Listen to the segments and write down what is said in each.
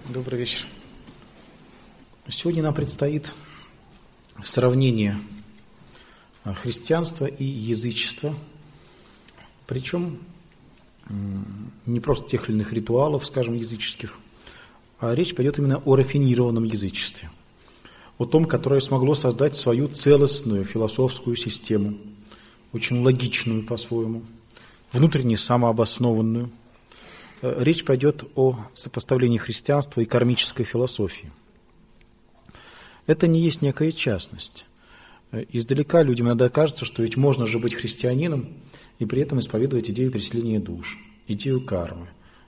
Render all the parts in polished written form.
Добрый вечер. Сегодня нам предстоит сравнение христианства и язычества, причем не просто тех или иных ритуалов, скажем, языческих, а речь пойдет именно о рафинированном язычестве, о том, которое смогло создать свою целостную философскую систему, очень логичную по-своему, внутренне самообоснованную. Речь пойдет о сопоставлении христианства и кармической философии. Это не есть некая частность. Издалека людям иногда кажется, что ведь можно же быть христианином и при этом исповедовать идею переселения душ, идею кармы.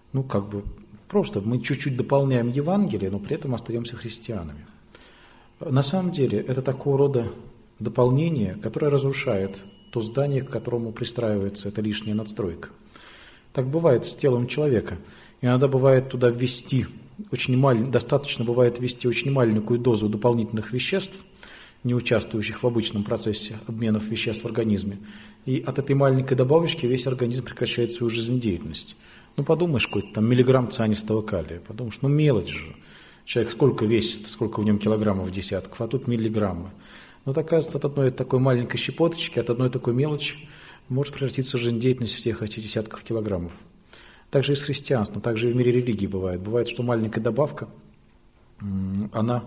Просто мы чуть-чуть дополняем Евангелие, но при этом остаемся христианами. На самом деле это такого рода дополнение, которое разрушает то здание, к которому пристраивается эта лишняя надстройка. Так бывает с телом человека. Иногда бывает туда достаточно бывает ввести очень маленькую дозу дополнительных веществ, не участвующих в обычном процессе обменов веществ в организме. И от этой маленькой добавочки весь организм прекращает свою жизнедеятельность. Подумаешь, какой-то там миллиграмм цианистого калия. Подумаешь, мелочь же. Человек сколько весит, сколько в нем килограммов десятков, а тут миллиграммы. Оказывается, от одной такой маленькой щепоточки, от одной такой мелочи может превратиться в жизнедеятельность всех этих десятков килограммов. Также и с христианством, также и в мире религии бывает. Бывает, что маленькая добавка, она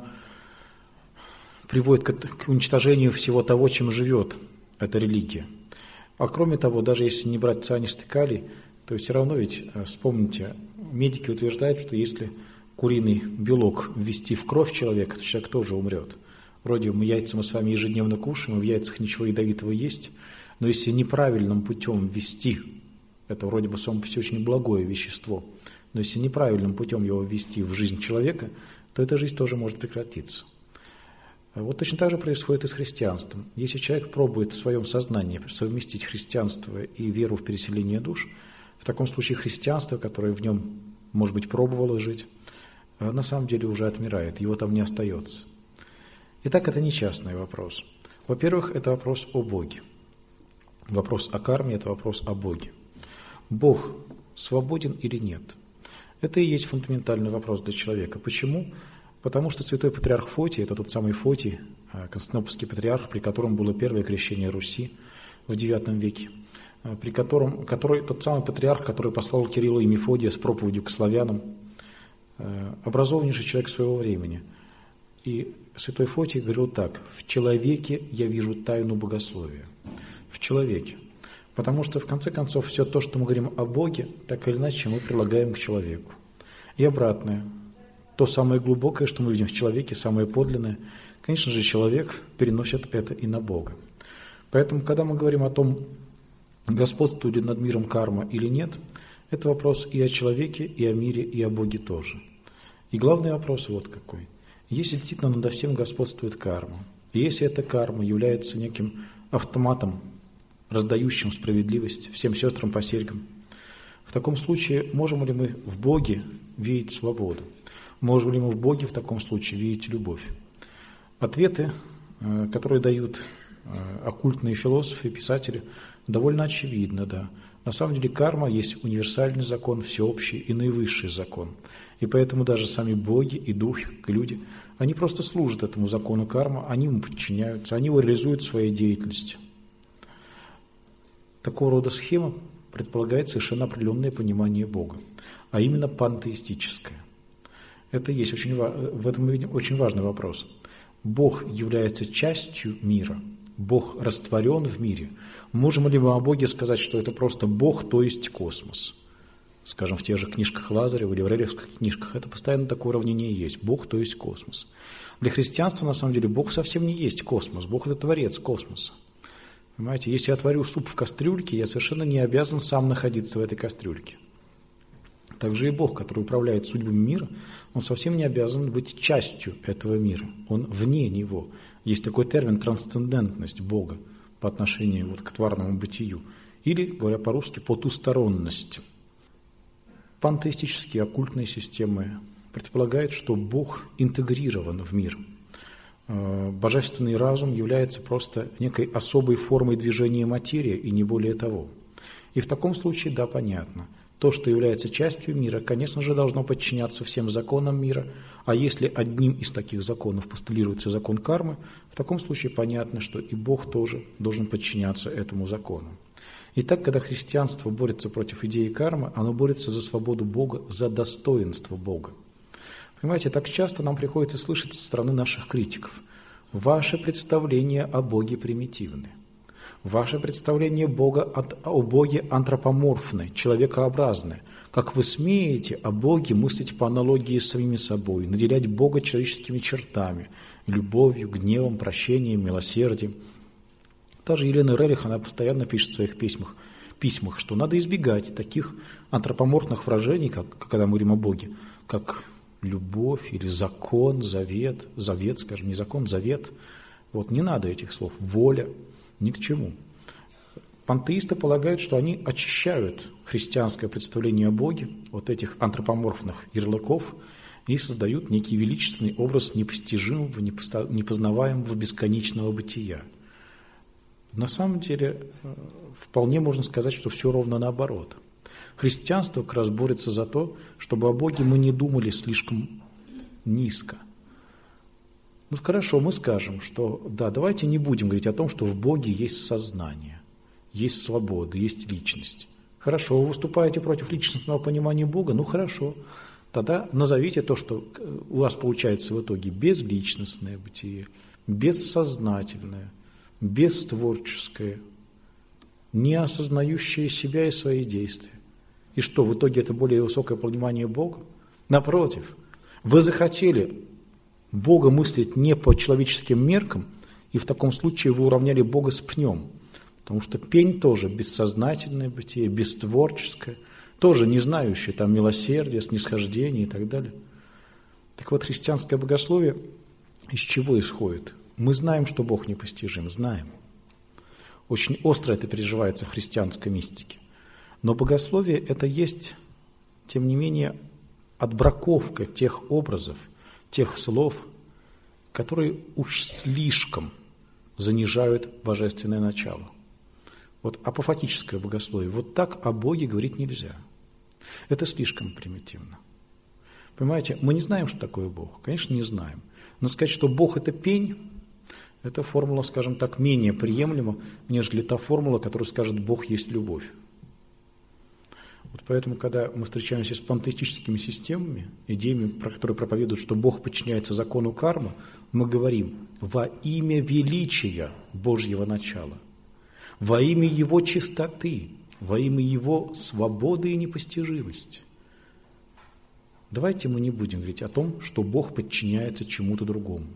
приводит к уничтожению всего того, чем живет эта религия. А кроме того, даже если не брать цианистый калий, то все равно ведь, вспомните, медики утверждают, что если куриный белок ввести в кровь человека, то человек тоже умрет. Вроде яйца мы с вами ежедневно кушаем, и в яйцах ничего ядовитого есть, но если неправильным путем ввести, это вроде бы само по себе очень благое вещество, но если неправильным путем его ввести в жизнь человека, то эта жизнь тоже может прекратиться. Вот точно так же происходит и с христианством. Если человек пробует в своем сознании совместить христианство и веру в переселение душ, в таком случае христианство, которое в нем, может быть, пробовало жить, на самом деле уже отмирает, его там не остается. Итак, это не частный вопрос. Во-первых, это вопрос о Боге. Вопрос о карме – это вопрос о Боге. Бог свободен или нет? Это и есть фундаментальный вопрос для человека. Почему? Потому что святой патриарх Фотий, это тот самый Фотий, константинопольский патриарх, при котором было первое крещение Руси в IX веке, тот самый патриарх, который послал Кирилла и Мефодия с проповедью к славянам, образованнейший человек своего времени. И святой Фотий говорил так: «В человеке я вижу тайну богословия». В человеке. Потому что, в конце концов, все то, что мы говорим о Боге, так или иначе мы прилагаем к человеку. И обратное. То самое глубокое, что мы видим в человеке, самое подлинное, конечно же, человек переносит это и на Бога. Поэтому, когда мы говорим о том, господствует ли над миром карма или нет, это вопрос и о человеке, и о мире, и о Боге тоже. И главный вопрос вот какой. Если действительно надо всем господствует карма, и если эта карма является неким автоматом, раздающим справедливость всем сестрам по серьгам, в таком случае можем ли мы в Боге видеть свободу? Можем ли мы в Боге в таком случае видеть любовь? Ответы, которые дают оккультные философы и писатели, довольно очевидны, да. На самом деле карма есть универсальный закон, всеобщий и наивысший закон. И поэтому даже сами боги и духи, как и люди, они просто служат этому закону кармы, они ему подчиняются, они его реализуют в своей деятельности. Такого рода схема предполагает совершенно определенное понимание Бога, а именно пантеистическое. Это есть в этом мы видим очень важный вопрос. Бог является частью мира, Бог растворен в мире. Можем ли мы о Боге сказать, что это просто Бог, то есть космос? Скажем, в тех же книжках Лазарева или в религиозных книжках это постоянно такое уравнение есть. Бог, то есть космос. Для христианства, на самом деле, Бог совсем не есть космос. Бог – это творец космоса. Понимаете, если я творю суп в кастрюльке, я совершенно не обязан сам находиться в этой кастрюльке. Также и Бог, который управляет судьбами мира, он совсем не обязан быть частью этого мира. Он вне него. Есть такой термин трансцендентность Бога по отношению к тварному бытию. Или, говоря по-русски, потусторонность. Пантеистические оккультные системы предполагают, что Бог интегрирован в мир. Божественный разум является просто некой особой формой движения материи и не более того. И в таком случае, да, понятно, То, что является частью мира, конечно же, должно подчиняться всем законам мира, а если одним из таких законов постулируется закон кармы, в таком случае понятно, что и Бог тоже должен подчиняться этому закону. Итак, когда христианство борется против идеи кармы, оно борется за свободу Бога, за достоинство Бога. Понимаете, так часто нам приходится слышать со стороны наших критиков: «Ваши представления о Боге примитивны. Ваше представление о Боге антропоморфны, человекообразны. Как вы смеете о Боге мыслить по аналогии с самими собой, наделять Бога человеческими чертами, любовью, гневом, прощением, милосердием». Даже Елена Рерих, она постоянно пишет в своих письмах, что надо избегать таких антропоморфных выражений, как когда мы говорим о Боге, как любовь или закон, завет, скажем, не закон, завет. Вот не надо этих слов, воля. Ни к чему. Пантеисты полагают, что они очищают христианское представление о Боге от этих антропоморфных ярлыков и создают некий величественный образ непостижимого, непознаваемого бесконечного бытия. На самом деле, вполне можно сказать, что все ровно наоборот. Христианство как раз борется за то, чтобы о Боге мы не думали слишком низко. Ну хорошо, мы скажем, что да, давайте не будем говорить о том, что в Боге есть сознание, есть свобода, есть личность. Хорошо, вы выступаете против личностного понимания Бога, ну хорошо, тогда назовите то, что у вас получается в итоге безличностное бытие, бессознательное, бестворческое, не осознающее себя и свои действия. И что, в итоге это более высокое понимание Бога? Напротив, вы захотели Бога мыслить не по человеческим меркам, и в таком случае вы уравняли Бога с пнем. Потому что пень тоже бессознательное бытие, бестворческое, тоже не знающее там милосердия, снисхождения и так далее. Так вот, христианское богословие из чего исходит? Мы знаем, что Бог непостижим, знаем. Очень остро это переживается в христианской мистике. Но богословие – это есть, тем не менее, отбраковка тех образов, тех слов, которые уж слишком занижают божественное начало. Вот апофатическое богословие, вот так о Боге говорить нельзя. Это слишком примитивно. Понимаете, мы не знаем, что такое Бог. Конечно, не знаем. Но сказать, что Бог – это пень, эта формула, скажем так, менее приемлема, нежели та формула, которая скажет «Бог есть любовь». Вот поэтому, когда мы встречаемся с пантеистическими системами, идеями, которые проповедуют, что Бог подчиняется закону кармы, мы говорим во имя величия Божьего начала, во имя Его чистоты, во имя Его свободы и непостижимости. Давайте мы не будем говорить о том, что Бог подчиняется чему-то другому.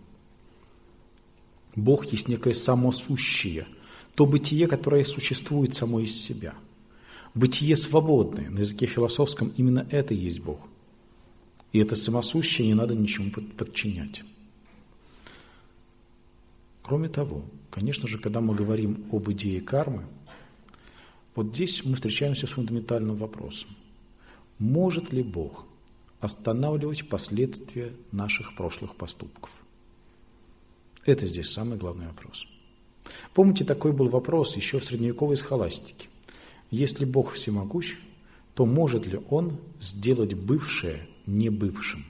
Бог есть некое самосущее, то бытие, которое существует само из себя. Бытие свободное, на языке философском именно это и есть Бог. И это самосущее не надо ничему подчинять. Кроме того, конечно же, когда мы говорим об идее кармы, вот здесь мы встречаемся с фундаментальным вопросом. Может ли Бог останавливать последствия наших прошлых поступков? Это здесь самый главный вопрос. Помните, такой был вопрос еще в средневековой схоластике. Если Бог всемогущ, то может ли Он сделать бывшее небывшим?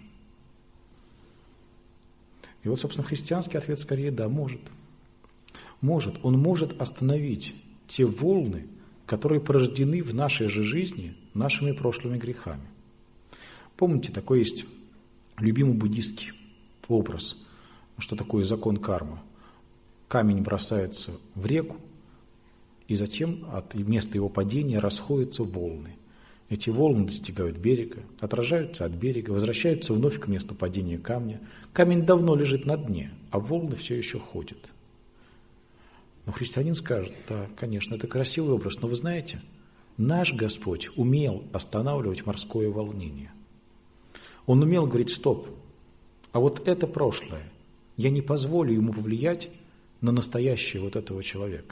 И вот, собственно, христианский ответ скорее да, может. Может. Он может остановить те волны, которые порождены в нашей же жизни нашими прошлыми грехами. Помните, такой есть любимый буддийский образ, что такое закон кармы. Камень бросается в реку, и затем от места его падения расходятся волны. Эти волны достигают берега, отражаются от берега, возвращаются вновь к месту падения камня. Камень давно лежит на дне, а волны все еще ходят. Но христианин скажет: да, конечно, это красивый образ, но вы знаете, наш Господь умел останавливать морское волнение. Он умел говорить: стоп, а вот это прошлое, я не позволю ему повлиять на настоящее вот этого человека.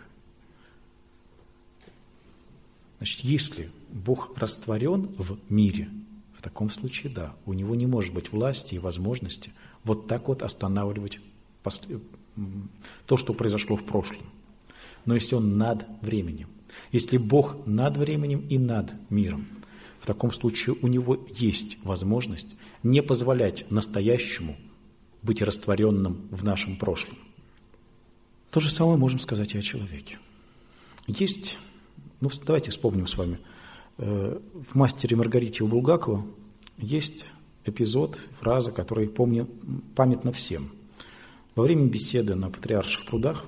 Значит, если Бог растворен в мире, в таком случае, да, у него не может быть власти и возможности вот так вот останавливать то, что произошло в прошлом. Но если он над временем, если Бог над временем и над миром, в таком случае у него есть возможность не позволять настоящему быть растворенным в нашем прошлом. То же самое можем сказать и о человеке. Есть, давайте вспомним с вами, в «Мастере и Маргарите» у Булгакова есть эпизод, фраза, которая памятна всем. Во время беседы на Патриарших прудах,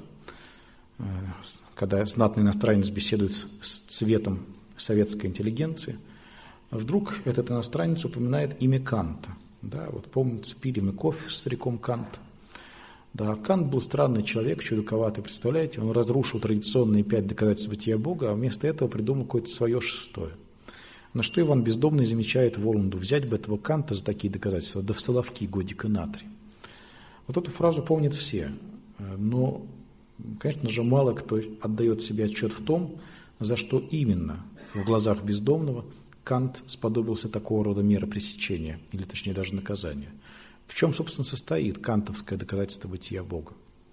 когда знатный иностранец беседует с цветом советской интеллигенции, вдруг этот иностранец упоминает имя Канта. Да, вот помнится, пили мы кофе с стариком Канта. Да, Кант был странный человек, чудаковатый, представляете, он разрушил традиционные 5 доказательств бытия Бога, а вместо этого придумал какое-то свое 6-е. На что Иван Бездомный замечает Воланду: взять бы этого Канта за такие доказательства, да в соловки годика на 3. Вот эту фразу помнят все, но, конечно же, мало кто отдает себе отчет в том, за что именно в глазах Бездомного Кант сподобился такого рода меры пресечения, или точнее даже наказания. В чем, собственно, состоит кантовское доказательство бытия Бога?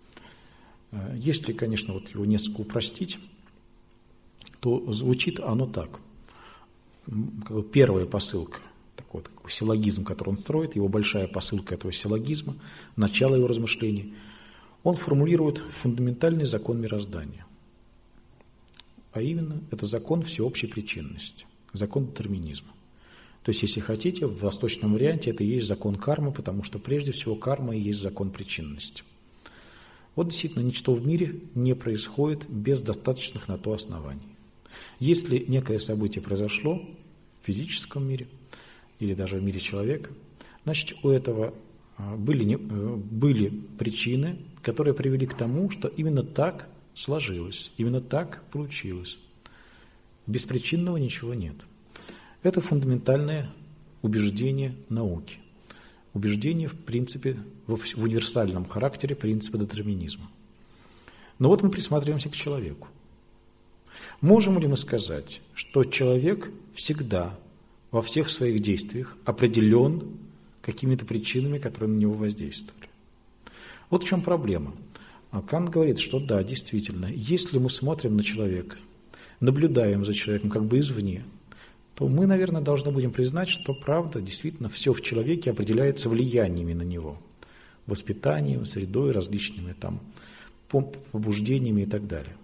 Если, конечно, вот его несколько упростить, то звучит оно так. Первая посылка, такой силлогизм, который он строит, его большая посылка этого силлогизма, начало его размышлений, он формулирует фундаментальный закон мироздания. А именно, это закон всеобщей причинности, закон детерминизма. То есть, если хотите, в восточном варианте это и есть закон кармы, потому что прежде всего карма и есть закон причинности. Вот действительно, ничто в мире не происходит без достаточных на то оснований. Если некое событие произошло в физическом мире или даже в мире человека, значит, у этого были причины, которые привели к тому, что именно так сложилось, именно так получилось. Беспричинного ничего нет. Это фундаментальное убеждение науки. Убеждение, в принципе, в универсальном характере принципа детерминизма. Но вот мы присматриваемся к человеку. Можем ли мы сказать, что человек всегда во всех своих действиях определен какими-то причинами, которые на него воздействовали? Вот в чем проблема. Кант говорит, что да, действительно, если мы смотрим на человека, наблюдаем за человеком как бы извне, то мы, наверное, должны будем признать, что правда, действительно, все в человеке определяется влияниями на него, воспитанием, средой, различными там побуждениями и так далее.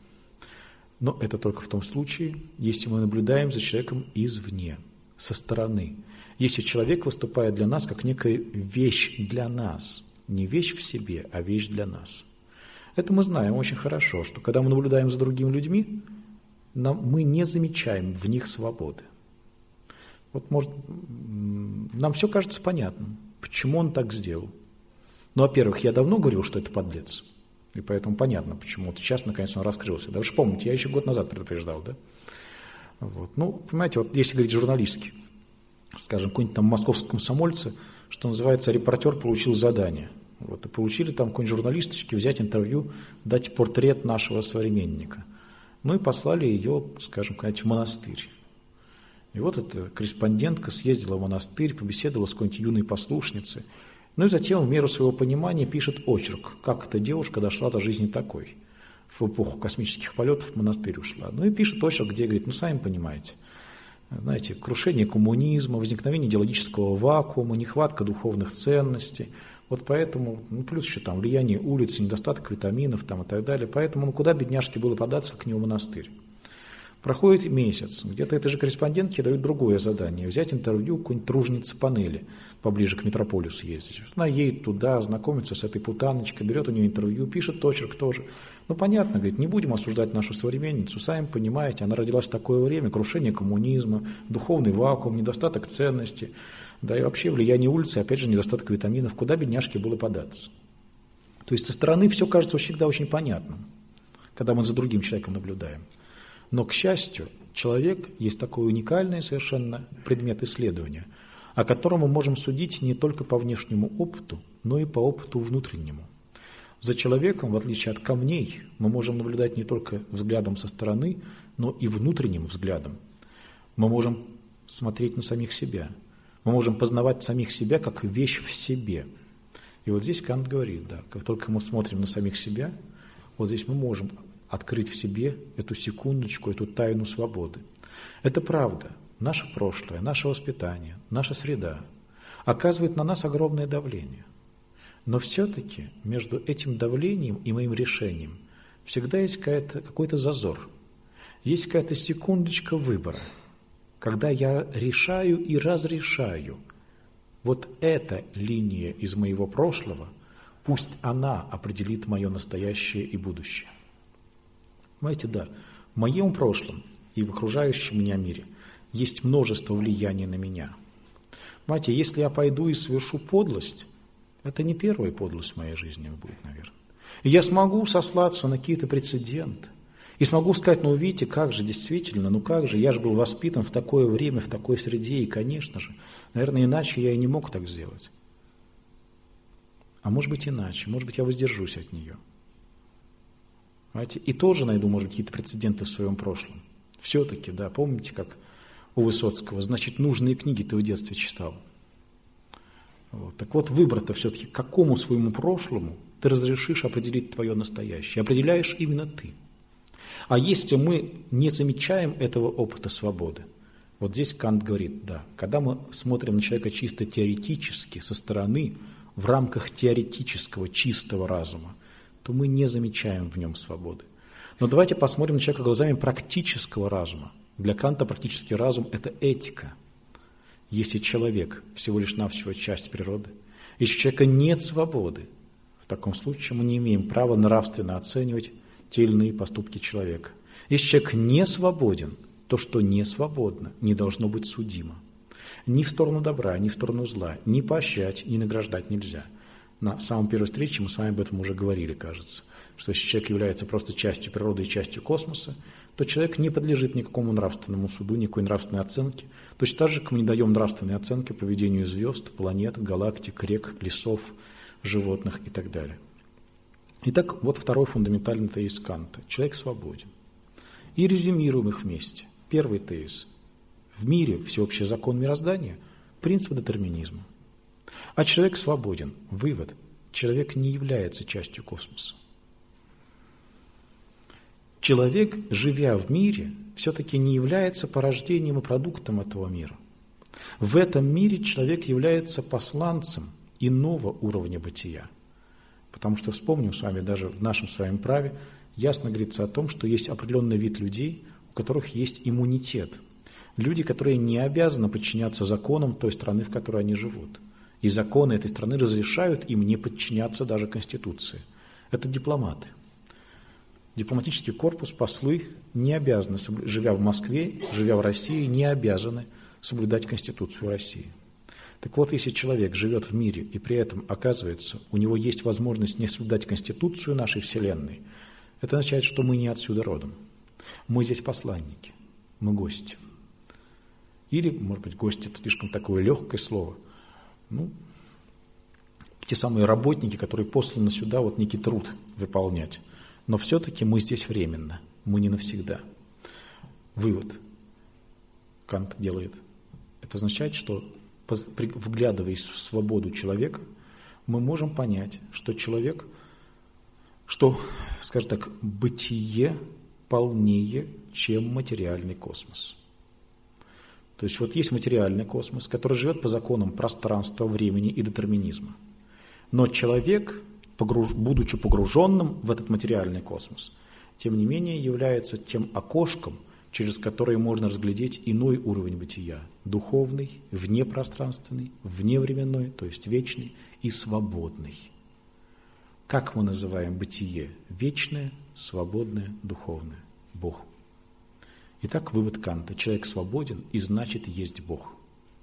Но это только в том случае, если мы наблюдаем за человеком извне, со стороны. Если человек выступает для нас как некая вещь для нас, не вещь в себе, а вещь для нас. Это мы знаем очень хорошо, что когда мы наблюдаем за другими людьми, мы не замечаем в них свободы. Вот, может, нам все кажется понятным, почему он так сделал. Ну, во-первых, я давно говорил, что это подлец, и поэтому понятно, почему. Вот сейчас, наконец, он раскрылся. Да вы же помните, я еще год назад предупреждал, да? Вот. Ну, понимаете, вот если говорить журналистски, скажем, какой-нибудь там московский комсомольцы, что называется, репортер получил задание. Вот, и получили там какой-нибудь журналисточки взять интервью, дать портрет нашего современника. Ну и послали ее, скажем, в монастырь. И вот эта корреспондентка съездила в монастырь, побеседовала с какой-нибудь юной послушницей. Ну и затем в меру своего понимания пишет очерк, как эта девушка дошла до жизни такой. В эпоху космических полетов в монастырь ушла. Ну и пишет очерк, где говорит, ну сами понимаете, знаете, крушение коммунизма, возникновение идеологического вакуума, нехватка духовных ценностей. Вот поэтому, ну плюс еще там влияние улицы, недостаток витаминов там и так далее. Поэтому куда бедняжке было податься, как не в монастырь? Проходит месяц, где-то этой же корреспондентке дают другое задание – взять интервью какой-нибудь труженицы панели, поближе к метрополису ездить. Она едет туда, знакомится с этой путаночкой, берет у нее интервью, пишет очерк тоже. Ну, понятно, говорит, не будем осуждать нашу современницу, сами понимаете, она родилась в такое время, крушение коммунизма, духовный вакуум, недостаток ценностей, да и вообще влияние улицы, опять же, недостаток витаминов, куда бедняжке было податься. То есть со стороны все кажется всегда очень понятным, когда мы за другим человеком наблюдаем. Но, к счастью, человек есть такой уникальный совершенно предмет исследования, о котором мы можем судить не только по внешнему опыту, но и по опыту внутреннему. За человеком, в отличие от камней, мы можем наблюдать не только взглядом со стороны, но и внутренним взглядом. Мы можем смотреть на самих себя. Мы можем познавать самих себя как вещь в себе. И вот здесь Кант говорит, да, как только мы смотрим на самих себя, вот здесь мы можем открыть в себе эту секундочку, эту тайну свободы. Это правда, наше прошлое, наше воспитание, наша среда оказывает на нас огромное давление. Но все-таки между этим давлением и моим решением всегда есть какой-то зазор, есть какая-то секундочка выбора, когда я решаю и разрешаю. Вот эта линия из моего прошлого, пусть она определит мое настоящее и будущее. Понимаете, да, в моем прошлом и в окружающем меня мире есть множество влияний на меня. Понимаете, если я пойду и совершу подлость, это не первая подлость в моей жизни будет, наверное. И я смогу сослаться на какие-то прецеденты. И смогу сказать, ну видите, как же действительно, ну как же, я же был воспитан в такое время, в такой среде, и, конечно же, наверное, иначе я и не мог так сделать. А может быть иначе, может быть я воздержусь от нее. Понимаете? И тоже найду, может быть, какие-то прецеденты в своем прошлом. Все-таки, да, помните, как у Высоцкого, значит, нужные книги ты в детстве читал. Вот. Так вот, выбор-то все-таки, к какому своему прошлому ты разрешишь определить твое настоящее. Определяешь именно ты. А если мы не замечаем этого опыта свободы, вот здесь Кант говорит, да, когда мы смотрим на человека чисто теоретически, со стороны, в рамках теоретического чистого разума, то мы не замечаем в нем свободы. Но давайте посмотрим на человека глазами практического разума. Для Канта практический разум – это этика. Если человек всего лишь навсего часть природы, если у человека нет свободы, в таком случае мы не имеем права нравственно оценивать те или иные поступки человека. Если человек не свободен, то, что не свободно, не должно быть судимо. Ни в сторону добра, ни в сторону зла, ни поощрять, ни награждать нельзя. На самой первой встрече мы с вами об этом уже говорили, кажется, что если человек является просто частью природы и частью космоса, то человек не подлежит никакому нравственному суду, никакой нравственной оценке. Точно так же, как мы не даем нравственной оценки поведению звезд, планет, галактик, рек, лесов, животных и так далее. Итак, вот второй фундаментальный тезис Канта. Человек свободен. И резюмируем их вместе. Первый тезис. В мире всеобщий закон мироздания – принцип детерминизма. А человек свободен. Вывод. Человек не является частью космоса. Человек, живя в мире, все-таки не является порождением и продуктом этого мира. В этом мире человек является посланцем иного уровня бытия. Потому что, вспомним с вами, даже в нашем с вами праве ясно говорится о том, что есть определенный вид людей, у которых есть иммунитет. Люди, которые не обязаны подчиняться законам той страны, в которой они живут. И законы этой страны разрешают им не подчиняться даже Конституции. Это дипломаты. Дипломатический корпус, послы не обязаны, живя в Москве, живя в России, не обязаны соблюдать Конституцию России. Так вот, если человек живет в мире и при этом, оказывается, у него есть возможность не соблюдать Конституцию нашей Вселенной, это означает, что мы не отсюда родом. Мы здесь посланники, мы гости. Или, может быть, гости – это слишком такое легкое слово. Те самые работники, которые посланы сюда вот некий труд выполнять. Но все-таки мы здесь временно, мы не навсегда. Вывод Кант делает. Это означает, что, вглядываясь в свободу человека, мы можем понять, что человек, что, скажем так, бытие полнее, чем материальный космос. То есть вот есть материальный космос, который живет по законам пространства, времени и детерминизма. Но человек, будучи погруженным в этот материальный космос, тем не менее является тем окошком, через которое можно разглядеть иной уровень бытия, духовный, внепространственный, вневременной, то есть вечный и свободный. Как мы называем бытие? Вечное, свободное, духовное. Бог. Итак, вывод Канта. Человек свободен и значит есть Бог.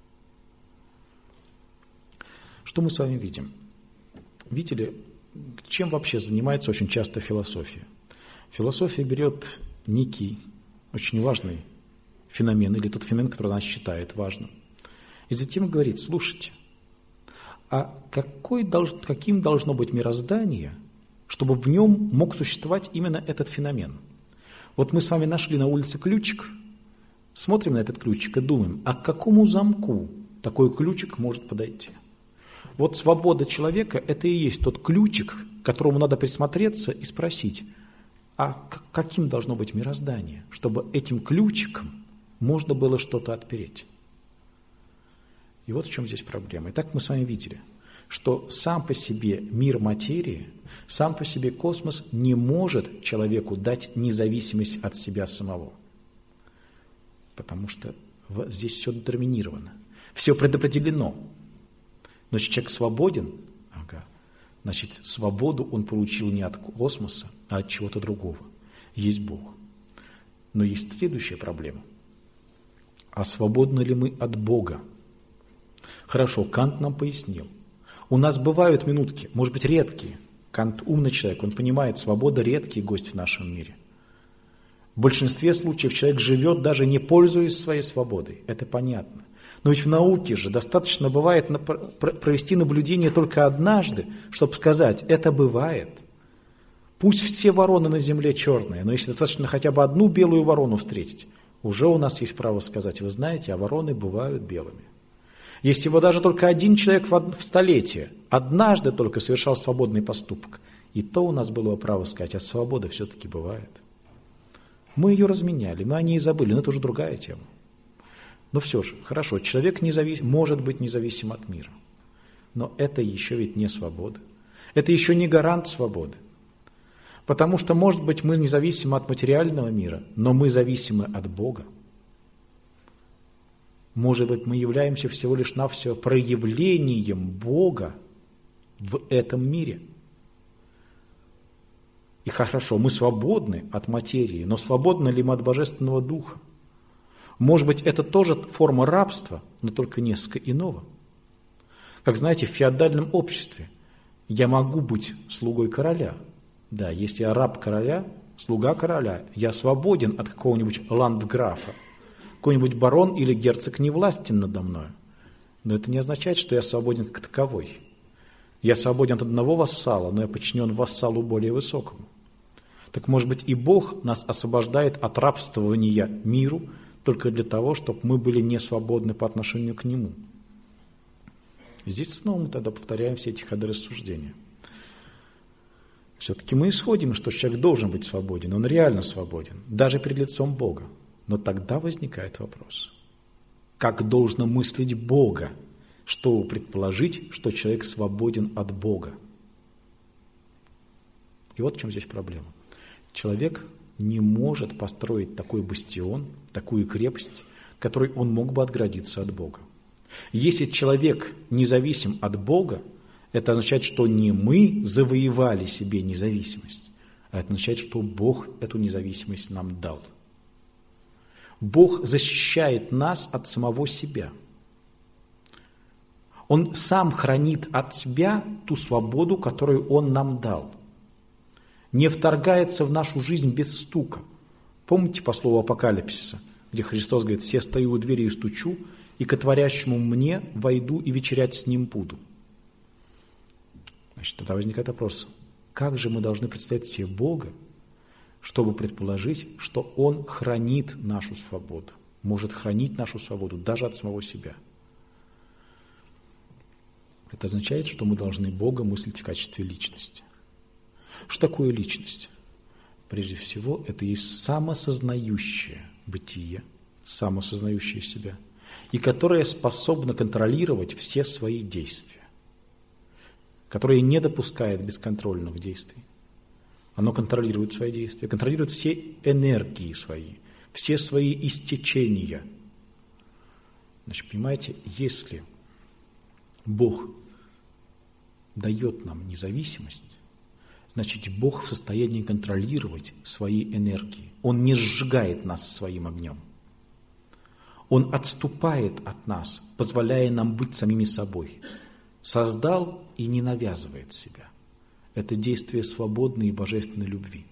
Что мы с вами видим? Видите ли, чем вообще занимается очень часто философия? Философия берет некий очень важный феномен, или тот феномен, который она считает важным, и затем говорит: слушайте, а каким должно быть мироздание, чтобы в нем мог существовать именно этот феномен? Вот мы с вами нашли на улице ключик, смотрим на этот ключик и думаем, а к какому замку такой ключик может подойти? Вот свобода человека – это и есть тот ключик, к которому надо присмотреться и спросить, а каким должно быть мироздание, чтобы этим ключиком можно было что-то отпереть. И вот в чем здесь проблема. Итак, мы с вами видели, что сам по себе мир материи, сам по себе космос не может человеку дать независимость от себя самого. Потому что здесь все детерминировано, все предопределено. Но если человек свободен, значит, свободу он получил не от космоса, а от чего-то другого. Есть Бог. Но есть следующая проблема. А свободны ли мы от Бога? Хорошо, Кант нам пояснил. У нас бывают минутки, может быть, редкие. Кант умный человек, он понимает, свобода – редкий гость в нашем мире. В большинстве случаев человек живет, даже не пользуясь своей свободой. Это понятно. Но ведь в науке же достаточно бывает провести наблюдение только однажды, чтобы сказать, это бывает. Пусть все вороны на земле черные, но если достаточно хотя бы одну белую ворону встретить, уже у нас есть право сказать, вы знаете, а вороны бывают белыми. Если бы даже только один человек в столетие однажды только совершал свободный поступок, и то у нас было бы право сказать, а свобода все-таки бывает. Мы ее разменяли, мы о ней забыли, но это уже другая тема. Но все же, хорошо, человек может быть независим от мира, но это еще ведь не свобода, это еще не гарант свободы. Потому что, может быть, мы независимы от материального мира, но мы зависимы от Бога. Может быть, мы являемся всего лишь навсего проявлением Бога в этом мире. И хорошо, мы свободны от материи, но свободны ли мы от Божественного Духа? Может быть, это тоже форма рабства, но только несколько иного. Как знаете, в феодальном обществе я могу быть слугой короля. Да, если я раб короля, слуга короля, я свободен от какого-нибудь ландграфа. Какой-нибудь барон или герцог не властен надо мною. Но это не означает, что я свободен как таковой. Я свободен от одного вассала, но я подчинен вассалу более высокому. Так может быть и Бог нас освобождает от рабствования миру только для того, чтобы мы были не свободны по отношению к Нему. И здесь снова мы тогда повторяем все эти ходы рассуждения. Все-таки мы исходим, что человек должен быть свободен, он реально свободен, даже перед лицом Бога. Но тогда возникает вопрос, как должно мыслить Бога, чтобы предположить, что человек свободен от Бога? И вот в чем здесь проблема. Человек не может построить такой бастион, такую крепость, которой он мог бы отгородиться от Бога. Если человек независим от Бога, это означает, что не мы завоевали себе независимость, а это означает, что Бог эту независимость нам дал. Бог защищает нас от самого себя. Он сам хранит от себя ту свободу, которую Он нам дал. Не вторгается в нашу жизнь без стука. Помните по слову Апокалипсиса, где Христос говорит, «Се стою у двери и стучу, и ко творящему мне войду и вечерять с ним буду». Значит, тогда возникает вопрос, как же мы должны представить себе Бога, чтобы предположить, что Он хранит нашу свободу, может хранить нашу свободу даже от самого себя. Это означает, что мы должны Бога мыслить в качестве личности. Что такое личность? Прежде всего, это есть самосознающее бытие, самосознающее себя, и которое способно контролировать все свои действия, которое не допускает бесконтрольных действий. Оно контролирует свои действия, контролирует все энергии свои, все свои истечения. Значит, понимаете, если Бог дает нам независимость, значит, Бог в состоянии контролировать свои энергии. Он не сжигает нас своим огнем. Он отступает от нас, позволяя нам быть самими собой. Создал и не навязывает себя. Это действие свободной и божественной любви.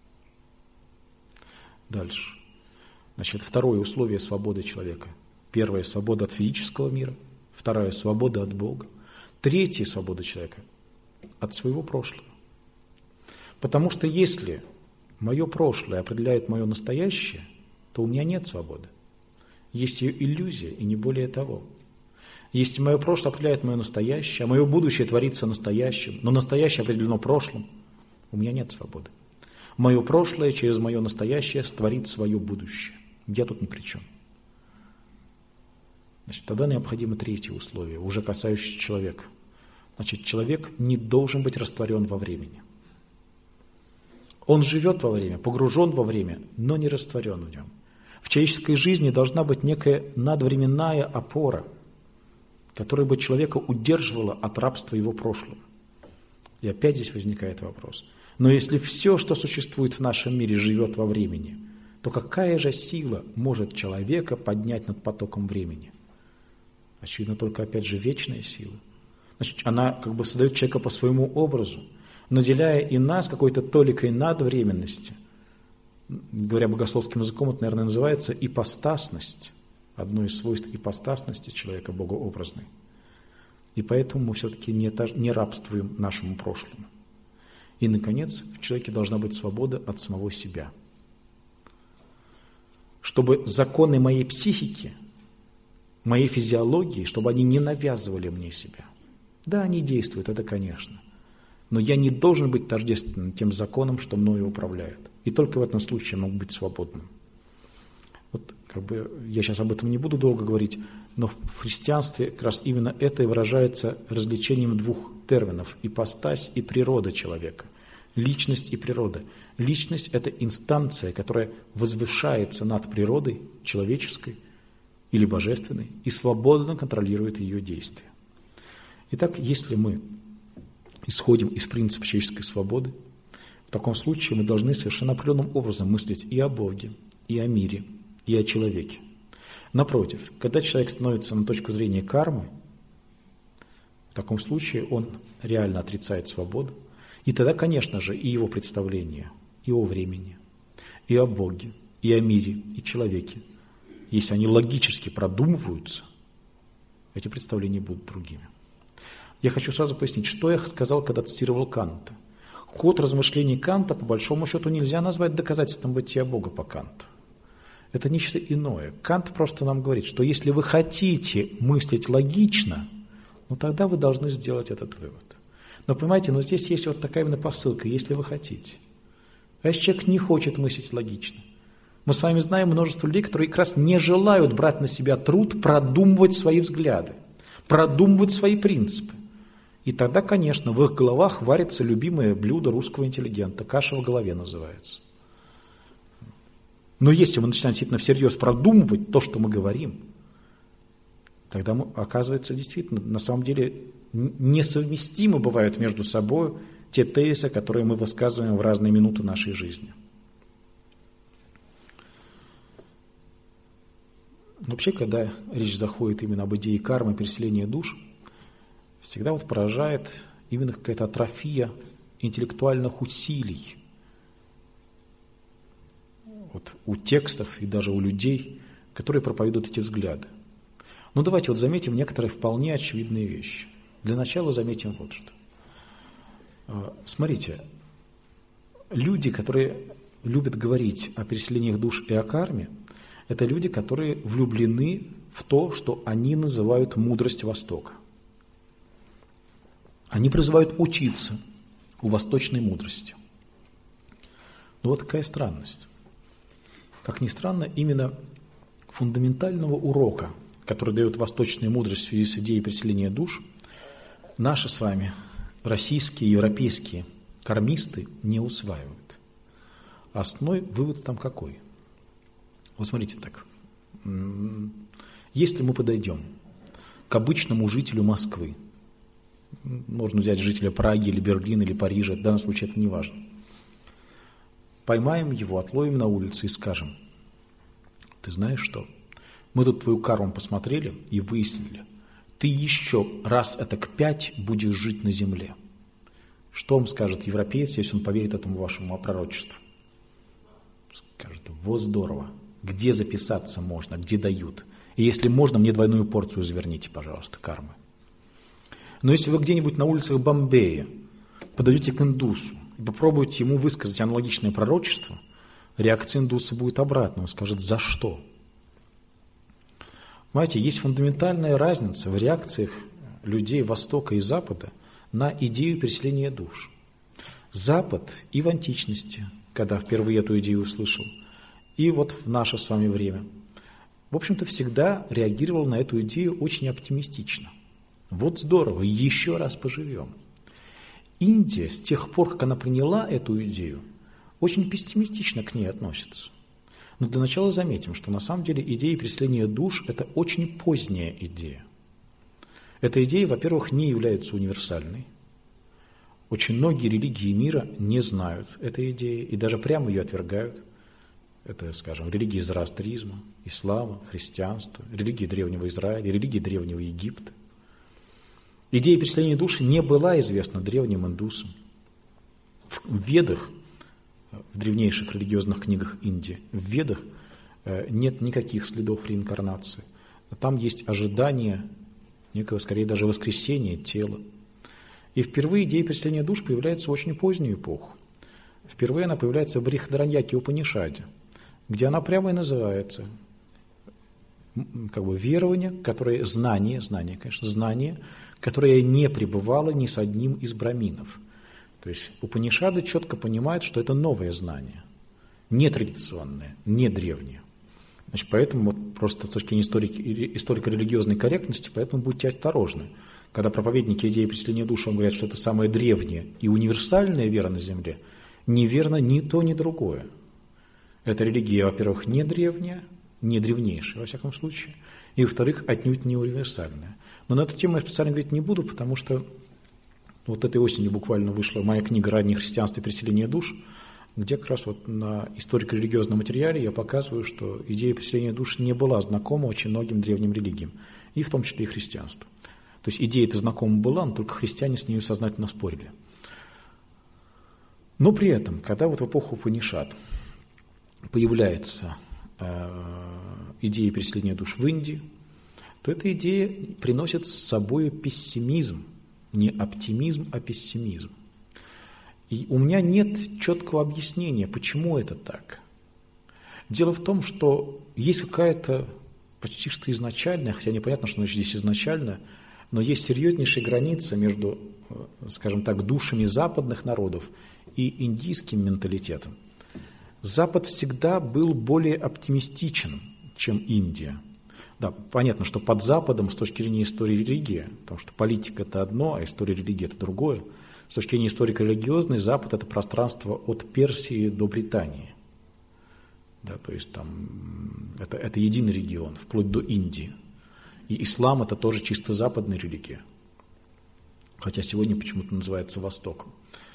Дальше. Значит, второе условие свободы человека. Первое – свобода от физического мира. Второе – свобода от Бога. Третье – свобода человека от своего прошлого. Потому что если мое прошлое определяет мое настоящее, то у меня нет свободы. Есть ее иллюзия, и не более того. Если мое прошлое определяет мое настоящее, а мое будущее творится настоящим, но настоящее определено прошлым, у меня нет свободы. Мое прошлое через мое настоящее створит свое будущее. Я тут ни при чем. Значит, тогда необходимо третье условие, уже касающееся человека. Значит, человек не должен быть растворен во времени. Он живет во время, погружен во время, но не растворен в нем. В человеческой жизни должна быть некая надвременная опора, которая бы человека удерживала от рабства его прошлого. И опять здесь возникает вопрос. Но если все, что существует в нашем мире, живет во времени, то какая же сила может человека поднять над потоком времени? Очевидно, только, опять же, вечная сила. Значит, она как бы создает человека по своему образу, наделяя и нас какой-то толикой надвременности. Говоря богословским языком, это, наверное, называется ипостасность. Одно из свойств ипостасности человека богообразной. И поэтому мы все-таки не рабствуем нашему прошлому. И, наконец, в человеке должна быть свобода от самого себя. Чтобы законы моей психики, моей физиологии, чтобы они не навязывали мне себя. Да, они действуют, это конечно. Но я не должен быть тождественным тем законам, что мною управляют. И только в этом случае я могу быть свободным. Вот как бы я сейчас об этом не буду долго говорить, но в христианстве как раз именно это и выражается развлечением двух терминов – ипостась и природа человека. Личность и природа. Личность – это инстанция, которая возвышается над природой человеческой или божественной и свободно контролирует ее действия. Итак, если мы исходим из принципа человеческой свободы, в таком случае мы должны совершенно определенным образом мыслить и о Боге, и о мире, и о человеке. Напротив, когда человек становится на точку зрения кармы, в таком случае он реально отрицает свободу, и тогда, конечно же, и его представления и о времени, и о Боге, и о мире, и человеке, если они логически продумываются, эти представления будут другими. Я хочу сразу пояснить, что я сказал, когда цитировал Канта. Ход размышлений Канта, по большому счету, нельзя назвать доказательством бытия Бога по Канту. Это нечто иное. Кант просто нам говорит, что если вы хотите мыслить логично, ну тогда вы должны сделать этот вывод. Но понимаете, здесь есть вот такая именно посылка, если вы хотите. А если человек не хочет мыслить логично? Мы с вами знаем множество людей, которые как раз не желают брать на себя труд продумывать свои взгляды, продумывать свои принципы. И тогда, конечно, в их головах варится любимое блюдо русского интеллигента. Каша в голове называется. Но если мы начинаем действительно всерьез продумывать то, что мы говорим, тогда оказывается действительно, на самом деле, несовместимы бывают между собой те тезисы, которые мы высказываем в разные минуты нашей жизни. Но вообще, когда речь заходит именно об идее кармы, переселения душ, всегда вот поражает именно какая-то атрофия интеллектуальных усилий вот у текстов и даже у людей, которые проповедуют эти взгляды. Ну давайте вот заметим некоторые вполне очевидные вещи. Для начала заметим вот что. Смотрите, люди, которые любят говорить о переселениях душ и о карме, это люди, которые влюблены в то, что они называют мудрость Востока. Они призывают учиться у восточной мудрости. Но вот какая странность. Как ни странно, именно фундаментального урока, который дает восточная мудрость в связи с идеей переселения душ, наши с вами российские, европейские кармисты не усваивают. А основной вывод там какой? Вот смотрите так. Если мы подойдем к обычному жителю Москвы, можно взять жителя Праги или Берлина или Парижа, в данном случае это не важно, поймаем его, отловим на улице и скажем: ты знаешь что? Мы тут твою карму посмотрели и выяснили, ты еще раз этак 5 будешь жить на земле. Что вам скажет европеец, если он поверит этому вашему пророчеству? Скажет: вот здорово. Где записаться можно, где дают? И если можно, мне двойную порцию заверните, пожалуйста, кармы. Но если вы где-нибудь на улицах Бомбея подойдете к индусу и попробуете ему высказать аналогичное пророчество, реакция индуса будет обратной. Он скажет: за что? Понимаете, есть фундаментальная разница в реакциях людей Востока и Запада на идею переселения душ. Запад и в античности, когда впервые эту идею услышал, и вот в наше с вами время, в общем-то, всегда реагировал на эту идею очень оптимистично. Вот здорово, еще раз поживем. Индия с тех пор, как она приняла эту идею, очень пессимистично к ней относится. Но для начала заметим, что на самом деле идея преследования душ – это очень поздняя идея. Эта идея, во-первых, не является универсальной. Очень многие религии мира не знают этой идеи и даже прямо ее отвергают. Это, скажем, религии зороастризма, ислама, христианства, религии Древнего Израиля, религии Древнего Египта. Идея преследования души не была известна древним индусам. В Ведах, в древнейших религиозных книгах Индии, в Ведах нет никаких следов реинкарнации. Там есть ожидание некого, скорее, даже воскресения тела. И впервые идея преследования душ появляется в очень позднюю эпоху. Впервые она появляется в Брихадараньяке Упанишаде, где она прямо и называется верование, которое знание, которое не пребывало ни с одним из браминов. То есть Упанишады четко понимают, что это новое знание, не традиционное, не древнее. Значит, поэтому вот просто с точки зрения историко-религиозной корректности, поэтому будьте осторожны. Когда проповедники идеи преследования души говорят, что это самая древняя и универсальная вера на земле, неверно ни то, ни другое. Эта религия, во-первых, не древняя, не древнейшая, во всяком случае, и, во-вторых, отнюдь не универсальная. Но на эту тему я специально говорить не буду, потому что вот этой осенью буквально вышла моя книга «Раннее христианство и преселение душ», где как раз вот на историко-религиозном материале я показываю, что идея преселения душ не была знакома очень многим древним религиям, и в том числе и христианству. То есть идея эта знакома была, но только христиане с ней сознательно спорили. Но при этом, когда вот в эпоху Упанишад появляется идея преселения душ в Индии, то эта идея приносит с собой пессимизм, не оптимизм, а пессимизм. И у меня нет четкого объяснения, почему это так. Дело в том, что есть какая-то почти что изначальная, хотя непонятно, что значит здесь изначально, но есть серьезнейшая граница между, скажем так, душами западных народов и индийским менталитетом. Запад всегда был более оптимистичен, чем Индия. Да, понятно, что под Западом с точки зрения истории религии, потому что политика – это одно, а история религии – это другое. С точки зрения историко-религиозной, Запад – это пространство от Персии до Британии. Да, то есть там это единый регион, вплоть до Индии. И ислам – это тоже чисто западная религия, хотя сегодня почему-то называется Востоком.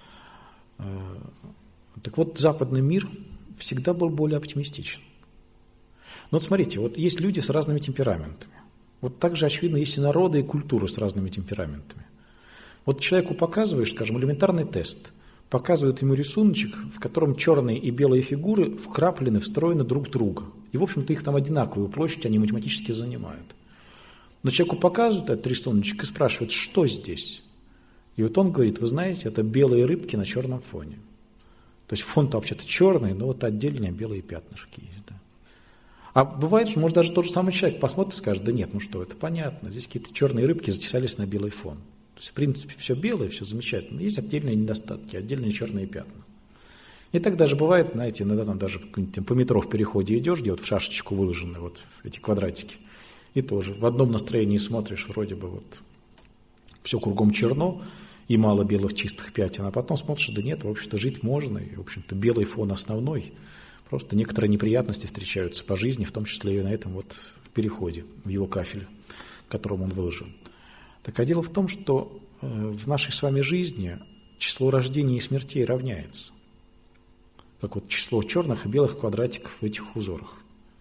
Так вот, западный мир всегда был более оптимистичен. Но вот смотрите, вот есть люди с разными темпераментами. Вот также, очевидно, есть и народы, и культуры с разными темпераментами. Вот человеку показываешь, скажем, элементарный тест, показывают ему рисуночек, в котором черные и белые фигуры вкраплены, встроены друг в друга. И, в общем-то, их там одинаковую площадь они математически занимают. Но человеку показывают этот рисуночек и спрашивают, что здесь? И вот он говорит, вы знаете, это белые рыбки на черном фоне. То есть фон-то вообще-то черный, но вот отдельные белые пятнышки есть. Да. А бывает, что, может, даже тот же самый человек посмотрит и скажет, да нет, ну что, это понятно, здесь какие-то черные рыбки затесались на белый фон. То есть, в принципе, все белое, все замечательно, но есть отдельные недостатки, отдельные черные пятна. И так даже бывает, знаете, иногда там даже по метро в переходе идешь, где вот в шашечку выложены вот эти квадратики, и тоже в одном настроении смотришь, вроде бы вот все кругом черно, и мало белых чистых пятен, а потом смотришь, да нет, в общем-то, жить можно, и, в общем-то, белый фон основной. Просто некоторые неприятности встречаются по жизни, в том числе и на этом вот переходе, в его кафеле, которым он выложен. Так а дело в том, что в нашей с вами жизни число рождений и смертей равняется. Как вот число черных и белых квадратиков в этих узорах.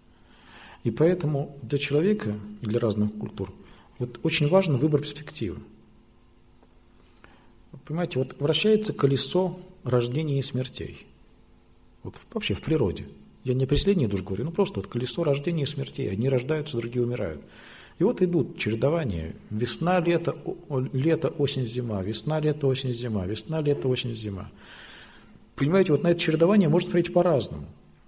И поэтому для человека и для разных культур вот очень важен выбор перспективы. Понимаете, вот вращается колесо рождения и смертей. Вот вообще в природе. Я не о преследовании душ говорю, ну просто вот колесо рождения и смертей. Одни рождаются, другие умирают. И вот идут чередования. Весна, лето, осень, зима. Весна, лето, осень, зима. Весна, лето, осень, зима. Понимаете, вот на это чередование можно смотреть по-разному.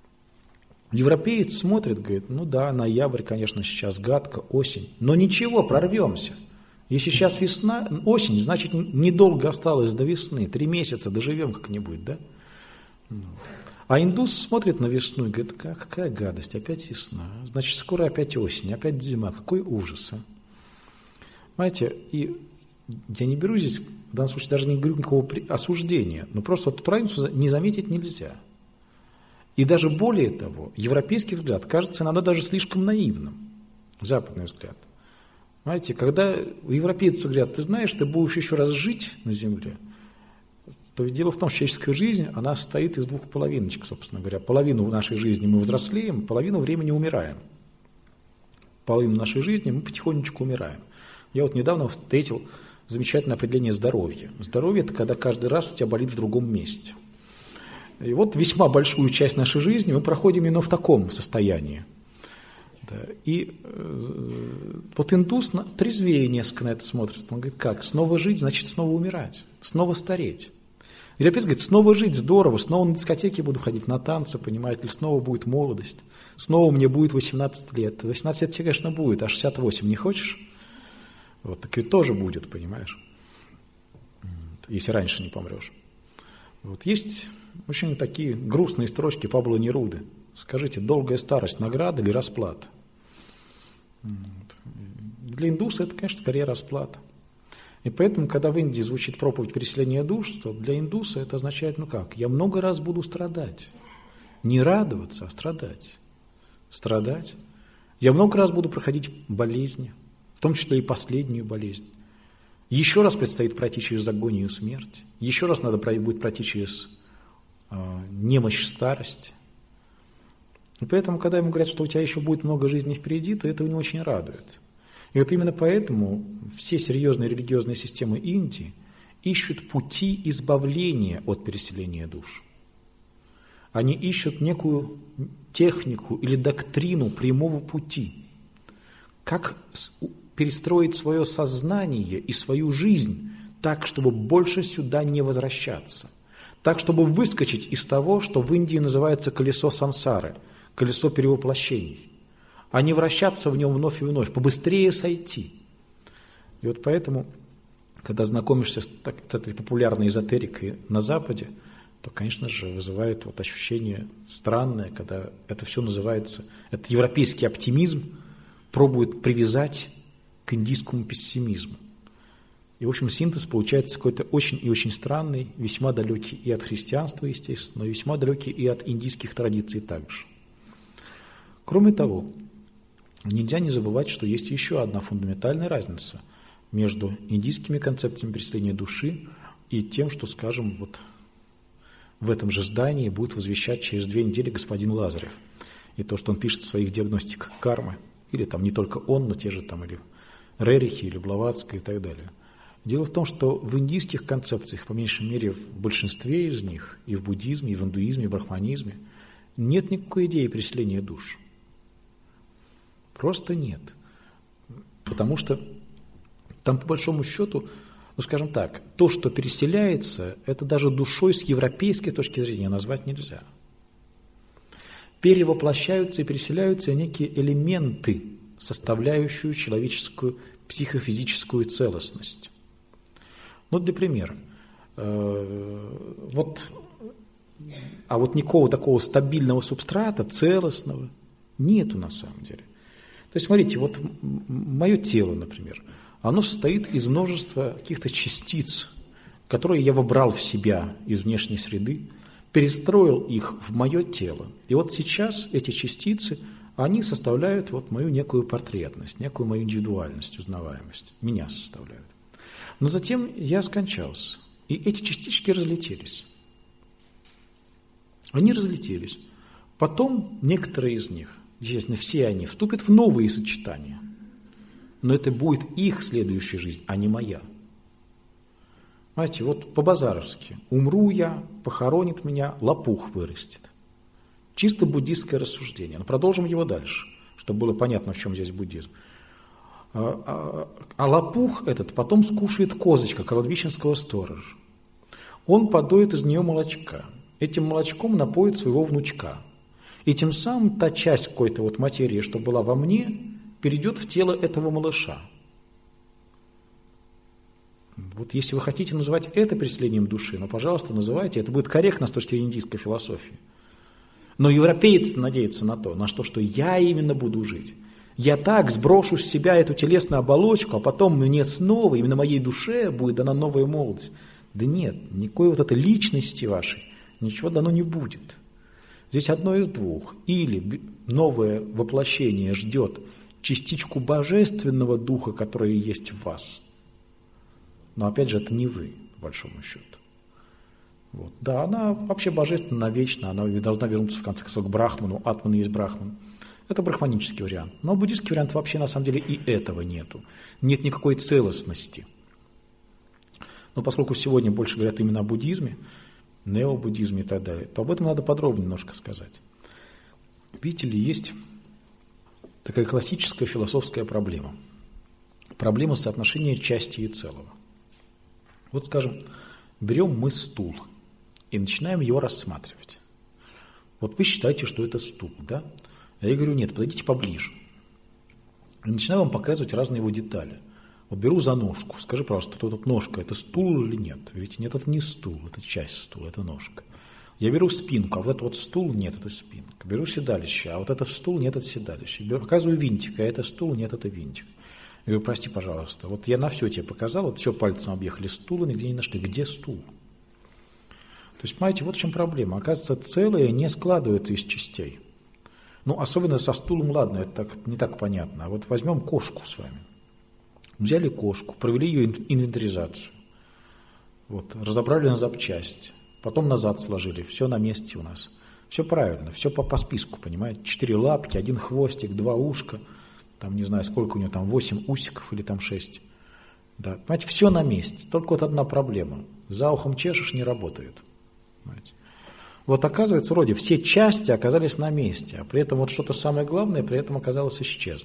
Европеец смотрит, говорит, ну да, ноябрь, конечно, сейчас гадко, осень. Но ничего, прорвемся. Если сейчас весна, осень, значит, недолго осталось до весны. 3 месяца доживем как-нибудь, да? А индус смотрит на весну и говорит: какая гадость, опять весна, значит, скоро опять осень, опять зима, какой ужас. Понимаете, и я не беру здесь, в данном случае даже не говорю никакого осуждения, но просто эту разницу не заметить нельзя. И даже более того, европейский взгляд кажется иногда даже слишком наивным, западный взгляд. Понимаете, когда европейцы говорят: ты знаешь, ты будешь еще раз жить на земле, то дело в том, что человеческая жизнь, она состоит из двух половиночек, собственно говоря. Половину нашей жизни мы взрослеем, половину времени умираем. Половину нашей жизни мы потихонечку умираем. Я вот недавно встретил замечательное определение здоровья. Здоровье – это когда каждый раз у тебя болит в другом месте. И вот весьма большую часть нашей жизни мы проходим именно в таком состоянии. Да. И вот индус трезвее несколько на это смотрит. Он говорит: как? Снова жить, значит снова умирать, снова стареть. Европеец говорит: снова жить здорово, снова на дискотеке буду ходить, на танцы, понимаете, или снова будет молодость, снова мне будет 18 лет. 18 лет тебе, конечно, будет, а 68 не хочешь? Вот, так и тоже будет, понимаешь, если раньше не помрешь. Вот. Есть очень такие грустные строчки Пабло Неруды. Скажите: долгая старость – награда или расплата? Вот. Для индуса это, конечно, скорее расплата. И поэтому, когда в Индии звучит проповедь переселения душ, то для индуса это означает: ну как, я много раз буду страдать. Не радоваться, а страдать. Страдать. Я много раз буду проходить болезни, в том числе и последнюю болезнь. Еще раз предстоит пройти через агонию смерти. Еще раз надо будет пройти через немощь старости. И поэтому, когда ему говорят, что у тебя еще будет много жизни впереди, то это не очень радует. И вот именно поэтому все серьезные религиозные системы Индии ищут пути избавления от переселения душ. Они ищут некую технику или доктрину прямого пути. Как перестроить свое сознание и свою жизнь так, чтобы больше сюда не возвращаться. Так, чтобы выскочить из того, что в Индии называется колесо сансары, колесо перевоплощений, а не вращаться в нем вновь и вновь, побыстрее сойти. И вот поэтому, когда знакомишься с этой популярной эзотерикой на Западе, то, конечно же, вызывает вот ощущение странное, когда это все называется, этот европейский оптимизм пробует привязать к индийскому пессимизму. И, в общем, синтез получается какой-то очень и очень странный, весьма далекий и от христианства, естественно, но весьма далекий и от индийских традиций также. Кроме того, нельзя не забывать, что есть еще одна фундаментальная разница между индийскими концепциями переселения души и тем, что, скажем, вот в этом же здании будет возвещать через 2 недели господин Лазарев. И то, что он пишет в своих диагностиках кармы, или там не только он, но те же там или Рерихи, или Блаватская и так далее. Дело в том, что в индийских концепциях, по меньшей мере в большинстве из них, и в буддизме, и в индуизме, и в брахманизме, нет никакой идеи переселения душ. Просто нет. Потому что там, по большому счету, ну, скажем так, то, что переселяется, это даже душой с европейской точки зрения назвать нельзя. Перевоплощаются и переселяются некие элементы, составляющие человеческую психофизическую целостность. Ну, для примера. Вот никакого такого стабильного субстрата, целостного, нету на самом деле. То есть, смотрите, вот мое тело, например, оно состоит из множества каких-то частиц, которые я вобрал в себя из внешней среды, перестроил их в мое тело. И вот сейчас эти частицы, они составляют вот мою некую портретность, некую мою индивидуальность, узнаваемость. Меня составляют. Но затем я скончался, и эти частички разлетелись. Они разлетелись. Потом некоторые из них, естественно, все они, вступят в новые сочетания. Но это будет их следующая жизнь, а не моя. Знаете, вот по-базаровски. Умру я, похоронит меня, лопух вырастет. Чисто буддистское рассуждение. Но продолжим его дальше, чтобы было понятно, в чем здесь буддизм. А лопух этот потом скушает козочка кладбищенского сторожа. Он подоит из нее молочка. Этим молочком напоит своего внучка. И тем самым та часть какой-то вот материи, что была во мне, перейдет в тело этого малыша. Вот если вы хотите называть это переселением души, ну, пожалуйста, называйте. Это будет корректно с точки зрения индийской философии. Но европеец надеется на то, что я именно буду жить. Я так сброшу с себя эту телесную оболочку, а потом мне снова, именно моей душе будет дана новая молодость. Да нет, никакой вот этой личности вашей, ничего дано не будет. Здесь одно из двух. Или новое воплощение ждет частичку божественного духа, которая есть в вас. Но опять же, это не вы, по большому счету. Вот. Да, она вообще божественна, вечна, она должна вернуться в конце концов к Брахману, Атман есть Брахман. Это брахманический вариант. Но буддийский вариант вообще на самом деле и этого нету. Нет никакой целостности. Но поскольку сегодня больше говорят именно о буддизме, необуддизме и так далее, то об этом надо подробнее немножко сказать. Видите ли, есть такая классическая философская проблема. Проблема соотношения части и целого. Вот, скажем, берем мы стул и начинаем его рассматривать. Вот вы считаете, что это стул, да? А я говорю, нет, подойдите поближе. И начинаю вам показывать разные его детали. Вот беру за ножку, скажи, пожалуйста, вот эта ножка, это стул или нет? Вы говорите, нет, это не стул, это часть стула, это ножка. Я беру спинку, а вот это вот стул, нет, это спинка. Беру седалище, а вот это стул, нет, это седалище. Показываю винтик, а это стул, нет, это винтик. Я говорю, прости, пожалуйста, вот я на все тебе показал, вот все пальцем объехали, стула нигде не нашли. Где стул? То есть, понимаете, вот в чем проблема. Оказывается, целое не складывается из частей. Ну, особенно со стулом, ладно, это не так понятно. А вот возьмем кошку с вами. Взяли кошку, провели ее инвентаризацию. Вот, разобрали на запчасти. Потом назад сложили. Все на месте у нас. Все правильно, все по списку, понимаете. 4 лапки, 1 хвостик, 2 ушка. Там, не знаю, сколько у него там, 8 усиков или там 6. Да, понимаете, все на месте. Только вот одна проблема. За ухом чешешь, не работает. Понимаете? Вот оказывается, вроде все части оказались на месте, а при этом вот что-то самое главное при этом оказалось исчезло.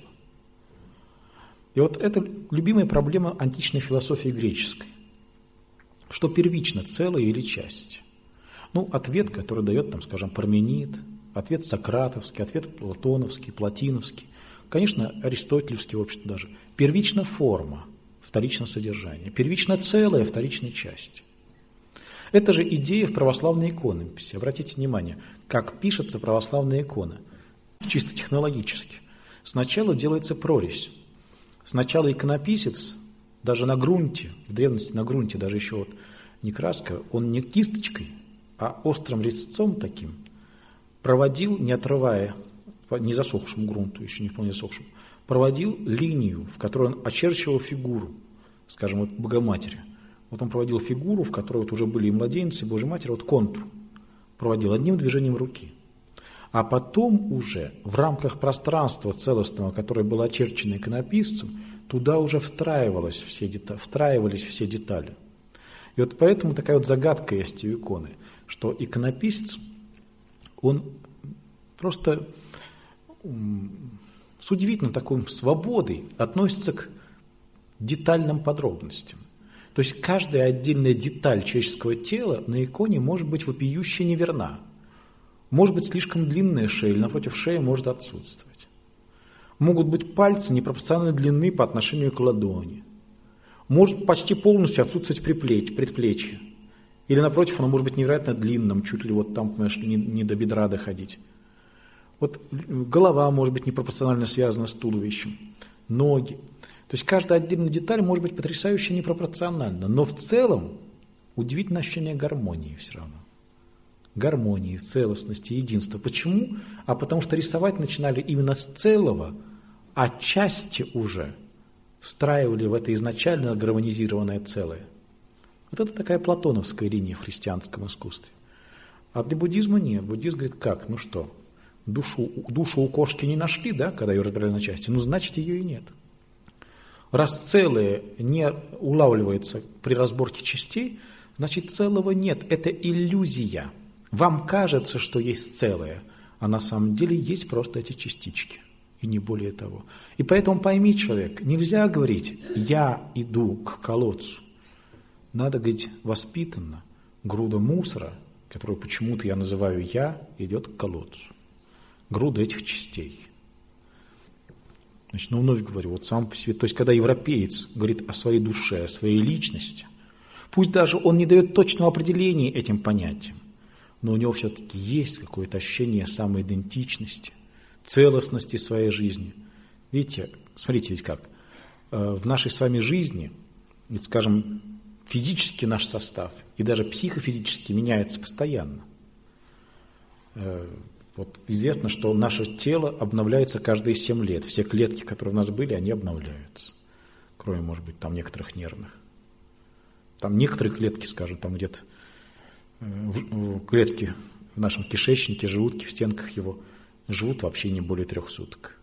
И вот это любимая проблема античной философии греческой. Что первично, целое или часть? Ну, ответ, который дает, там, скажем, Парменид, ответ сократовский, ответ платоновский, платиновский, конечно, аристотелевский, в общем-то, даже. Первична форма, вторично содержание. Первично целое, вторичная часть. Это же идея в православной иконописи. Обратите внимание, как пишется православная икона. Чисто технологически. Сначала делается прорезь. Сначала иконописец, даже на грунте, в древности на грунте, даже еще вот не краска, он не кисточкой, а острым резцом таким проводил, не отрывая, не засохшему грунту, еще не вполне засохшему, проводил линию, в которой он очерчивал фигуру, скажем, вот Богоматери. Вот он проводил фигуру, в которой вот уже были и младенцы, и Божья Матерь, вот контур проводил одним движением руки. А потом уже в рамках пространства целостного, которое было очерчено иконописцем, туда уже встраивались все детали. И вот поэтому такая вот загадка есть у иконы, что иконописец, он просто с удивительной такой свободой относится к детальным подробностям. То есть каждая отдельная деталь человеческого тела на иконе может быть вопиюще неверна. Может быть слишком длинная шея, или напротив шеи может отсутствовать. Могут быть пальцы непропорциональной длины по отношению к ладони. Может почти полностью отсутствовать предплечье. Или напротив, оно может быть невероятно длинным, чуть ли вот там, понимаешь, не до бедра доходить. Вот голова может быть непропорционально связана с туловищем, ноги. То есть каждая отдельная деталь может быть потрясающе непропорциональна, но в целом удивительное ощущение гармонии все равно. Гармонии, целостности, единства. Почему? А потому что рисовать начинали именно с целого, а части уже встраивали в это изначально гармонизированное целое. Вот это такая платоновская линия в христианском искусстве. А для буддизма нет. Буддизм говорит, как? Ну что, душу у кошки не нашли, да, когда ее разбирали на части? Ну, значит, ее и нет. Раз целое не улавливается при разборке частей, значит, целого нет. Это иллюзия. Вам кажется, что есть целое, а на самом деле есть просто эти частички. И не более того. И поэтому пойми, человек, нельзя говорить «я иду к колодцу». Надо говорить воспитанно. Груда мусора, которую почему-то я называю «я», идет к колодцу. Груда этих частей. Значит, вновь говорю, вот сам по себе, то есть, когда европеец говорит о своей душе, о своей личности, пусть даже он не дает точного определения этим понятиям, но у него все-таки есть какое-то ощущение самоидентичности, целостности своей жизни. Видите, смотрите ведь как. В нашей с вами жизни, ведь, скажем, физически наш состав и даже психофизически меняется постоянно. Вот известно, что наше тело обновляется каждые 7 лет. Все клетки, которые у нас были, они обновляются. Кроме, может быть, там некоторых нервных. Там некоторые клетки, скажем, там где-то клетки в нашем кишечнике, желудке, в стенках его живут вообще не более 3 суток.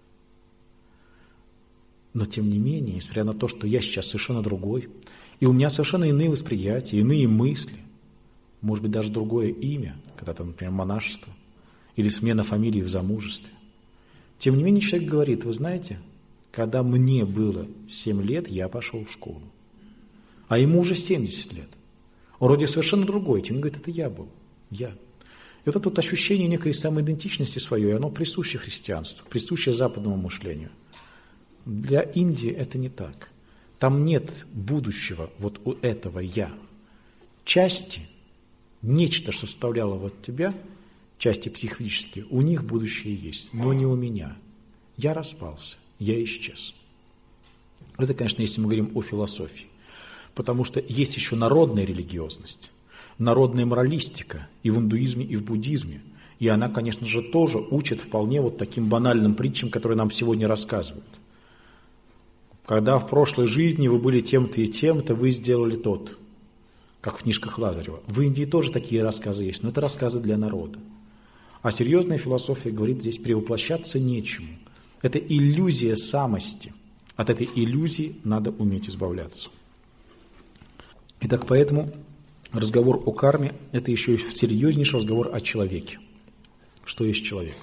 Но тем не менее, несмотря на то, что я сейчас совершенно другой, и у меня совершенно иные восприятия, иные мысли, может быть, даже другое имя, когда-то, например, монашество, или смена фамилии в замужестве. Тем не менее, человек говорит: вы знаете, когда мне было 7 лет, я пошел в школу, а ему уже 70 лет. Он вроде совершенно другой, тем не менее, говорит, это я был, я. И вот это вот ощущение некой самоидентичности своей, оно присуще христианству, присуще западному мышлению. Для Индии это не так. Там нет будущего вот у этого «я». Части, нечто, что составляло вот тебя, части психологические, у них будущее есть, но не у меня. Я распался, я исчез. Это, конечно, если мы говорим о философии. Потому что есть еще народная религиозность, народная моралистика и в индуизме, и в буддизме. И она, конечно же, тоже учит вполне вот таким банальным притчам, которые нам сегодня рассказывают. Когда в прошлой жизни вы были тем-то и тем-то, вы сделали тот, как в книжках Лазарева. В Индии тоже такие рассказы есть, но это рассказы для народа. А серьезная философия говорит, здесь перевоплощаться нечему. Это иллюзия самости. От этой иллюзии надо уметь избавляться. Итак, поэтому разговор о карме – это еще и серьезнейший разговор о человеке. Что есть человек?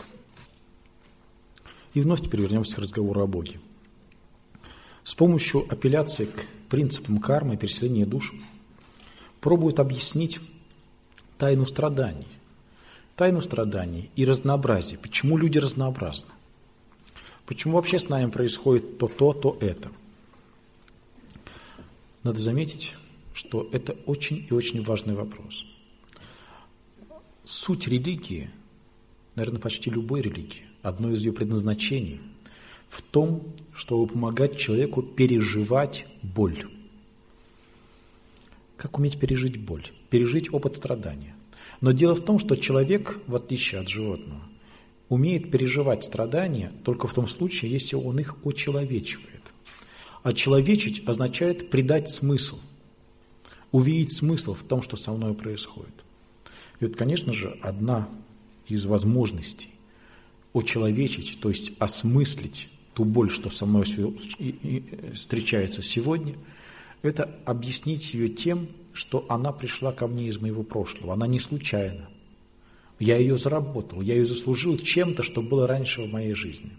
И вновь теперь вернемся к разговору о Боге. С помощью апелляции к принципам кармы, переселения душ, пробуют объяснить тайну страданий. Тайну страданий и разнообразие. Почему люди разнообразны? Почему вообще с нами происходит то, это? Надо заметить, что это очень и очень важный вопрос. Суть религии, наверное, почти любой религии, одно из ее предназначений в том, чтобы помогать человеку переживать боль. Как уметь пережить боль? Пережить опыт страдания. Но дело в том, что человек, в отличие от животного, умеет переживать страдания только в том случае, если он их очеловечивает. Очеловечить означает придать смысл, увидеть смысл в том, что со мной происходит. И вот, конечно же, одна из возможностей очеловечить, то есть осмыслить ту боль, что со мной встречается сегодня, это объяснить ее тем, что она пришла ко мне из моего прошлого. Она не случайна. Я ее заработал, я ее заслужил чем-то, что было раньше в моей жизни.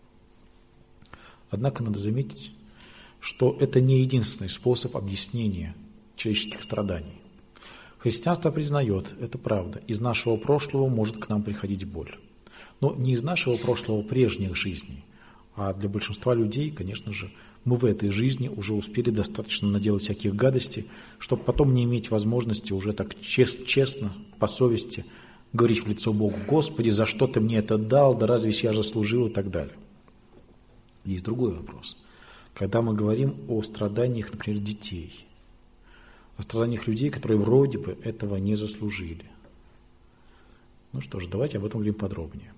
Однако надо заметить, что это не единственный способ объяснения человеческих страданий. Христианство признает, это правда, из нашего прошлого может к нам приходить боль. Но не из нашего прошлого прежних жизней, а для большинства людей, конечно же, мы в этой жизни уже успели достаточно наделать всяких гадостей, чтобы потом не иметь возможности уже так честно, по совести, говорить в лицо Богу: «Господи, за что Ты мне это дал, да разве я заслужил?» и так далее. Есть другой вопрос. Когда мы говорим о страданиях, например, детей, о страданиях людей, которые вроде бы этого не заслужили. Ну что ж, давайте об этом говорим подробнее.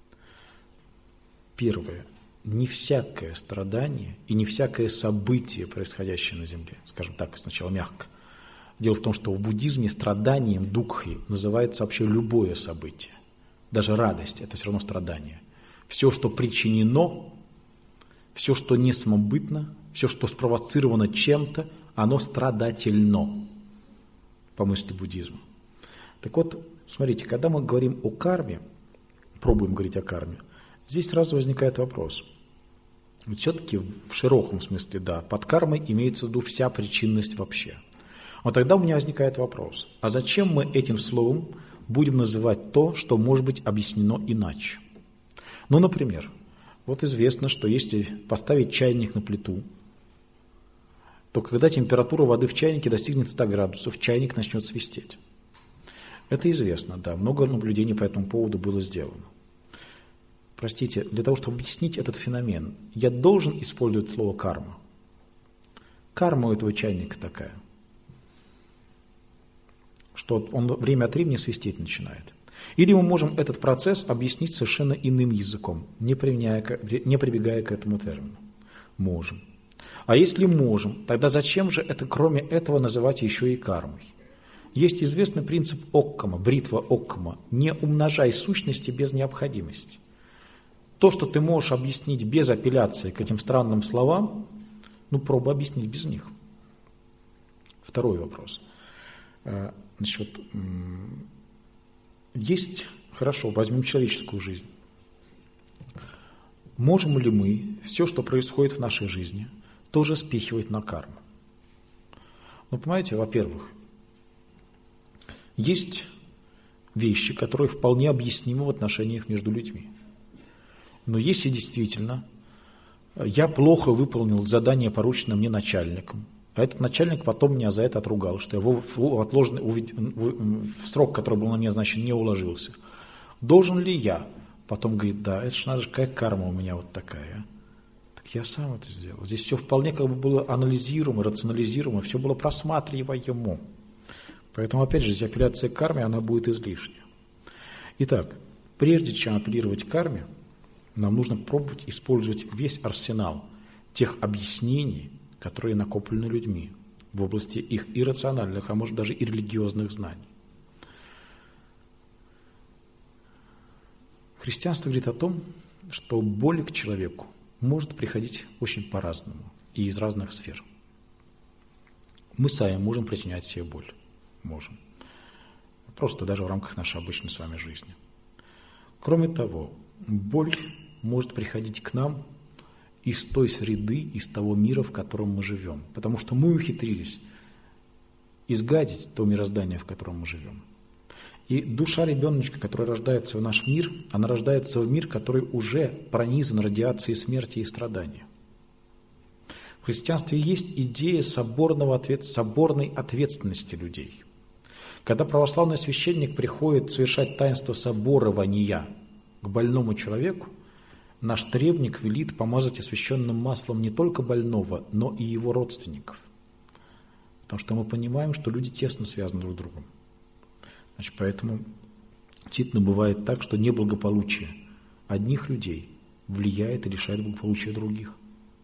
Первое. Не всякое страдание и не всякое событие, происходящее на земле, скажем так, сначала мягко. Дело в том, что в буддизме страданием, дукхой, называется вообще любое событие. Даже радость – это все равно страдание. Все, что причинено, все, что не самобытно, все, что спровоцировано чем-то, оно страдательно, по мысли буддизма. Так вот, смотрите, когда мы говорим о карме, пробуем говорить о карме, здесь сразу возникает вопрос. Ведь все-таки в широком смысле, да, под кармой имеется в виду вся причинность вообще. Вот тогда у меня возникает вопрос, а зачем мы этим словом будем называть то, что может быть объяснено иначе? Ну, например, вот известно, что если поставить чайник на плиту, то когда температура воды в чайнике достигнет 100 градусов, чайник начнет свистеть. Это известно, да, много наблюдений по этому поводу было сделано. Простите, для того, чтобы объяснить этот феномен, я должен использовать слово «карма». Карма у этого чайника такая, что он время от времени свистеть начинает. Или мы можем этот процесс объяснить совершенно иным языком, не прибегая к этому термину. Можем. А если можем, тогда зачем же это, кроме этого, называть еще и кармой? Есть известный принцип Оккама, бритва Оккама. Не умножай сущности без необходимости. То, что ты можешь объяснить без апелляции к этим странным словам, пробуй объяснить без них. Второй вопрос. Значит, есть, хорошо, возьмем человеческую жизнь. Можем ли мы все, что происходит в нашей жизни, тоже спихивать на карму? Понимаете, во-первых, есть вещи, которые вполне объяснимы в отношениях между людьми. Но если действительно я плохо выполнил задание, порученное мне начальником, а этот начальник потом меня за это отругал, что я в срок, который был на меня назначен, не уложился. Должен ли я? Потом говорит, да, это же надо, какая карма у меня вот такая. Так я сам это сделал. Здесь все вполне было анализируемо, рационализируемо, все было просматриваемо. Поэтому, опять же, здесь апелляция к карме, она будет излишня. Итак, прежде чем апеллировать к карме, нам нужно пробовать использовать весь арсенал тех объяснений, которые накоплены людьми в области их иррациональных, а может даже и религиозных знаний. Христианство говорит о том, что боль к человеку может приходить очень по-разному и из разных сфер. Мы сами можем причинять себе боль. Можем. Просто даже в рамках нашей обычной с вами жизни. Кроме того, боль может приходить к нам из той среды, из того мира, в котором мы живем. Потому что мы ухитрились изгадить то мироздание, в котором мы живем. И душа ребеночка, которая рождается в наш мир, она рождается в мир, который уже пронизан радиацией смерти и страдания. В христианстве есть идея соборной ответственности людей. Когда православный священник приходит совершать таинство соборования к больному человеку, наш требник велит помазать освященным маслом не только больного, но и его родственников. Потому что мы понимаем, что люди тесно связаны друг с другом. Значит, поэтому действительно бывает так, что неблагополучие одних людей влияет и решает благополучие других.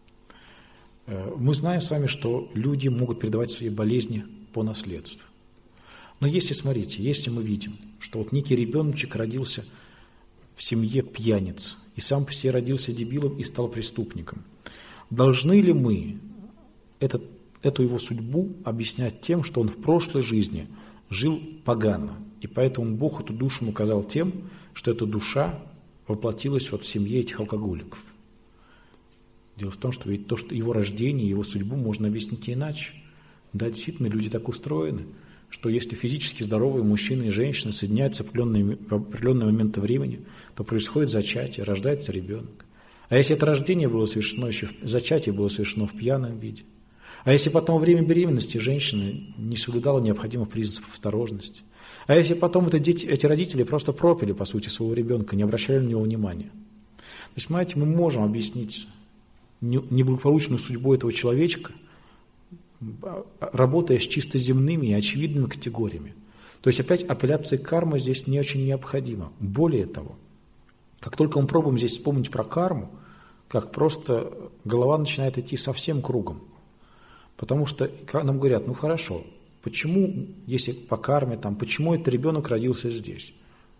Мы знаем с вами, что люди могут передавать свои болезни по наследству. Но если, смотрите, если мы видим, что вот некий ребеночек родился в семье пьяниц и сам по себе родился дебилом и стал преступником, должны ли мы эту его судьбу объяснять тем, что он в прошлой жизни жил погано, и поэтому Бог эту душу указал тем, что эта душа воплотилась вот в семье этих алкоголиков? Дело в том, что ведь то, что его рождение, его судьбу можно объяснить иначе. Да, действительно, люди так устроены, что если физически здоровые мужчины и женщины соединяются в определенные моменты времени, то происходит зачатие, рождается ребенок. А если это рождение было совершено зачатие было совершено в пьяном виде? А если потом во время беременности женщина не соблюдала необходимых принципов осторожности? А если потом эти родители просто пропили, по сути, своего ребенка, не обращали на него внимания? То есть, понимаете, мы можем объяснить неблагополучную судьбу этого человечка, работая с чисто земными и очевидными категориями. То есть опять апелляция к карме здесь не очень необходима. Более того, как только мы пробуем здесь вспомнить про карму, как просто голова начинает идти совсем кругом. Потому что нам говорят, ну хорошо, почему, если по карме, почему этот ребенок родился здесь?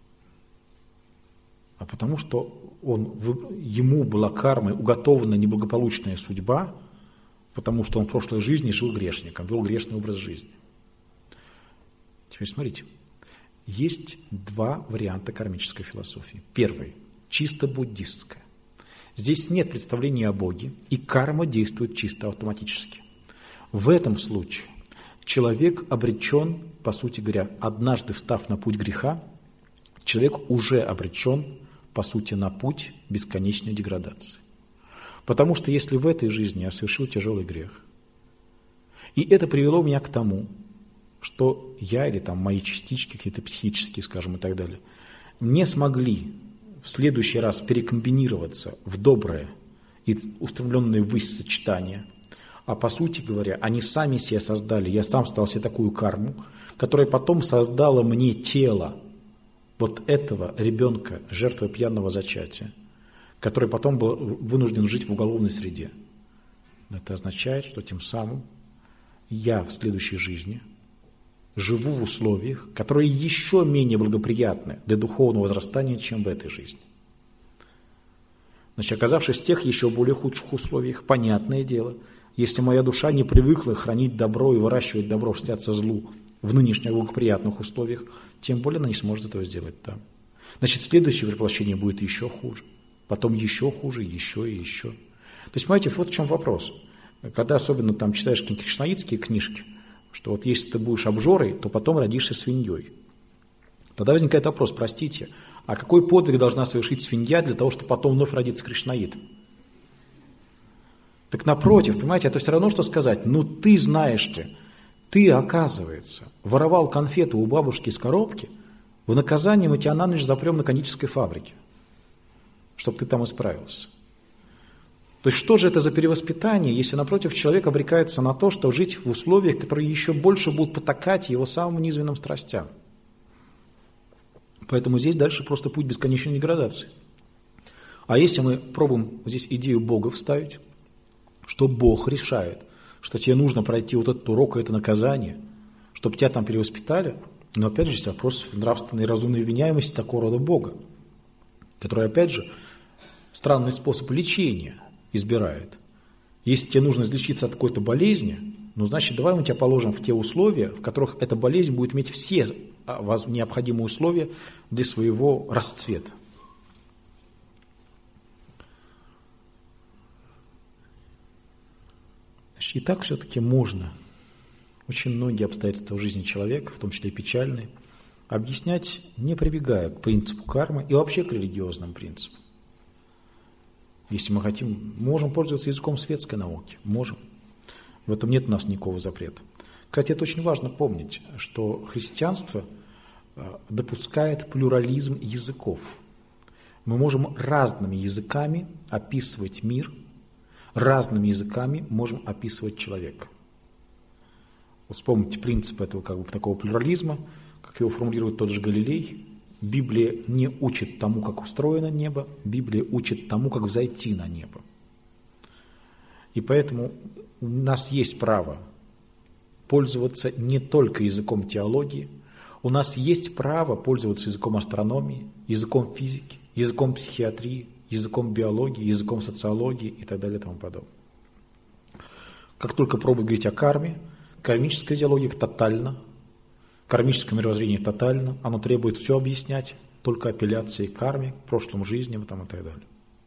А потому что ему была кармой уготована неблагополучная судьба, потому что он в прошлой жизни жил грешником, вел грешный образ жизни. Теперь смотрите, есть два варианта кармической философии. Первый – чисто буддистская. Здесь нет представления о Боге, и карма действует чисто автоматически. В этом случае человек обречен, по сути говоря, однажды встав на путь греха, человек уже обречен, по сути, на путь бесконечной деградации. Потому что если в этой жизни я совершил тяжелый грех, и это привело меня к тому, что я или там мои частички, какие-то психические, скажем, и так далее, не смогли в следующий раз перекомбинироваться в доброе и устремленное ввысь сочетание, а по сути говоря, они сами себе создали, я сам стал себе такую карму, которая потом создала мне тело вот этого ребенка, жертвы пьяного зачатия, который потом был вынужден жить в уголовной среде. Это означает, что тем самым я в следующей жизни живу в условиях, которые еще менее благоприятны для духовного возрастания, чем в этой жизни. Значит, оказавшись в тех еще более худших условиях, понятное дело, если моя душа не привыкла хранить добро и выращивать добро, противостояться злу в нынешних благоприятных условиях, тем более она не сможет этого сделать там. Значит, следующее воплощение будет еще хуже, потом еще хуже, еще и еще. То есть, понимаете, вот в чем вопрос. Когда особенно там читаешь какие-нибудь кришнаитские книжки, что вот если ты будешь обжорой, то потом родишься свиньей. Тогда возникает вопрос, простите, а какой подвиг должна совершить свинья для того, чтобы потом вновь родиться кришнаитом? Так напротив, понимаете, это все равно, что сказать, ну ты знаешь ли, ты, оказывается, воровал конфеты у бабушки из коробки, в наказание мы тебя на ночь запрем на кондитерской фабрике, чтобы ты там исправился. То есть что же это за перевоспитание, если напротив человек обрекается на то, что жить в условиях, которые еще больше будут потакать его самым низменным страстям. Поэтому здесь дальше просто путь бесконечной деградации. А если мы пробуем здесь идею Бога вставить, что Бог решает, что тебе нужно пройти вот этот урок и это наказание, чтобы тебя там перевоспитали, но опять же здесь вопрос нравственной и разумной вменяемости такого рода Бога, который опять же странный способ лечения избирает. Если тебе нужно излечиться от какой-то болезни, ну, значит, давай мы тебя положим в те условия, в которых эта болезнь будет иметь все необходимые условия для своего расцвета. Значит, и так все-таки можно очень многие обстоятельства в жизни человека, в том числе и печальные, объяснять, не прибегая к принципу кармы и вообще к религиозным принципам. Если мы хотим, можем пользоваться языком светской науки, можем. В этом нет у нас никакого запрета. Кстати, это очень важно помнить, что христианство допускает плюрализм языков. Мы можем разными языками описывать мир, разными языками можем описывать человека. Вспомните принцип этого такого плюрализма, как его формулирует тот же Галилей. Библия не учит тому, как устроено небо, Библия учит тому, как взойти на небо. И поэтому у нас есть право пользоваться не только языком теологии, у нас есть право пользоваться языком астрономии, языком физики, языком психиатрии, языком биологии, языком социологии и так далее и тому подобное. Как только пробуем говорить о карме, кармическая идеология тотальна, кармическое мировоззрение тотально, оно требует все объяснять, только апелляции к карме, к прошлым жизням и так далее.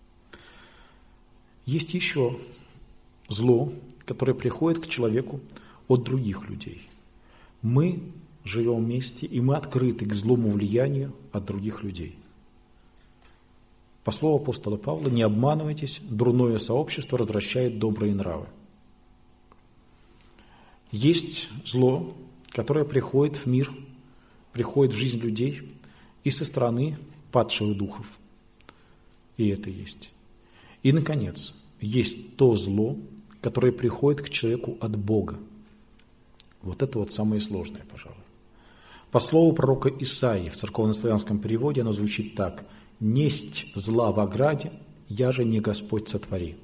Есть еще зло, которое приходит к человеку от других людей. Мы живем вместе, и мы открыты к злому влиянию от других людей. По слову апостола Павла, не обманывайтесь, дурное сообщество развращает добрые нравы. Есть зло, которое приходит в мир, приходит в жизнь людей и со стороны падших духов. И это есть. И, наконец, есть то зло, которое приходит к человеку от Бога. Вот это вот самое сложное, пожалуй. По слову пророка Исаии в церковнославянском переводе оно звучит так: «Несть зла в ограде, я же не Господь сотвори».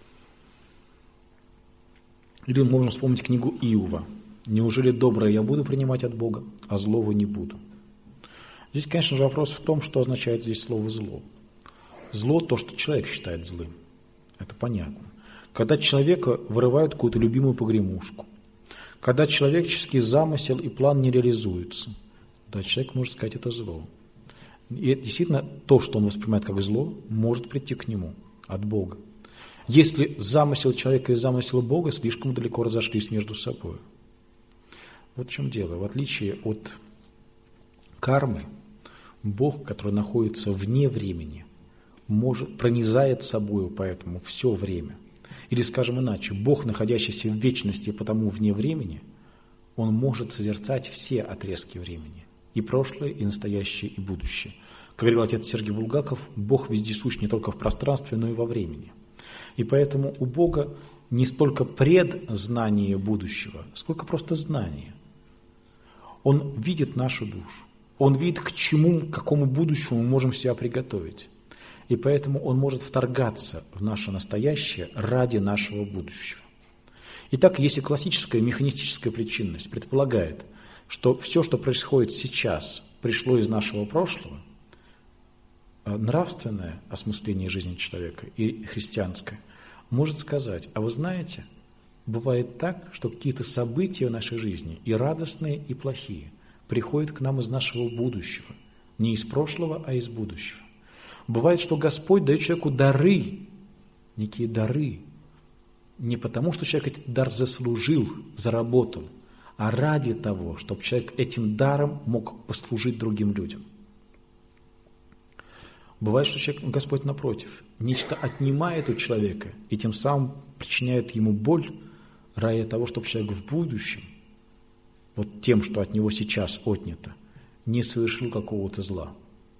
Или мы можем вспомнить книгу Иова. «Неужели доброе я буду принимать от Бога, а злого не буду?» Здесь, конечно же, вопрос в том, что означает здесь слово «зло». Зло – то, что человек считает злым. Это понятно. Когда человека вырывают какую-то любимую погремушку, когда человеческий замысел и план не реализуются, да, человек может сказать, это зло. И действительно, то, что он воспринимает как зло, может прийти к нему от Бога. Если замысел человека и замысел Бога слишком далеко разошлись между собой. Вот в чем дело. В отличие от кармы, Бог, который находится вне времени, пронизает собою поэтому все время. Или, скажем иначе, Бог, находящийся в вечности и потому вне времени, он может созерцать все отрезки времени, и прошлое, и настоящее, и будущее. Как говорил отец Сергий Булгаков, Бог вездесущ не только в пространстве, но и во времени. И поэтому у Бога не столько предзнание будущего, сколько просто знание. Он видит нашу душу. Он видит, к чему, к какому будущему мы можем себя приготовить. И поэтому он может вторгаться в наше настоящее ради нашего будущего. Итак, если классическая механистическая причинность предполагает, что все, что происходит сейчас, пришло из нашего прошлого, нравственное осмысление жизни человека и христианское может сказать: а вы знаете, бывает так, что какие-то события в нашей жизни, и радостные, и плохие, приходят к нам из нашего будущего, не из прошлого, а из будущего. Бывает, что Господь дает человеку дары, некие дары, не потому, что человек этот дар заслужил, заработал, а ради того, чтобы человек этим даром мог послужить другим людям. Бывает, что Господь, напротив, нечто отнимает у человека и тем самым причиняет ему боль ради того, чтобы человек в будущем, вот тем, что от него сейчас отнято, не совершил какого-то зла.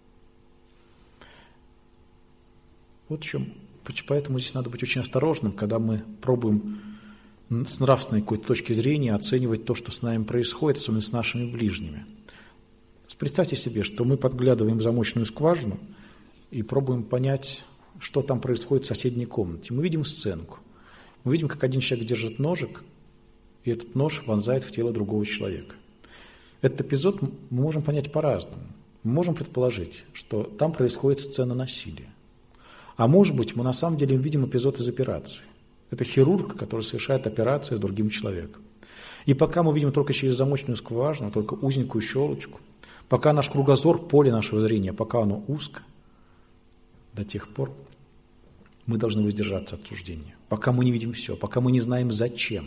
Вот в чем. Поэтому здесь надо быть очень осторожным, когда мы пробуем с нравственной какой-то точки зрения оценивать то, что с нами происходит, особенно с нашими ближними. Представьте себе, что мы подглядываем в замочную скважину и пробуем понять, что там происходит в соседней комнате. Мы видим сценку. Мы видим, как один человек держит ножик, и этот нож вонзает в тело другого человека. Этот эпизод мы можем понять по-разному. Мы можем предположить, что там происходит сцена насилия. А может быть, мы на самом деле видим эпизод из операции. Это хирург, который совершает операцию с другим человеком. И пока мы видим только через замочную скважину, только узенькую щелочку, пока наш кругозор, поле нашего зрения, пока оно узко, до тех пор мы должны воздержаться от суждения. Пока мы не видим все, пока мы не знаем зачем.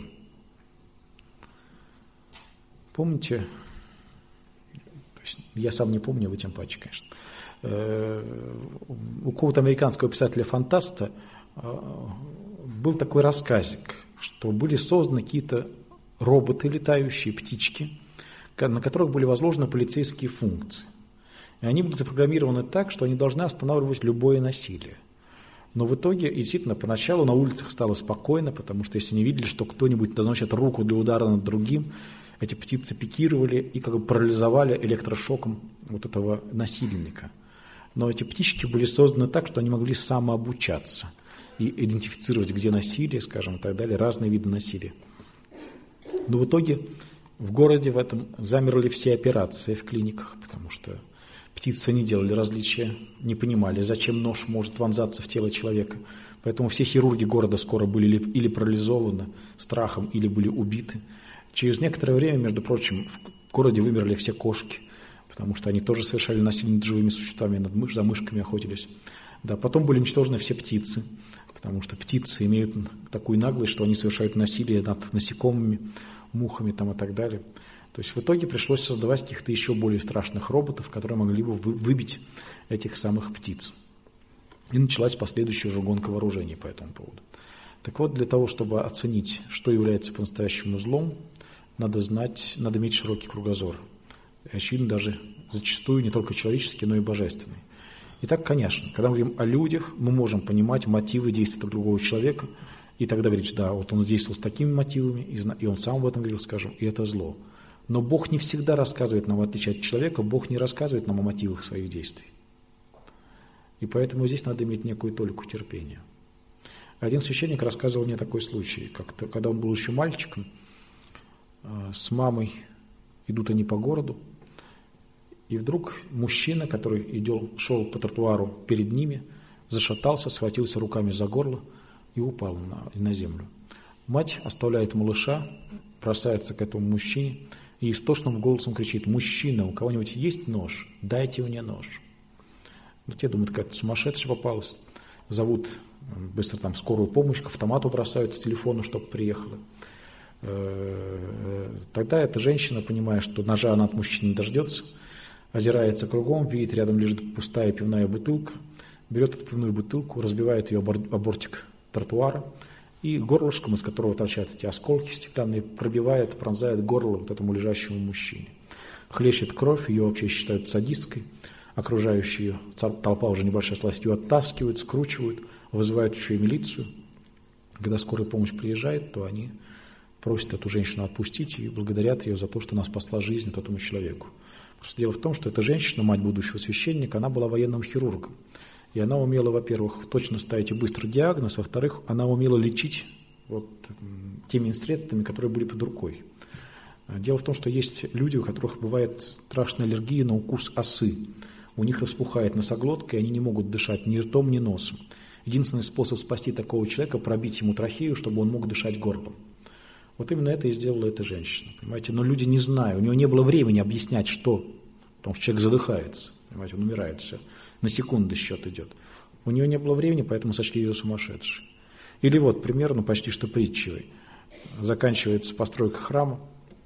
Помните, я сам не помню, вы тем паче, конечно, у какого-то американского писателя-фантаста был такой рассказик, что были созданы какие-то роботы, летающие птички, на которых были возложены полицейские функции. И они были запрограммированы так, что они должны останавливать любое насилие. Но в итоге, и действительно, поначалу на улицах стало спокойно, потому что если они видели, что кто-нибудь заносит руку для удара над другим, эти птицы пикировали и как бы парализовали электрошоком вот этого насильника. Но эти птички были созданы так, что они могли самообучаться и идентифицировать, где насилие, скажем, и так далее, разные виды насилия. Но в итоге в городе в этом замерли все операции в клиниках, потому что птицы не делали различия, не понимали, зачем нож может вонзаться в тело человека. Поэтому все хирурги города скоро были или парализованы страхом, или были убиты. Через некоторое время, между прочим, в городе вымерли все кошки, потому что они тоже совершали насилие над живыми существами, за мышками охотились. Да, потом были уничтожены все птицы, потому что птицы имеют такую наглость, что они совершают насилие над насекомыми, мухами там, и так далее. То есть в итоге пришлось создавать каких-то еще более страшных роботов, которые могли бы выбить этих самых птиц. И началась последующая уже гонка вооружений по этому поводу. Так вот, для того, чтобы оценить, что является по-настоящему злом, надо иметь широкий кругозор. И, очевидно, даже зачастую не только человеческий, но и божественный. Итак, конечно, когда мы говорим о людях, мы можем понимать мотивы действия другого человека, и тогда говорить, да, вот он действовал с такими мотивами, и он сам об этом говорил, скажем, и это зло. Но Бог не всегда рассказывает нам, в отличие от человека, Бог не рассказывает нам о мотивах своих действий. И поэтому здесь надо иметь некую толику терпения. Один священник рассказывал мне такой случай, как-то, когда он был еще мальчиком, с мамой идут они по городу, и вдруг мужчина, который шел по тротуару перед ними, зашатался, схватился руками за горло и упал на землю. Мать оставляет малыша, бросается к этому мужчине и истошным голосом кричит: «Мужчина, у кого-нибудь есть нож? Дайте мне нож». Ну, те думают, какая-то сумасшедшая попалась. Зовут быстро там скорую помощь, к автомату бросают с телефона, чтобы приехала. Тогда эта женщина, понимая, что ножа она от мужчины не дождется, озирается кругом, видит, рядом лежит пустая пивная бутылка, берет эту пивную бутылку, разбивает ее о бортик тротуара и горлышком, из которого торчат эти осколки стеклянные, пробивает, пронзает горло вот этому лежащему мужчине. Хлещет кровь, ее вообще считают садистской, окружающие толпа уже небольшая сласть ее оттаскивают, скручивают, вызывают еще и милицию. Когда скорая помощь приезжает, то они просят эту женщину отпустить и благодарят ее за то, что она спасла жизнь этому человеку. Просто дело в том, что эта женщина, мать будущего священника, она была военным хирургом. И она умела, во-первых, точно ставить и быстрый диагноз, во-вторых, она умела лечить вот теми средствами, которые были под рукой. Дело в том, что есть люди, у которых бывает страшная аллергия на укус осы. У них распухает носоглотка, и они не могут дышать ни ртом, ни носом. Единственный способ спасти такого человека – пробить ему трахею, чтобы он мог дышать горлом. Вот именно это и сделала эта женщина, понимаете. Но люди не знают, у него не было времени объяснять, что. Потому что человек задыхается, понимаете, он умирает, все. На секунды счет идет. У нее не было времени, поэтому сочли ее сумасшедшей. Или вот пример, почти что притчевый. Заканчивается постройка храма,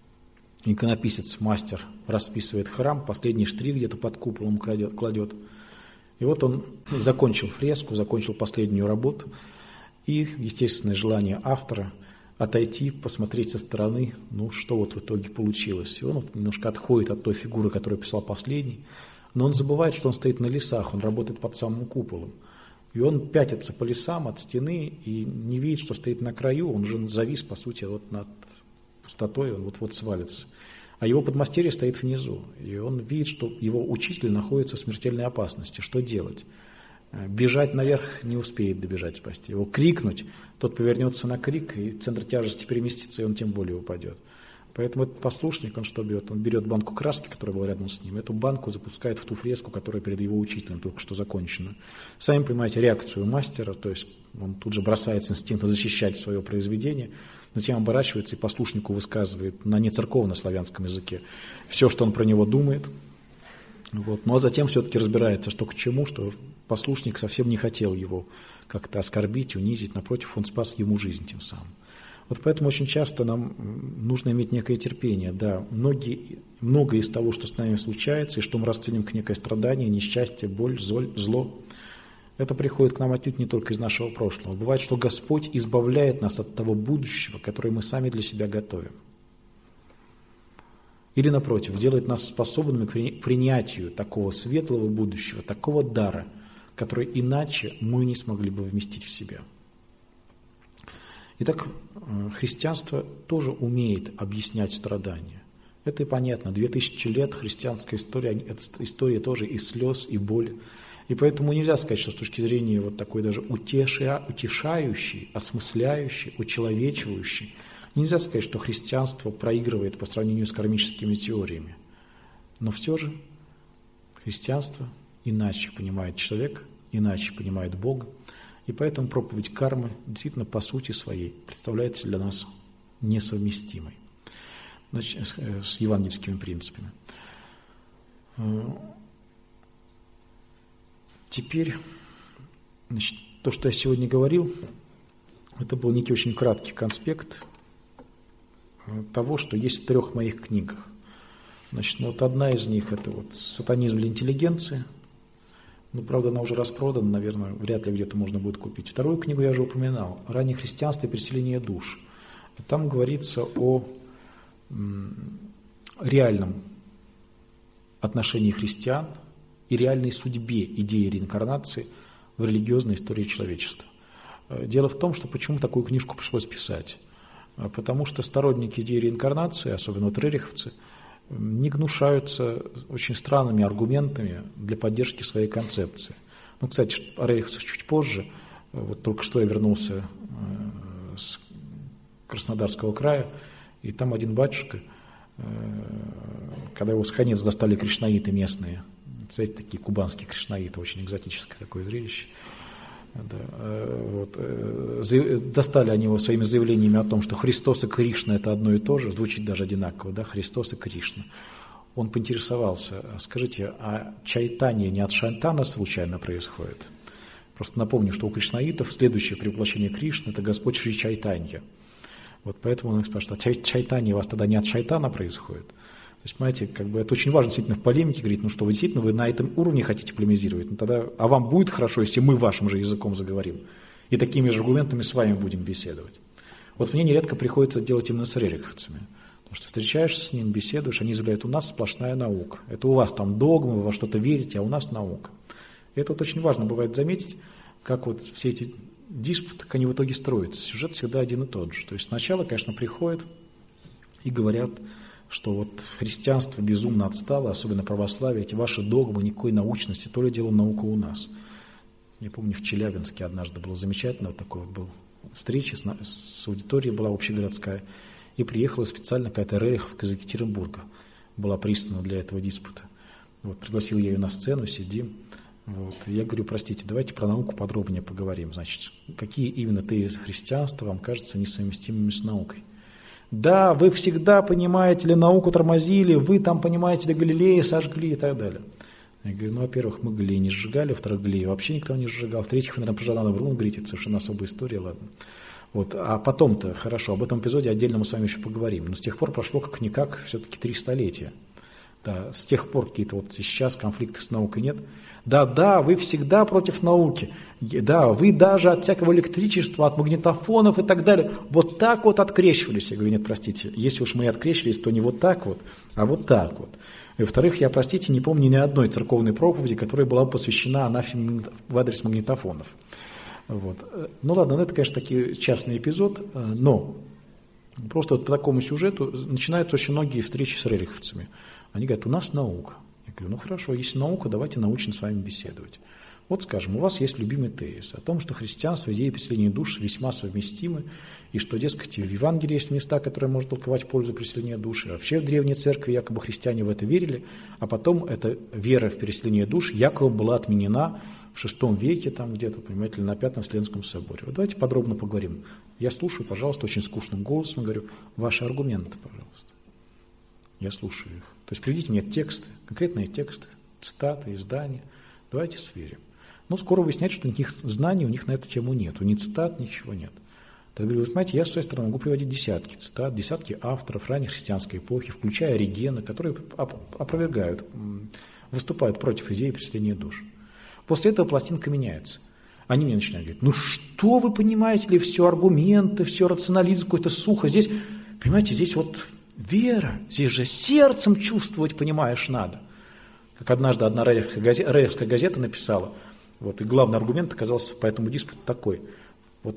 иконописец, мастер расписывает храм, последний штрих где-то под куполом кладет. И вот он закончил фреску, закончил последнюю работу. И естественное желание автора отойти, посмотреть со стороны, что вот в итоге получилось. И он вот немножко отходит от той фигуры, которую писал последний. Но он забывает, что он стоит на лесах, он работает под самым куполом. И он пятится по лесам от стены и не видит, что стоит на краю, он уже завис, по сути, вот над пустотой, он вот-вот свалится. А его подмастерье стоит внизу, и он видит, что его учитель находится в смертельной опасности. Что делать? Бежать наверх не успеет добежать, спасти. Его крикнуть, тот повернется на крик, и центр тяжести переместится, и он тем более упадет. Поэтому этот послушник, он что берет? Он берет банку краски, которая была рядом с ним, эту банку запускает в ту фреску, которая перед его учителем только что закончена. Сами понимаете реакцию мастера, то есть он тут же бросается инстинктивно защищать свое произведение, затем оборачивается и послушнику высказывает на нецерковно-славянском языке все, что он про него думает. Вот. Ну а затем все-таки разбирается, что к чему, что послушник совсем не хотел его как-то оскорбить, унизить, напротив, он спас ему жизнь тем самым. Вот поэтому очень часто нам нужно иметь некое терпение. Да, многое из того, что с нами случается, и что мы расценим как некое страдание, несчастье, боль, зло, это приходит к нам отнюдь не только из нашего прошлого. Бывает, что Господь избавляет нас от того будущего, которое мы сами для себя готовим. Или, напротив, делает нас способными к принятию такого светлого будущего, такого дара, который иначе мы не смогли бы вместить в себя. Итак, христианство тоже умеет объяснять страдания. Это и понятно. 2000 лет христианская история, это история тоже и слез, и боли. И поэтому нельзя сказать, что с точки зрения вот такой даже утешающей, осмысляющей, учеловечивающей, нельзя сказать, что христианство проигрывает по сравнению с кармическими теориями. Но все же христианство иначе понимает человека, иначе понимает Бога. И поэтому проповедь кармы действительно по сути своей представляется для нас несовместимой с евангельскими принципами. Теперь, то, что я сегодня говорил, это был некий очень краткий конспект того, что есть в 3 моих книгах. Одна из них – это «Сатанизм для интеллигенции». Правда, она уже распродана, наверное, вряд ли где-то можно будет купить. 2 книгу я уже упоминал «Раннее христианство и переселение душ». Там говорится о реальном отношении христиан и реальной судьбе идеи реинкарнации в религиозной истории человечества. Дело в том, что почему такую книжку пришлось писать. Потому что сторонники идеи реинкарнации, особенно рериховцы, не гнушаются очень странными аргументами для поддержки своей концепции. Кстати, о рериховцах чуть позже. Только что я вернулся с Краснодарского края, и там один батюшка, когда его с конец достали кришнаиты местные, знаете, такие кубанские кришнаиты, очень экзотическое такое зрелище. Достали они его своими заявлениями о том, что Христос и Кришна – это одно и то же, звучит даже одинаково, да, Христос и Кришна. Он поинтересовался, скажите, а чайтанья не от шайтана случайно происходит? Просто напомню, что у кришнаитов следующее перевоплощение Кришны – это Господь Шри Чайтанья. Поэтому он их спрашивает, а чайтанья у вас тогда не от шайтана происходит? То есть, понимаете, это очень важно действительно в полемике говорить, что вы действительно вы на этом уровне хотите полемизировать, тогда, а вам будет хорошо, если мы вашим же языком заговорим? И такими же аргументами с вами будем беседовать. Вот мне нередко приходится делать именно с рериховцами. Потому что встречаешься с ними, беседуешь, они заявляют, у нас сплошная наука. Это у вас там догмы, вы во что-то верите, а у нас наука. И это вот очень важно бывает заметить, как вот все эти диспуты, как они в итоге строятся. Сюжет всегда один и тот же. То есть сначала, конечно, приходят и говорят, что вот христианство безумно отстало, особенно православие, эти ваши догмы, никакой научности, то ли дело наука у нас. Я помню, в Челябинске однажды было замечательно, вот такой вот был встреча с аудиторией, была общегородская, и приехала специально какая-то рериховка из Екатеринбурга, была прислана для этого диспута. Вот, пригласил я ее на сцену, сидим. Вот, и я говорю, простите, давайте про науку подробнее поговорим. Значит, какие именно тезисы христианства вам кажутся несовместимыми с наукой? Да, вы всегда, понимаете ли, науку тормозили, вы там, понимаете ли, Галилея сожгли и так далее. Я говорю, ну, во-первых, мы Галилею не сжигали, во-вторых, Галилею вообще никто не сжигал, в-третьих, вы, наверное, про Жана Бруно говорите, это совершенно особая история, ладно. Вот, а потом-то, хорошо, об этом эпизоде отдельно мы с вами еще поговорим, но с тех пор прошло как-никак все-таки 3 столетия. Да, с тех пор какие-то вот сейчас конфликты с наукой нет. Да, вы всегда против науки. Да, вы даже от всякого электричества, от магнитофонов и так далее вот так вот открещивались. Я говорю, нет, простите, если уж мы и открещивались, то не вот так вот, а вот так вот. И, во-вторых, я, простите, не помню ни одной церковной проповеди, которая была бы посвящена анафеме в адрес магнитофонов. Вот. Ну ладно, это, конечно, такой частный эпизод, но просто вот по такому сюжету начинаются очень многие встречи с рериховцами. Они говорят, у нас наука. Я говорю, ну хорошо, если наука, давайте научно с вами беседовать. Вот, скажем, у вас есть любимый тезис о том, что христианство и идея преследования душ весьма совместимы, и что, дескать, в Евангелии есть места, которые можно толковать в пользу преследования душ. И вообще в Древней Церкви якобы христиане в это верили, а потом эта вера в переселение душ якобы была отменена в VI веке, там где-то, понимаете ли, на Пятом Вселенском соборе. Вот давайте подробно поговорим. Я слушаю, пожалуйста, очень скучным голосом, говорю, ваши аргументы, пожалуйста. Я слушаю их. То есть приведите мне тексты, конкретные тексты, цитаты, издания. Давайте сверим. Но скоро выясняется, что никаких знаний у них на эту тему нет. Ни цитат, ничего нет. Тогда говорю, вы знаете, я с своей стороны могу приводить десятки цитат, десятки авторов ранней христианской эпохи, включая Оригена, которые опровергают, выступают против идеи преследования душ. После этого пластинка меняется. Они мне начинают говорить, ну что вы понимаете ли, все аргументы, все рационализм какой-то сухо. Здесь, понимаете, здесь вот вера, здесь же сердцем чувствовать, понимаешь, надо. Как однажды одна рериховская газета написала, вот, и главный аргумент оказался по этому диспуту такой. Вот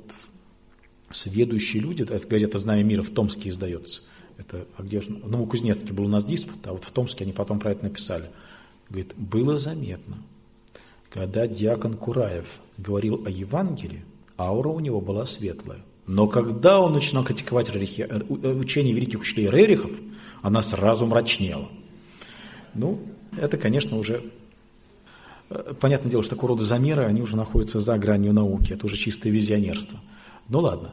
сведущие люди, эта газета «Знамя мира» в Томске издается, это, а где, в Новокузнецке был у нас диспут, а вот в Томске они потом про это написали. Говорит, было заметно, когда диакон Кураев говорил о Евангелии, аура у него была светлая. Но когда он начинал критиковать учение великих учителей рерихов, она сразу мрачнела. Ну, это, конечно, уже... Понятное дело, что такого рода замеры, они уже находятся за гранью науки, это уже чистое визионерство. Ну ладно,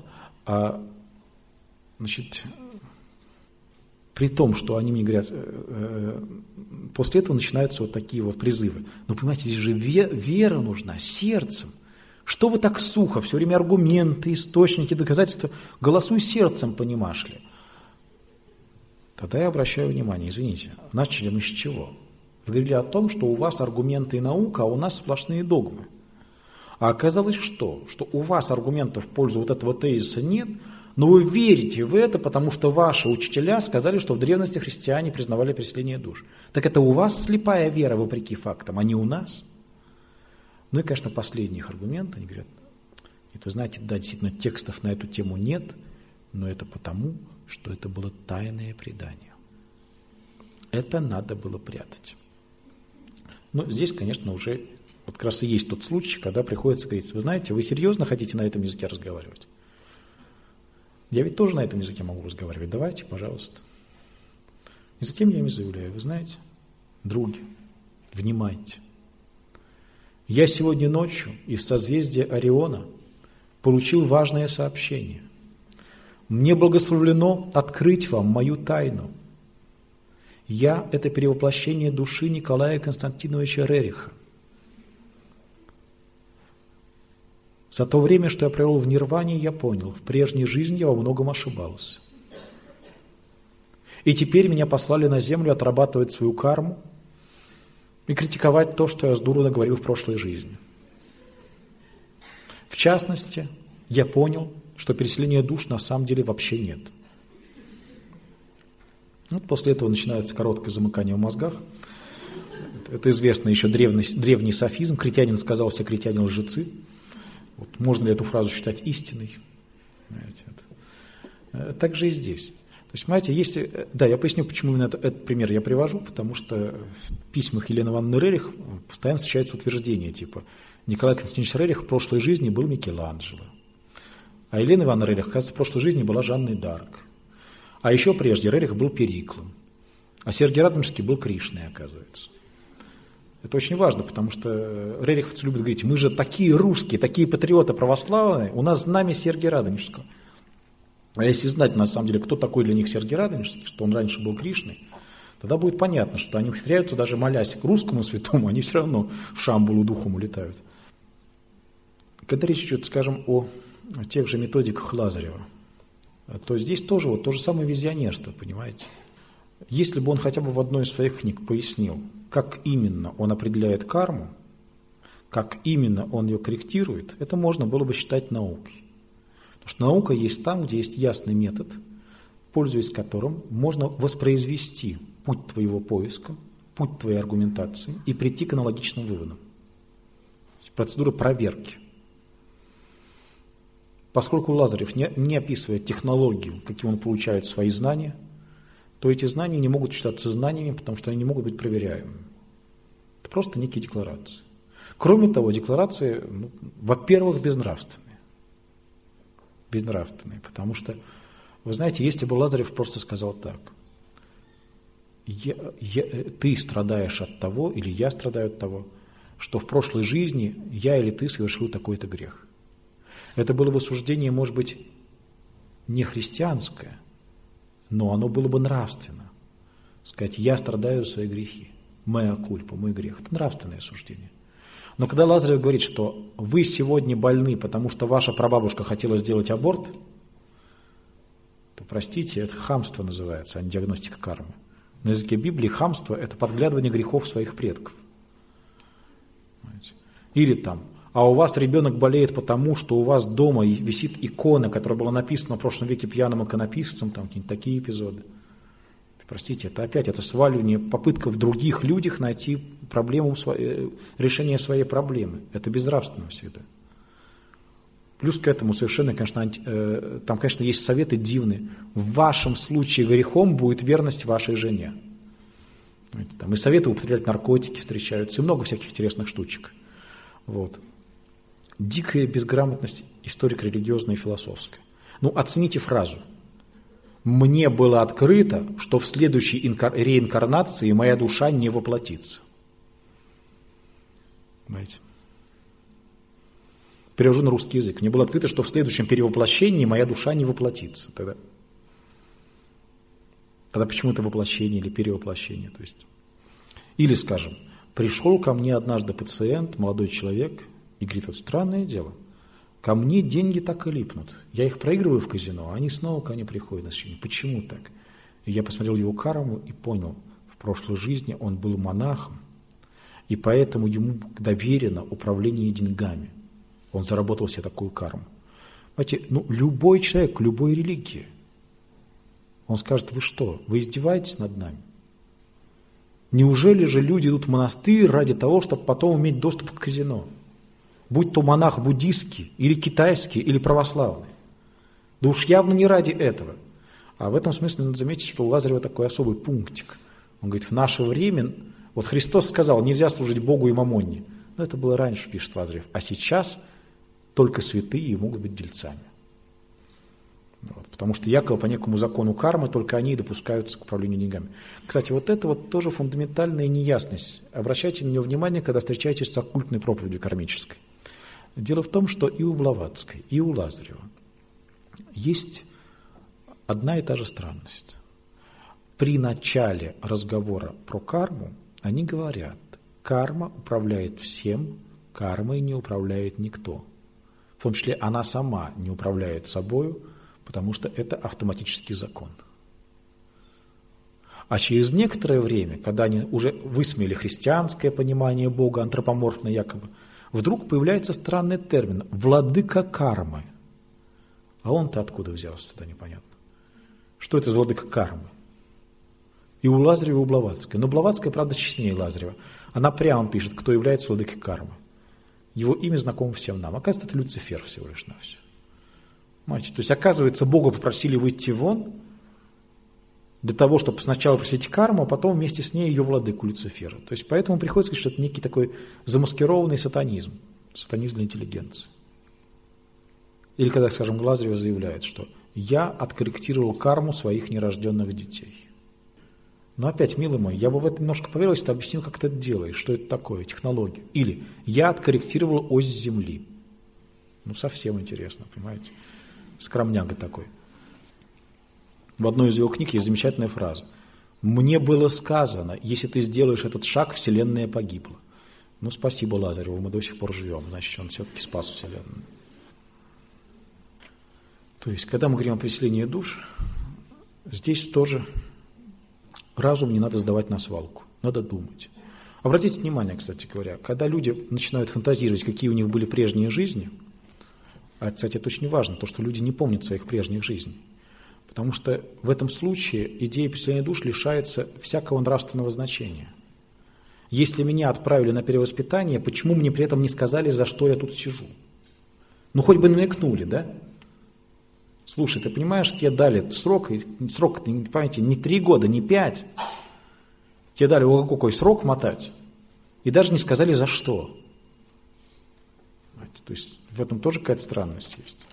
значит, при том, что они мне говорят, после этого начинаются вот такие вот призывы. Но понимаете, здесь же вера нужна, сердцем. Что вы так сухо, все время аргументы, источники, доказательства, голосуй сердцем, понимаешь ли. Тогда я обращаю внимание, извините, начали мы с чего? Вы говорили о том, что у вас аргументы и наука, а у нас сплошные догмы. А оказалось что? Что у вас аргументов в пользу вот этого тезиса нет, но вы верите в это, потому что ваши учителя сказали, что в древности христиане признавали преследование душ. Так это у вас слепая вера вопреки фактам, а не у нас? Ну и, конечно, последний их аргумент, они говорят, нет, вы знаете, да, действительно, текстов на эту тему нет, но это потому, что это было тайное предание. Это надо было прятать. Но здесь, конечно, уже вот как раз и есть тот случай, когда приходится говорить, вы знаете, вы серьезно хотите на этом языке разговаривать? Я ведь тоже на этом языке могу разговаривать, давайте, пожалуйста. И затем я им заявляю, вы знаете, други, внимайте. Я сегодня ночью из созвездия Ориона получил важное сообщение. Мне благословлено открыть вам мою тайну. Я – это перевоплощение души Николая Константиновича Рериха. За то время, что я провел в нирване, я понял, в прежней жизни я во многом ошибался. И теперь меня послали на землю отрабатывать свою карму и критиковать то, что я с дуру наговорил в прошлой жизни. В частности, я понял, что переселения душ на самом деле вообще нет. Вот после этого начинается короткое замыкание в мозгах. Это известный еще древний софизм. Критянин сказал, все критяне лжецы. Вот, можно ли эту фразу считать истиной? Так же и здесь. То есть, понимаете, если... Да, я поясню, почему именно этот пример я привожу, потому что в письмах Елены Ивановны Рерих постоянно встречаются утверждения типа Николай Константинович Рерих в прошлой жизни был Микеланджело. А Елена Ивановна Рерих, оказывается, в прошлой жизни была Жанной д'Арк. А еще прежде Рерих был Периклом. А Сергий Радонежский был Кришной, оказывается. Это очень важно, потому что рериховцы любят говорить, мы же такие русские, такие патриоты православные, у нас знамя Сергия Радонежского. А если знать, на самом деле, кто такой для них Сергий Радонежский, что он раньше был Кришной, тогда будет понятно, что они ухитряются, даже молясь к русскому святому, они все равно в Шамбулу духом улетают. Когда речь идет, скажем, о тех же методиках Лазарева, то здесь тоже вот то же самое визионерство, понимаете. Если бы он хотя бы в одной из своих книг пояснил, как именно он определяет карму, как именно он ее корректирует, это можно было бы считать наукой. Потому что наука есть там, где есть ясный метод, пользуясь которым можно воспроизвести путь твоего поиска, путь твоей аргументации и прийти к аналогичным выводам. Процедура проверки. Поскольку Лазарев не описывает технологию, каким он получает свои знания, то эти знания не могут считаться знаниями, потому что они не могут быть проверяемыми. Это просто некие декларации. Кроме того, декларации, во-первых, безнравственные. Безнравственные, потому что, вы знаете, если бы Лазарев просто сказал так, ты страдаешь от того, или я страдаю от того, что в прошлой жизни я или ты совершил такой-то грех. Это было бы суждение, может быть, не христианское, но оно было бы нравственно. Сказать, я страдаю за свои грехи, моя кульпа, мой грех. Это нравственное суждение. Но когда Лазарев говорит, что вы сегодня больны, потому что ваша прабабушка хотела сделать аборт, то, простите, это хамство называется, а не диагностика кармы. На языке Библии хамство – это подглядывание грехов своих предков. Или там, а у вас ребенок болеет потому, что у вас дома висит икона, которая была написана в прошлом веке пьяным иконописцем, там какие-нибудь такие эпизоды. Простите, это опять это сваливание, попытка в других людях найти проблему, решение своей проблемы. Это безнравственно всегда. Плюс к этому совершенно, конечно, там, конечно, есть советы дивные. В вашем случае грехом будет верность вашей жене. Там и советы употреблять наркотики встречаются, и много всяких интересных штучек. Вот. Дикая безграмотность историко-религиозная и философская. Оцените фразу. «Мне было открыто, что в следующей реинкарнации моя душа не воплотится». Понимаете? Перевожу на русский язык. Мне было открыто, что в следующем перевоплощении моя душа не воплотится. Тогда почему это воплощение или перевоплощение? То есть, или, скажем, пришел ко мне однажды пациент, молодой человек, и говорит, вот странное дело, ко мне деньги так и липнут. Я их проигрываю в казино, а они снова ко мне приходят на счастье. Почему так? И я посмотрел его карму и понял, в прошлой жизни он был монахом, и поэтому ему доверено управление деньгами. Он заработал себе такую карму. Понимаете, любой человек, любой религии, он скажет, вы что, вы издеваетесь над нами? Неужели же люди идут в монастырь ради того, чтобы потом иметь доступ к казино? Будь то монах буддийский, или китайский, или православный. Да уж явно не ради этого. А в этом смысле надо заметить, что у Лазарева такой особый пунктик. Он говорит, в наше время, вот Христос сказал, нельзя служить Богу и мамонне. Но это было раньше, пишет Лазарев. А сейчас только святые могут быть дельцами. Вот, потому что якобы по некому закону кармы только они и допускаются к управлению деньгами. Кстати, вот это вот тоже фундаментальная неясность. Обращайте на нее внимание, когда встречаетесь с оккультной проповедью кармической. Дело в том, что и у Блаватской, и у Лазарева есть одна и та же странность. При начале разговора про карму они говорят, карма управляет всем, кармой не управляет никто. В том числе она сама не управляет собою, потому что это автоматический закон. А через некоторое время, когда они уже высмеяли христианское понимание Бога, антропоморфное якобы, вдруг появляется странный термин «владыка кармы». А он-то откуда взялся, тогда непонятно. Что это за владыка кармы? И у Лазарева, и у Блаватской. Но Блаватская, правда, честнее Лазарева. Она прямо пишет, кто является владыкой кармы. Его имя знакомо всем нам. Оказывается, это Люцифер всего лишь навсего. Понимаете? То есть, оказывается, Бога попросили выйти вон для того, чтобы сначала просить карму, а потом вместе с ней ее владыку Люцифера. То есть, поэтому приходится сказать, что это некий такой замаскированный сатанизм. Сатанизм для интеллигенции. Или когда, скажем, Лазарев заявляет, что «я откорректировал карму своих нерожденных детей». Но опять, милый мой, я бы в это немножко поверил, если ты объяснил, как ты это делаешь, что это такое, технология. Или «я откорректировал ось Земли». Ну, совсем интересно, понимаете? Скромняга такой. В одной из его книг есть замечательная фраза. «Мне было сказано, если ты сделаешь этот шаг, Вселенная погибла». Ну, спасибо Лазареву, мы до сих пор живем, значит, он все-таки спас Вселенную. То есть, когда мы говорим о преселении душ, здесь тоже разум не надо сдавать на свалку, надо думать. Обратите внимание, кстати говоря, когда люди начинают фантазировать, какие у них были прежние жизни, а, кстати, это очень важно, то, что люди не помнят своих прежних жизней, потому что в этом случае идея преселения душ лишается всякого нравственного значения. Если меня отправили на перевоспитание, почему мне при этом не сказали, за что я тут сижу? Ну, хоть бы намекнули, да? Слушай, ты понимаешь, тебе дали срок, понимаете, не 3 года, не 5. Тебе дали какой срок мотать, и даже не сказали, за что. То есть в этом тоже какая-то странность есть.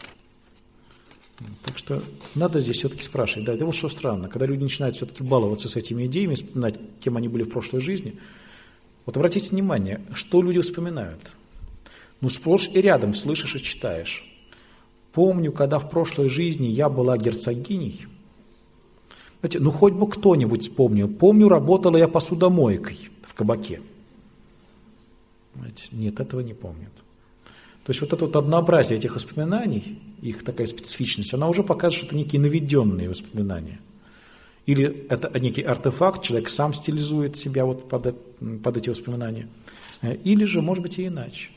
Так что надо здесь все-таки спрашивать. Да, это вот что странно, когда люди начинают все-таки баловаться с этими идеями, вспоминать, кем они были в прошлой жизни. Вот обратите внимание, что люди вспоминают. Ну, сплошь и рядом слышишь и читаешь. Помню, когда в прошлой жизни я была герцогиней. Знаете, ну, хоть бы кто-нибудь вспомнил. Помню, работала я посудомойкой в кабаке. Знаете, нет, этого не помнят. То есть вот это вот однообразие этих воспоминаний, их такая специфичность, она уже показывает, что это некие наведенные воспоминания. Или это некий артефакт, человек сам стилизует себя вот под эти воспоминания. Или же, может быть, и иначе.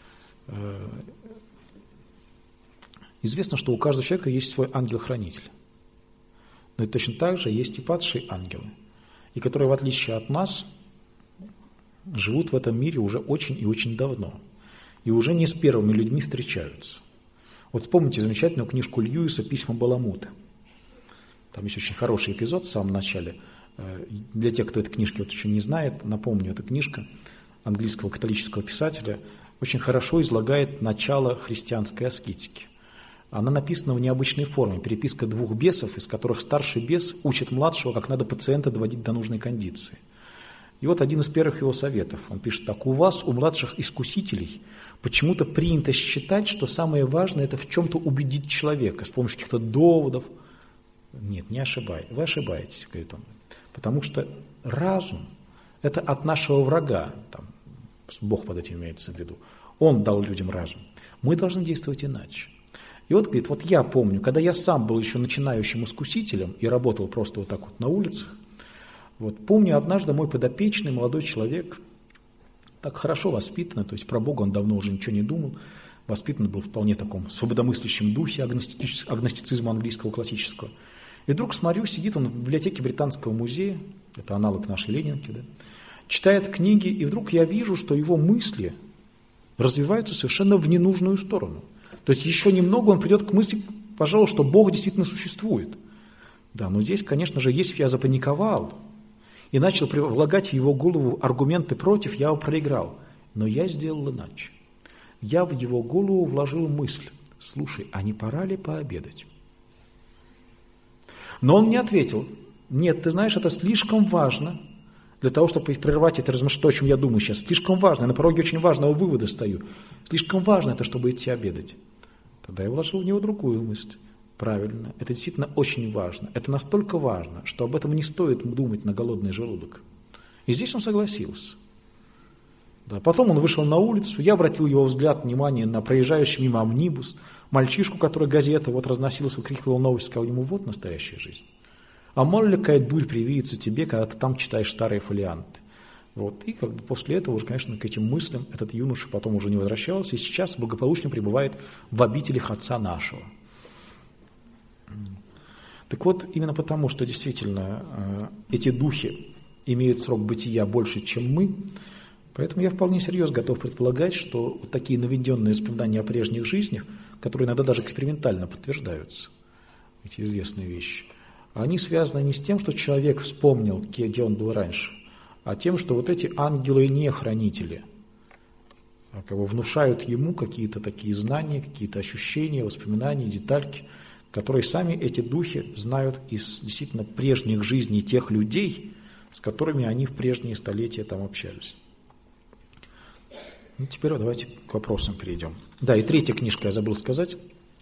Известно, что у каждого человека есть свой ангел-хранитель. Но и точно так же есть и падшие ангелы, и которые, в отличие от нас, живут в этом мире уже очень и очень давно. И уже не с первыми людьми встречаются. Вот вспомните замечательную книжку Льюиса «Письма Баламута». Там есть очень хороший эпизод в самом начале. Для тех, кто этой книжки вот еще не знает, напомню, эта книжка английского католического писателя очень хорошо излагает начало христианской аскетики. Она написана в необычной форме. Переписка 2 бесов, из которых старший бес учит младшего, как надо пациента доводить до нужной кондиции. И вот один из первых его советов. Он пишет так. У вас, у младших искусителей, почему-то принято считать, что самое важное – это в чем-то убедить человека с помощью каких-то доводов. Нет, не ошибайтесь. Вы ошибаетесь, говорит он. Потому что разум – это от нашего врага. Там, Бог под этим имеется в виду. Он дал людям разум. Мы должны действовать иначе. И вот, говорит, вот я помню, когда я сам был еще начинающим искусителем и работал просто вот так вот на улицах, вот помню, однажды мой подопечный, молодой человек, так хорошо воспитанный, то есть про Бога он давно уже ничего не думал, воспитан был в вполне таком свободомыслящем духе агностицизма английского классического. И вдруг смотрю, сидит он в библиотеке Британского музея, это аналог нашей Ленинки, да, читает книги, и вдруг я вижу, что его мысли развиваются совершенно в ненужную сторону. То есть еще немного он придет к мысли, пожалуй, что Бог действительно существует. Да, но здесь, конечно же, если я запаниковал и начал влагать в его голову аргументы против, я его проиграл. Но я сделал иначе. Я в его голову вложил мысль: слушай, а не пора ли пообедать? Но он мне ответил: нет, ты знаешь, это слишком важно для того, чтобы прервать это размышление, то, о чем я думаю сейчас. Слишком важно, я на пороге очень важного вывода стою. Слишком важно это, чтобы идти обедать. Тогда я вложил в него другую мысль. Правильно, это действительно очень важно. Это настолько важно, что об этом не стоит думать на голодный желудок. И здесь он согласился. Да, потом он вышел на улицу, я обратил его взгляд, внимание на проезжающий мимо амнибус, мальчишку, который газета вот разносилась, выкрикивал новость, сказал ему: вот настоящая жизнь. А мало ли какая дурь привидится тебе, когда ты там читаешь старые фолианты. Вот. И как бы после этого уже, конечно, к этим мыслям этот юноша потом уже не возвращался, и сейчас благополучно пребывает в обителях Отца нашего. Так вот, именно потому, что действительно эти духи имеют срок бытия больше, чем мы, поэтому я вполне серьезно готов предполагать, что вот такие наведенные воспоминания о прежних жизнях, которые иногда даже экспериментально подтверждаются, эти известные вещи, они связаны не с тем, что человек вспомнил, где он был раньше, а тем, что вот эти ангелы не хранители, как бы внушают ему какие-то такие знания, какие-то ощущения, воспоминания, детальки, которые сами эти духи знают из действительно прежних жизней тех людей, с которыми они в прежние столетия там общались. Ну, теперь давайте к вопросам перейдем. Да, и третья книжка, я забыл сказать,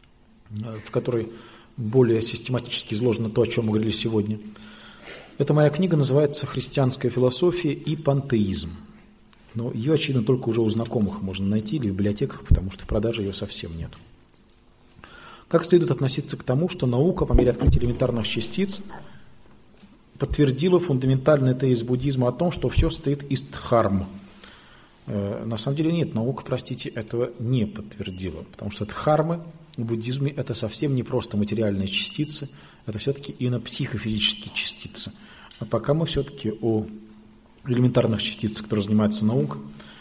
в которой более систематически изложено то, о чем мы говорили сегодня. Эта моя книга называется «Христианская философия и пантеизм». Но ее, очевидно, только уже у знакомых можно найти или в библиотеках, потому что в продаже ее совсем нет. Как следует относиться к тому, что наука по мере открытия элементарных частиц подтвердила фундаментальный тезис буддизма о том, что все состоит из дхарм. На самом деле нет, наука, простите, этого не подтвердила, потому что дхармы в буддизме это совсем не просто материальные частицы, это все-таки именно психофизические частицы. А пока мы все-таки о элементарных частицах, которые занимается наука,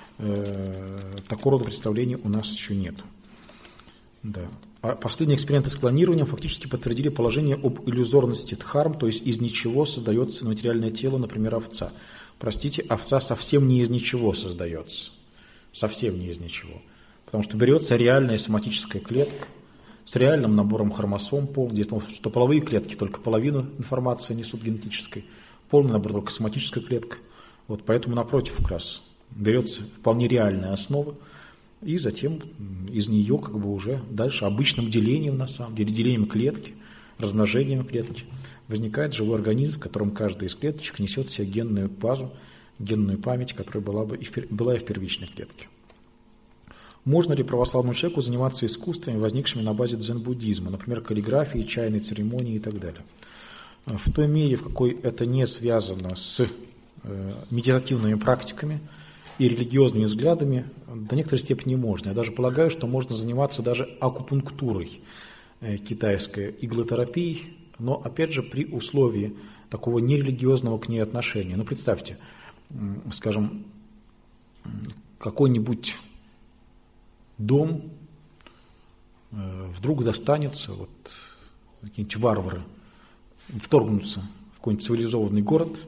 такого рода представления у нас еще нет. Да. А последние эксперименты с клонированием фактически подтвердили положение об иллюзорности дхарм, то есть из ничего создается материальное тело, например, овца. Простите, овца совсем не из ничего создается. Совсем не из ничего. Потому что берется реальная соматическая клетка с реальным набором хромосом, дело в том, что половые клетки только половину информации несут генетической, полный набор только соматическая клетка. Вот поэтому, напротив, как раз берется вполне реальная основа, и затем из нее как бы уже дальше обычным делением, на самом деле, делением клетки, размножением клетки, возникает живой организм, в котором каждая из клеточек несет в себе генную базу, генную память, которая была и в первичной клетке. Можно ли православному человеку заниматься искусствами, возникшими на базе дзен-буддизма, например, каллиграфией, чайной церемонией и так далее? В той мере, в какой это не связано с медитативными практиками и религиозными взглядами, до некоторой степени можно. Я даже полагаю, что можно заниматься даже акупунктурой, китайской иглотерапией, но, опять же, при условии такого нерелигиозного к ней отношения. Ну, представьте, скажем, какой-нибудь дом вдруг достанется, вот какие-нибудь варвары вторгнутся в какой-нибудь цивилизованный город,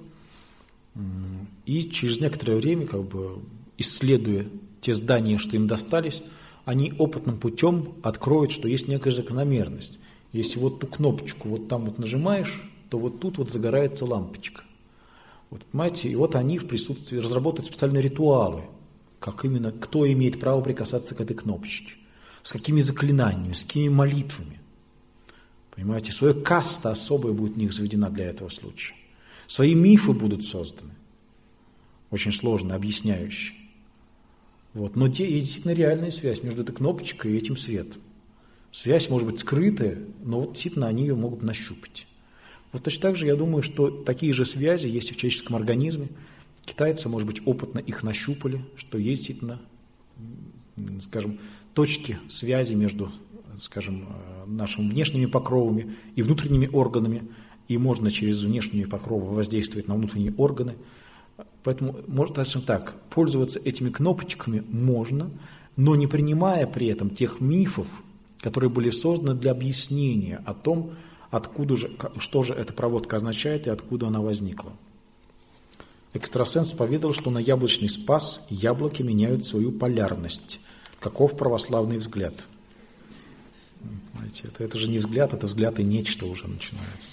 и через некоторое время, как бы исследуя те здания, что им достались, они опытным путем откроют, что есть некая закономерность. Если вот ту кнопочку вот там вот нажимаешь, то вот тут вот загорается лампочка. Вот, понимаете, и вот они в присутствии разработают специальные ритуалы, как именно, кто имеет право прикасаться к этой кнопочке, с какими заклинаниями, с какими молитвами. Понимаете, своя каста особая будет в них заведена для этого случая. Свои мифы будут созданы, очень сложно, объясняющие. Вот. Но есть действительно реальная связь между этой кнопочкой и этим светом. Связь может быть скрытая, но вот действительно они ее могут нащупать. Вот точно так же я думаю, что такие же связи есть и в человеческом организме. Китайцы, может быть, опытно их нащупали, что есть действительно, скажем, точки связи между, скажем, нашими внешними покровами и внутренними органами, и можно через внешние покровы воздействовать на внутренние органы. Поэтому, можно точно так, пользоваться этими кнопочками можно, но не принимая при этом тех мифов, которые были созданы для объяснения о том, откуда же, что же эта проводка означает и откуда она возникла. Экстрасенс поведал, что на яблочный спас яблоки меняют свою полярность. Каков православный взгляд? Знаете, это же не взгляд, это взгляд и нечто уже начинается.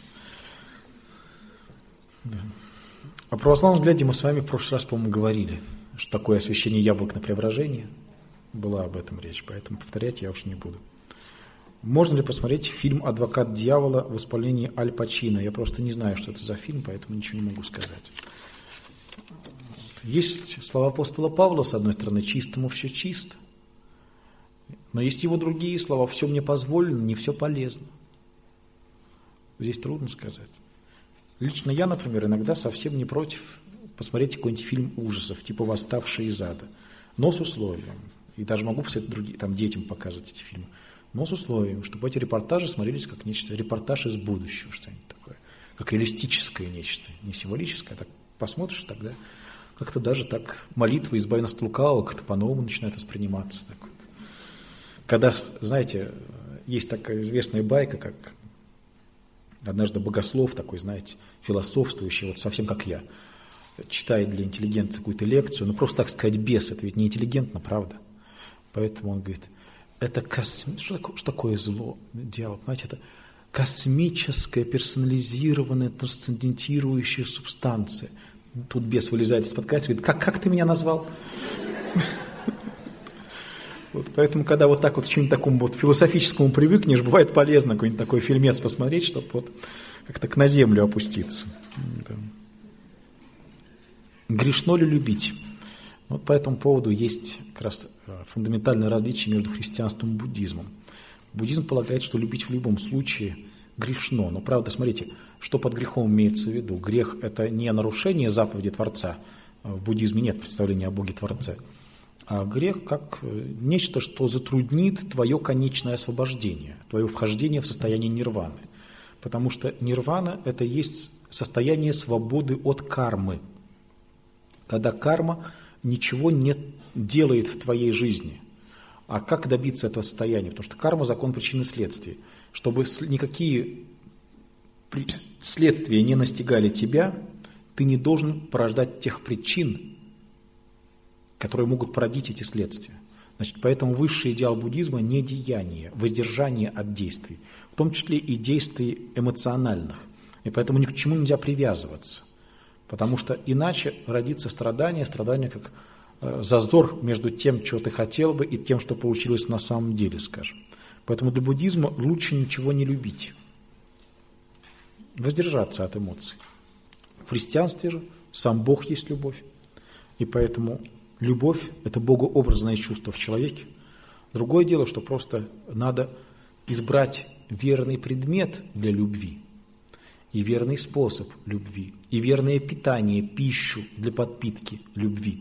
Да. О православном взгляде мы с вами в прошлый раз, по-моему, говорили, что такое освящение яблок на преображение. Была об этом речь, поэтому повторять я уж не буду. Можно ли посмотреть фильм «Адвокат дьявола» в исполнении Аль Пачино? Я просто не знаю, что это за фильм, поэтому ничего не могу сказать. Есть слова апостола Павла, с одной стороны, «чистому все чисто», но есть его другие слова «все мне позволено, не все полезно». Здесь трудно сказать. Лично я, например, иногда совсем не против посмотреть какой-нибудь фильм ужасов, типа «Восставшие из ада». Но с условием, и даже могу посоветовать другим, там, детям показывать эти фильмы, но с условием, чтобы эти репортажи смотрелись как нечто, репортаж из будущего, что-нибудь такое, как реалистическое нечто, не символическое, а так посмотришь, тогда как-то даже так молитва «Избави нас от лукавого» как-то по-новому начинает восприниматься. Так вот. Когда, знаете, есть такая известная байка, как однажды богослов такой, знаете, философствующий, вот совсем как я, читает для интеллигенции какую-то лекцию, ну просто так сказать бес, это ведь не интеллигентно, правда? Поэтому он говорит, это что такое зло, дьявол, понимаете, это космическая, персонализированная, трансцендентирующая субстанция. Тут бес вылезает из-под кафедры и говорит, как ты меня назвал? Вот, поэтому, когда вот так вот к чему-нибудь такому вот философическому привыкнешь, бывает полезно какой-нибудь такой фильмец посмотреть, чтобы вот как-то на землю опуститься. Да. Грешно ли любить? Вот по этому поводу есть как раз фундаментальное различие между христианством и буддизмом. Буддизм полагает, что любить в любом случае грешно. Но правда, смотрите, что под грехом имеется в виду. Грех – это не нарушение заповеди Творца. В буддизме нет представления о Боге-Творце. А грех как нечто, что затруднит твое конечное освобождение, твое вхождение в состояние нирваны. Потому что нирвана – это есть состояние свободы от кармы. Когда карма ничего не делает в твоей жизни. А как добиться этого состояния? Потому что карма – закон причины и следствия. Чтобы никакие следствия не настигали тебя, ты не должен порождать тех причин, которые могут породить эти следствия. Значит, поэтому высший идеал буддизма – не деяние, воздержание от действий, в том числе и действий эмоциональных. И поэтому ни к чему нельзя привязываться, потому что иначе родится страдание как зазор между тем, чего ты хотел бы, и тем, что получилось на самом деле, скажем. Поэтому для буддизма лучше ничего не любить, воздержаться от эмоций. В христианстве же сам Бог есть любовь, и поэтому любовь – это богообразное чувство в человеке. Другое дело, что просто надо избрать верный предмет для любви, и верный способ любви, и верное питание, пищу для подпитки любви.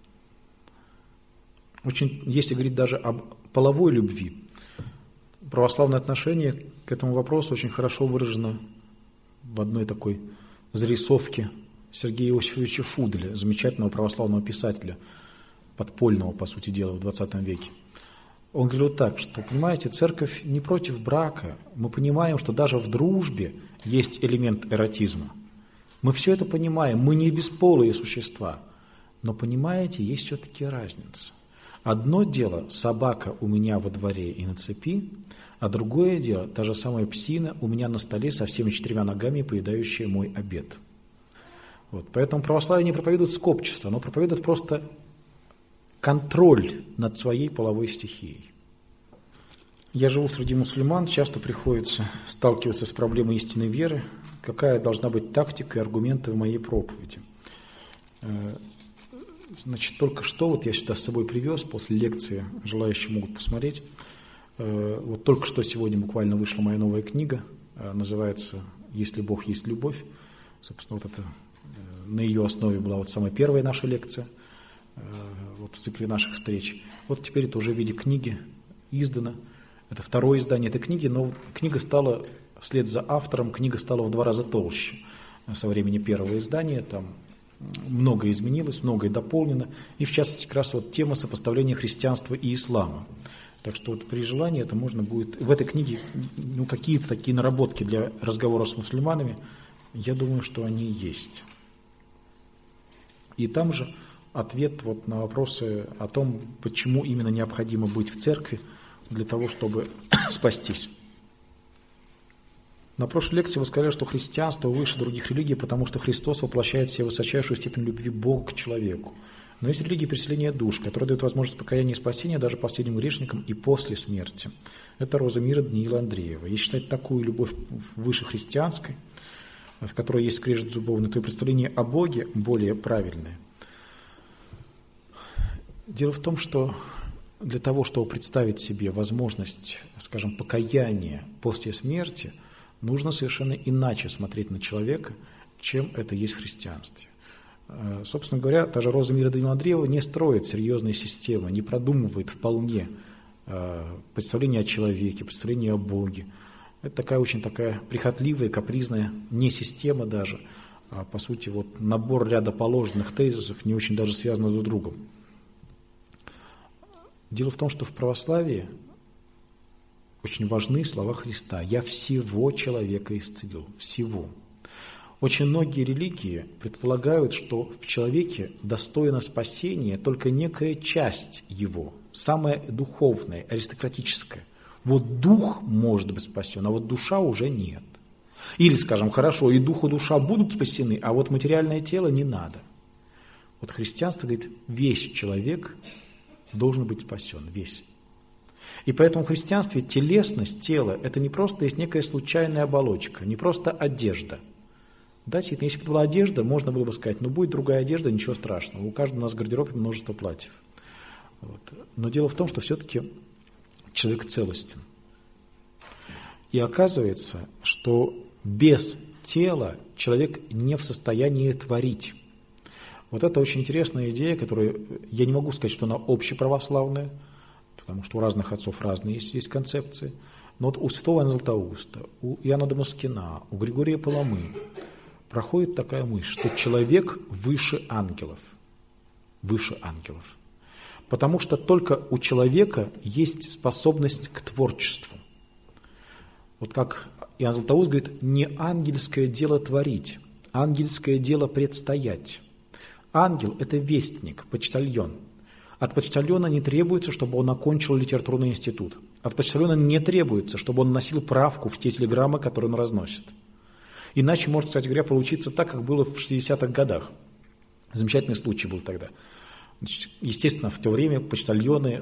Очень, если говорить даже об половой любви, православное отношение к этому вопросу очень хорошо выражено в одной такой зарисовке Сергея Иосифовича Фуделя, замечательного православного писателя, подпольного, по сути дела, в 20 веке. Он говорил так, что, понимаете, церковь не против брака. Мы понимаем, что даже в дружбе есть элемент эротизма. Мы все это понимаем, мы не бесполые существа. Но, понимаете, есть все-таки разница. Одно дело – собака у меня во дворе и на цепи, а другое дело – та же самая псина у меня на столе со всеми 4 ногами, поедающая мой обед. Вот. Поэтому православие не проповедует скопчество, оно проповедует просто контроль над своей половой стихией. Я живу среди мусульман, часто приходится сталкиваться с проблемой истинной веры. Какая должна быть тактика и аргументы в моей проповеди? Значит, только что вот я сюда с собой привез, после лекции, желающие могут посмотреть. Вот только что сегодня буквально вышла моя новая книга, называется «Если Бог есть любовь». Собственно, вот это, на ее основе была вот самая первая наша лекция вот в цикле наших встреч. Вот теперь это уже в виде книги издано. Это второе издание этой книги, но книга стала, вслед за автором, книга стала в 2 раза толще со времени первого издания. Там многое изменилось, многое дополнено. И в частности, как раз вот тема сопоставления христианства и ислама. Так что вот при желании это можно будет... В этой книге какие-то такие наработки для разговора с мусульманами, я думаю, что они есть. И там же ответ вот на вопросы о том, почему именно необходимо быть в церкви для того, чтобы спастись. На прошлой лекции вы сказали, что христианство выше других религий, потому что Христос воплощает в себе высочайшую степень любви Бога к человеку. Но есть религия переселения душ, которая дает возможность покаяния и спасения даже последним грешникам и после смерти. Это Роза мира Даниила Андреева. Если считать такую любовь выше христианской, в которой есть скрежет зубовный, то и представление о Боге более правильное. Дело в том, что для того, чтобы представить себе возможность, скажем, покаяния после смерти, нужно совершенно иначе смотреть на человека, чем это есть в христианстве. Собственно говоря, та же Роза мира Данила Андреева не строит серьезные системы, не продумывает вполне представление о человеке, представление о Боге. Это такая очень такая прихотливая, капризная, не система даже, а по сути вот набор ряда положенных тезисов, не очень даже связанных друг с другом. Дело в том, что в православии очень важны слова Христа. «Я всего человека исцелил». Всего. Очень многие религии предполагают, что в человеке достойна спасения только некая часть его, самая духовная, аристократическая. Вот дух может быть спасен, а вот душа уже нет. Или, скажем, хорошо, и дух, и душа будут спасены, а вот материальное тело не надо. Вот христианство говорит, весь человек должен быть спасен, весь. И поэтому в христианстве телесность, тело, это не просто есть некая случайная оболочка, не просто одежда. Да, если бы это была одежда, можно было бы сказать, ну будет другая одежда, ничего страшного. У каждого у нас в гардеробе множество платьев. Вот. Но дело в том, что все-таки человек целостен. И оказывается, что без тела человек не в состоянии творить. Вот это очень интересная идея, которую я не могу сказать, что она общеправославная, потому что у разных отцов разные есть концепции. Но вот у святого Иоанна Златоуста, у Иоанна Дамаскина, у Григория Паламы проходит такая мысль, что человек выше ангелов. Выше ангелов. Потому что только у человека есть способность к творчеству. Вот как Иоанн Златоуст говорит, не ангельское дело творить, ангельское дело предстоять. Ангел – это вестник, почтальон. От почтальона не требуется, чтобы он окончил литературный институт. От почтальона не требуется, чтобы он носил правку в те телеграммы, которые он разносит. Иначе может, кстати говоря, получиться так, как было в 60-х годах. Замечательный случай был тогда. Значит, естественно, в то время почтальоны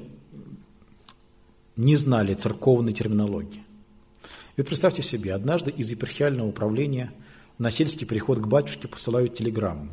не знали церковной терминологии. И вот представьте себе, однажды из епархиального управления на сельский приход к батюшке посылают телеграмму.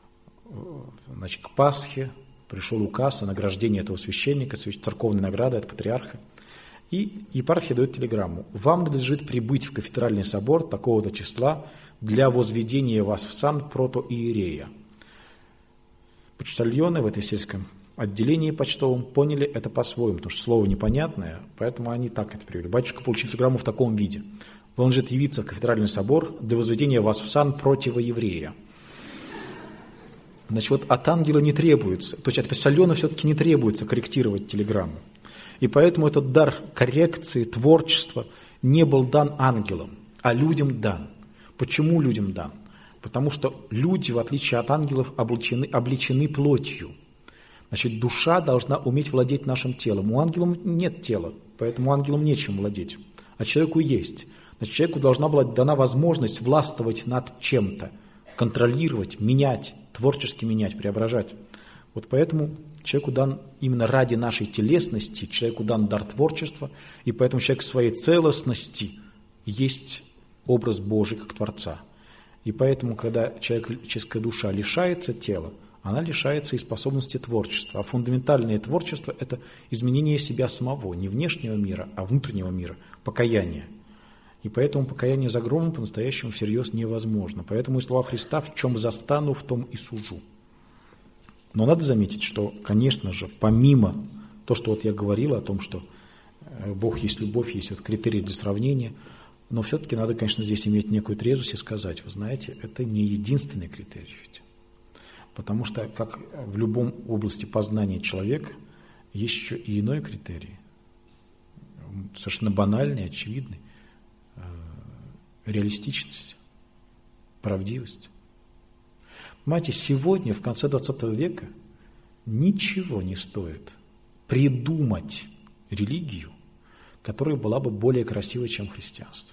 Значит, к Пасхе пришел указ о награждении этого священника, церковной награды от патриарха. И епархия дает телеграмму. Вам надлежит прибыть в кафедральный собор такого-то числа для возведения вас в сан протоиерея. Почтальоны в этой сельском отделении почтовом поняли это по-своему, потому что слово непонятное, поэтому они так это привели. Батюшка получил телеграмму в таком виде. Вам надлежит явиться в кафедральный собор для возведения вас в сан противоеврея. Значит, вот от ангела не требуется, то есть от почтальона все-таки не требуется корректировать телеграмму. И поэтому этот дар коррекции, творчества не был дан ангелам, а людям дан. Почему людям дан? Потому что люди, в отличие от ангелов, облечены плотью. Значит, душа должна уметь владеть нашим телом. У ангелов нет тела, поэтому ангелам нечем владеть, а человеку есть. Значит, человеку должна была дана возможность властвовать над чем-то, контролировать, менять, творчески менять, преображать. Вот поэтому человеку дан именно ради нашей телесности, человеку дан дар творчества, и поэтому человек в своей целостности есть образ Божий как Творца. И поэтому, когда человеческая душа лишается тела, она лишается и способности творчества. А фундаментальное творчество – это изменение себя самого, не внешнего мира, а внутреннего мира, покаяние. И поэтому покаяние за громом по-настоящему всерьез невозможно. Поэтому и слова Христа «в чем застану, в том и сужу». Но надо заметить, что, конечно же, помимо того, что вот я говорил о том, что Бог есть любовь, есть вот критерии для сравнения, но все-таки надо, конечно, здесь иметь некую трезвость и сказать, вы знаете, это не единственный критерий. Потому что, как в любом области познания человека, есть еще и иной критерий, совершенно банальный, очевидный, реалистичность, правдивость. Понимаете, сегодня, в конце 20 века, ничего не стоит придумать религию, которая была бы более красивой, чем христианство.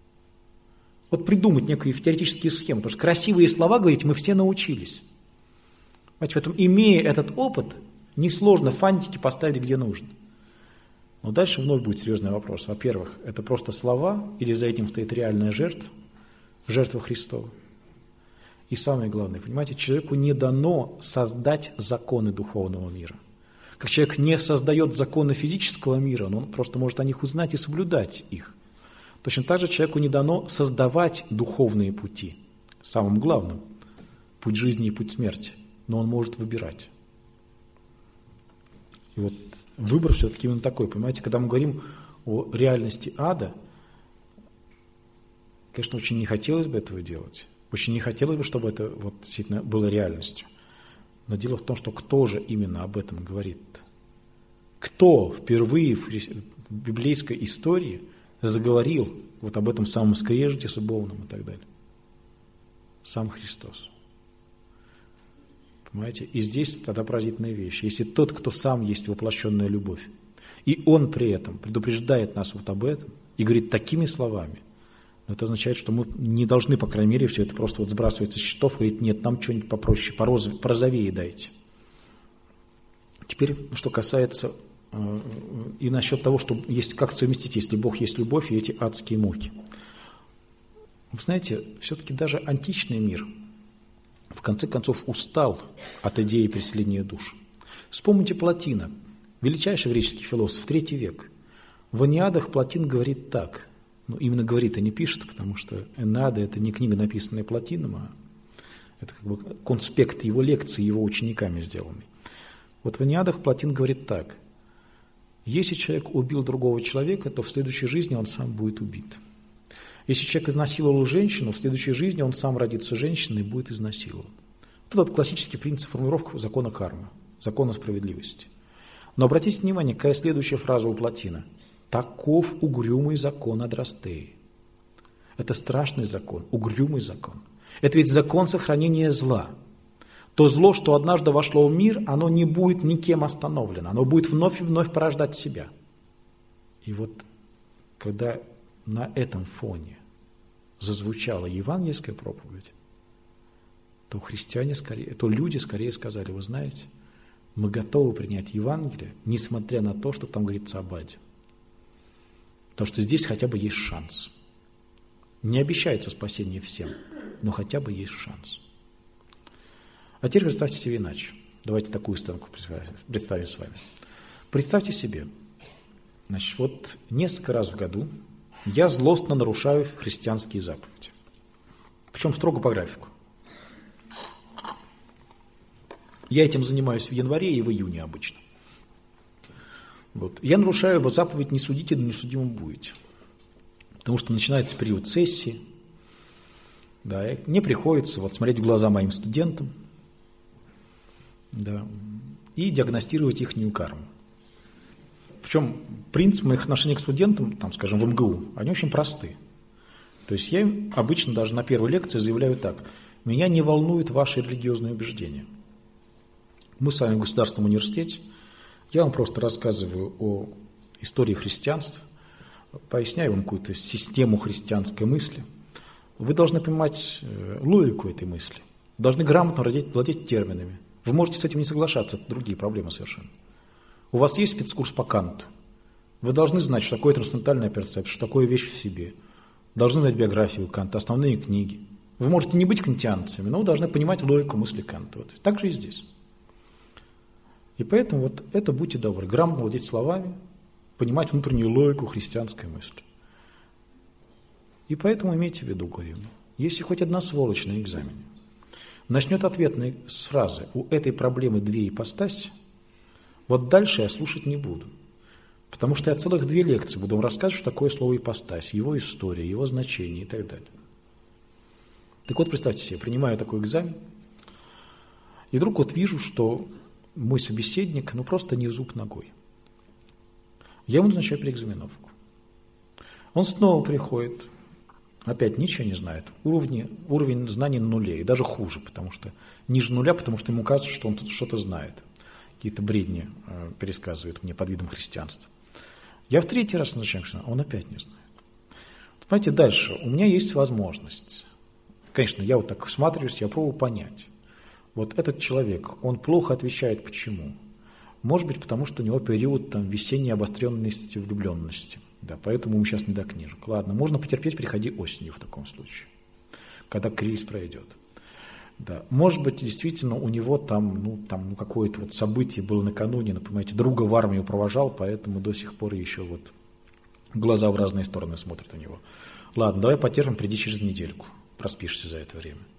Вот придумать некие теоретические схемы, потому что красивые слова говорить мы все научились. Понимаете, поэтому, имея этот опыт, несложно фантики поставить где нужно. Но дальше вновь будет серьезный вопрос. Во-первых, это просто слова или за этим стоит реальная жертва, жертва Христова? И самое главное, понимаете, человеку не дано создать законы духовного мира. Как человек не создает законы физического мира, но он просто может о них узнать и соблюдать их. Точно так же человеку не дано создавать духовные пути. Самым главным путь жизни и путь смерти, но он может выбирать. И вот выбор все-таки именно такой, понимаете, когда мы говорим о реальности ада, конечно, очень не хотелось бы этого делать, очень не хотелось бы, чтобы это вот действительно было реальностью. Но дело в том, что кто же именно об этом говорит? Кто впервые в библейской истории заговорил вот об этом самом скрежете зубовном и так далее? Сам Христос. Понимаете? И здесь тогда поразительная вещь. Если тот, кто сам есть воплощенная любовь, и он при этом предупреждает нас вот об этом и говорит такими словами, это означает, что мы не должны, по крайней мере, все это просто вот сбрасывать со счетов и говорить, нет, нам что-нибудь попроще, порозовее дайте. Теперь, что касается и насчет того, что есть, как совместить, если Бог есть любовь и эти адские муки. Вы знаете, все-таки даже античный мир в конце концов устал от идеи переселения душ. Вспомните Платина, величайший греческий философ, III век. В «Энеадах» Платин говорит так, ну именно говорит, а не пишет, потому что «Энеады» – это не книга, написанная Платином, а это как бы конспект его лекции, его учениками сделанный. Вот в «Энеадах» Платин говорит так: если человек убил другого человека, то в следующей жизни он сам будет убит. Если человек изнасиловал женщину, в следующей жизни он сам родится женщиной и будет изнасилован. Вот этот классический принцип формулировки закона кармы, закона справедливости. Но обратите внимание, какая следующая фраза у Платина. «Таков угрюмый закон Адрастеи». Это страшный закон, угрюмый закон. Это ведь закон сохранения зла. То зло, что однажды вошло в мир, оно не будет никем остановлено. Оно будет вновь и вновь порождать себя. И вот когда на этом фоне зазвучала евангельская проповедь, то христиане скорее, то люди скорее сказали: вы знаете, мы готовы принять Евангелие, несмотря на то, что там говорится об аде. Потому что здесь хотя бы есть шанс. Не обещается спасение всем, но хотя бы есть шанс. А теперь представьте себе иначе. Давайте такую сценку представим с вами. Представьте себе, значит, вот несколько раз в году я злостно нарушаю христианские заповеди. Причем строго по графику. Я этим занимаюсь в январе и в июне обычно. Вот. Я нарушаю заповедь «не судите, да не судимым будете». Потому что начинается период сессии. Да, и мне приходится вот смотреть в глаза моим студентам, да, и диагностировать их карму. Причем принцип моих отношений к студентам, там, скажем, в МГУ, они очень просты. То есть я им обычно даже на первой лекции заявляю так: меня не волнуют ваши религиозные убеждения. Мы с вами в государственном университете, я вам просто рассказываю о истории христианства, поясняю вам какую-то систему христианской мысли. Вы должны понимать логику этой мысли, должны грамотно владеть терминами. Вы можете с этим не соглашаться, это другие проблемы совершенно. У вас есть спецкурс по Канту. Вы должны знать, что такое трансцендентальная перцепция, что такое вещь в себе. Должны знать биографию Канта, основные книги. Вы можете не быть кантианцами, но вы должны понимать логику мысли Канта. Вот. Так же и здесь. И поэтому вот это, будьте добры, грамотно владеть словами, понимать внутреннюю логику христианской мысли. И поэтому имейте в виду, говорю, если хоть одна сволочь на экзамене начнет ответ с фразы «у этой проблемы две ипостаси», вот дальше я слушать не буду. Потому что я целых 2 лекции буду вам рассказывать, что такое слово ипостась, его история, его значение и так далее. Так вот, представьте себе, принимаю такой экзамен, и вдруг вот вижу, что мой собеседник, просто не в зуб ногой. Я ему назначаю переэкзаменовку. Он снова приходит, опять ничего не знает, уровень знаний на нуле, и даже хуже, потому что ниже нуля, потому что ему кажется, что он тут что-то знает. Какие-то бредни пересказывает мне под видом христианства. Я в 3-й раз назначаю, он опять не знает. Понимаете, дальше у меня есть возможность. Конечно, я вот так всматриваюсь, я пробую понять. Вот этот человек, он плохо отвечает почему? Может быть, потому что у него период весенней обостренности влюбленности. Да, поэтому ему сейчас не до книжек. Ладно, можно потерпеть, приходи осенью в таком случае, когда кризис пройдет. Да. Может быть, действительно, у него какое-то вот событие было накануне, понимаете, друга в армию провожал, поэтому до сих пор еще вот глаза в разные стороны смотрят у него. Ладно, давай потерпим, приди через недельку, проспишься за это время.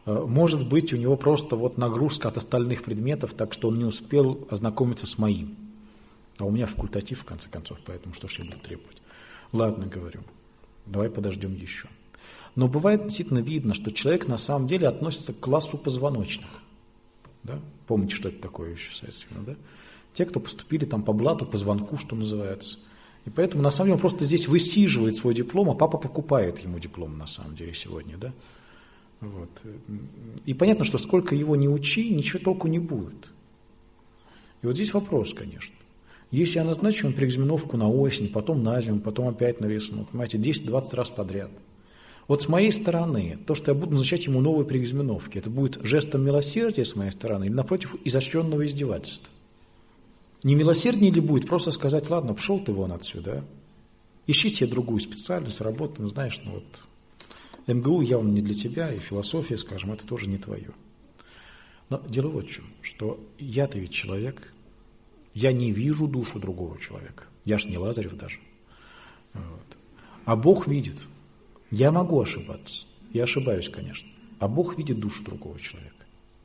Может быть, у него просто вот нагрузка от остальных предметов, так что он не успел ознакомиться с моим. А у меня факультатив, в конце концов, поэтому что ж я буду требовать? Ладно, говорю, давай подождем еще. Но бывает действительно видно, что человек на самом деле относится к классу позвоночных. Да? Помните, что это такое еще соответственно, да? Те, кто поступили там по блату, по звонку, что называется. И поэтому на самом деле он просто здесь высиживает свой диплом, а папа покупает ему диплом на самом деле сегодня, да? Вот. И понятно, что сколько его не учи, ничего толку не будет. И вот здесь вопрос, конечно. Если я назначу ему переэкзаменовку на осень, потом на зиму, потом опять на весну, понимаете, 10-20 раз подряд. Вот с моей стороны, то, что я буду назначать ему новые переэкзаменовки, это будет жестом милосердия с моей стороны или, напротив, изощренного издевательства? Не милосерднее ли будет просто сказать, ладно, пошел ты вон отсюда, ищи себе другую специальность, работу, ну, знаешь, ну вот, МГУ явно не для тебя, и философия, скажем, это тоже не твое. Но дело вот в чем, что я-то ведь человек, я не вижу душу другого человека, я ж не Лазарев даже. Вот. А Бог видит. Я могу ошибаться, я ошибаюсь, конечно, а Бог видит душу другого человека.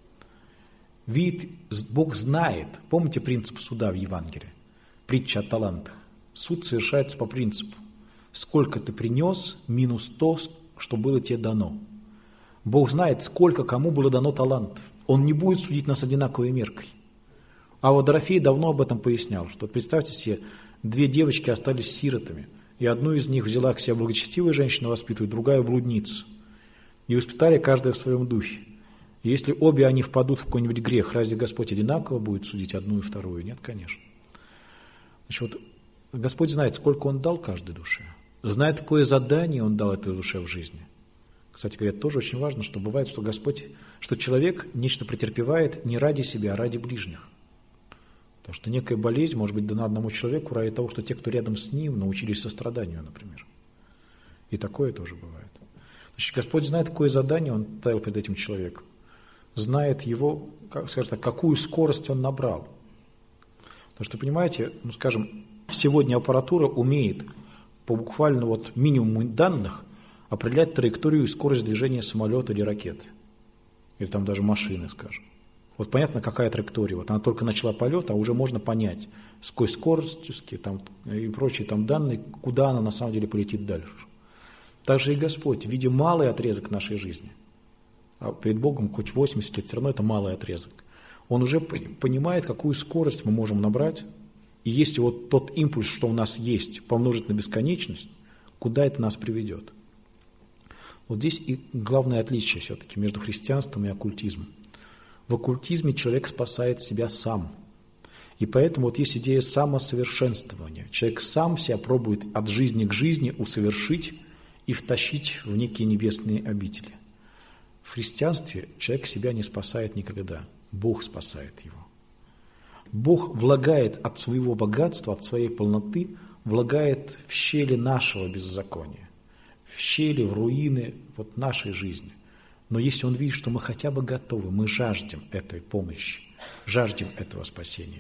Бог знает, помните принцип суда в Евангелии, притча о талантах. Суд совершается по принципу, сколько ты принес, минус то, что было тебе дано. Бог знает, сколько кому было дано талантов. Он не будет судить нас одинаковой меркой. А вот Дорофей давно об этом пояснял, что представьте себе, 2 девочки остались сиротами, и одну из них взяла к себе благочестивая женщина воспитывать, другая блудница. И воспитали каждая в своем духе. И если обе они впадут в какой-нибудь грех, разве Господь одинаково будет судить одну и вторую? Нет, конечно. Значит, вот Господь знает, сколько Он дал каждой душе. Знает, какое задание Он дал этой душе в жизни. Кстати говоря, тоже очень важно, что бывает, что Господь, что человек нечто претерпевает не ради себя, а ради ближних. Потому что некая болезнь может быть дана одному человеку ради того, что те, кто рядом с ним, научились состраданию, например. И такое тоже бывает. Значит, Господь знает, какое задание Он ставил перед этим человеком. Знает его, скажем так, какую скорость он набрал. Потому что, понимаете, ну, скажем, сегодня аппаратура умеет по буквально вот минимуму данных определять траекторию и скорость движения самолета или ракеты. Или там даже машины, скажем. Вот понятно, какая траектория. Вот она только начала полет, а уже можно понять, с какой скоростью там, и прочие там данные, куда она на самом деле полетит дальше. Также и Господь, видя малый отрезок нашей жизни, а перед Богом хоть 80 лет, все равно это малый отрезок, Он уже понимает, какую скорость мы можем набрать, и если вот тот импульс, что у нас есть, помножить на бесконечность, куда это нас приведет. Вот здесь и главное отличие все-таки между христианством и оккультизмом. В оккультизме человек спасает себя сам. И поэтому вот есть идея самосовершенствования. Человек сам себя пробует от жизни к жизни усовершить и втащить в некие небесные обители. В христианстве человек себя не спасает никогда. Бог спасает его. Бог влагает от своего богатства, от своей полноты, влагает в щели нашего беззакония, в щели, в руины вот нашей жизни. Но если Он видит, что мы хотя бы готовы, мы жаждем этой помощи, жаждем этого спасения.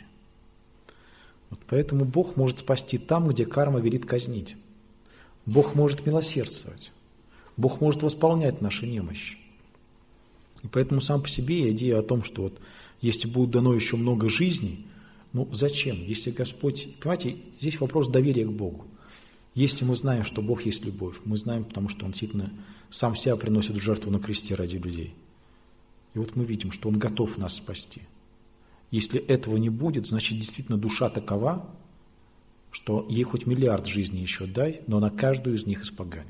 Вот поэтому Бог может спасти там, где карма велит казнить. Бог может милосердствовать. Бог может восполнять наши немощи. И поэтому сам по себе идея о том, что вот если будет дано еще много жизней, ну зачем? Если Господь... Понимаете, здесь вопрос доверия к Богу. Если мы знаем, что Бог есть любовь, мы знаем, потому что Он действительно сам себя приносит в жертву на кресте ради людей. И вот мы видим, что Он готов нас спасти. Если этого не будет, значит, действительно душа такова, что ей хоть миллиард жизней еще дай, но она каждую из них испоганит.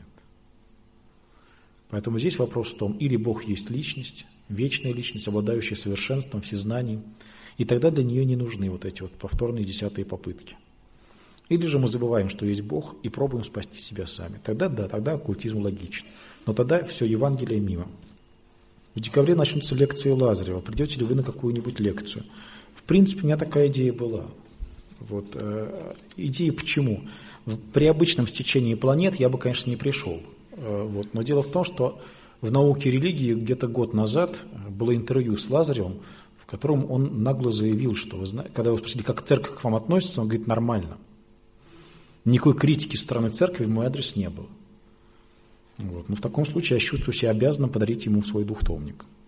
Поэтому здесь вопрос в том, или Бог есть личность, вечная личность, обладающая совершенством, всезнанием, и тогда для нее не нужны вот эти вот повторные 10-е попытки. Или же мы забываем, что есть Бог, и пробуем спасти себя сами. Тогда да, тогда оккультизм логичен. Но тогда все Евангелие мимо. В декабре начнутся лекции Лазарева. Придете ли вы на какую-нибудь лекцию? В принципе, у меня такая идея была. Вот. Идея почему? При обычном стечении планет я бы, конечно, не пришел. Вот. Но дело в том, что в науке религии где-то год назад было интервью с Лазаревым, в котором он нагло заявил, что, когда его спросили, как церковь к вам относится, он говорит, нормально. Никакой критики со стороны церкви в мой адрес не было. Вот. Но в таком случае я чувствую себя обязанным подарить ему свой двухтомник.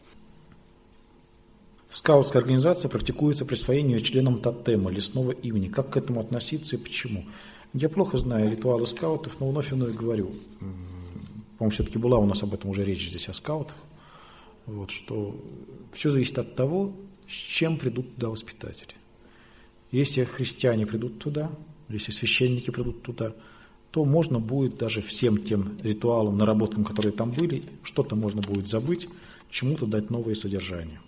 В скаутской организации практикуется присвоение членам тотема, лесного имени. Как к этому относиться и почему? Я плохо знаю ритуалы скаутов, но вновь и вновь говорю. По-моему, все-таки была у нас об этом уже речь здесь о скаутах. Вот, что все зависит от того, с чем придут туда воспитатели. Если христиане придут туда, если священники придут туда, то можно будет даже всем тем ритуалам, наработкам, которые там были, что-то можно будет забыть, чему-то дать новое содержание.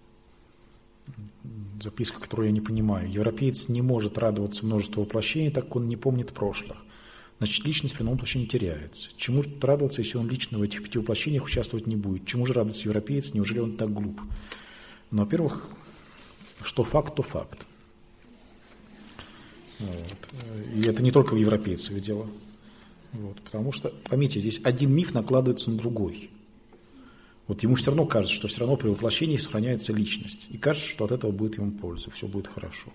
Записка, которую я не понимаю. Европеец не может радоваться множеству воплощений, так как он не помнит прошлых. Значит, личность при новом воплощении теряется. Чему же радоваться, если он лично в этих 5 воплощениях участвовать не будет? Чему же радуется европеец? Неужели он так глуп? Ну, во-первых, что факт, то факт. Вот. И это не только в европейцах дело. Вот. Потому что, поймите, здесь один миф накладывается на другой. Вот ему все равно кажется, что все равно при воплощении сохраняется личность. И кажется, что от этого будет ему польза, все будет хорошо.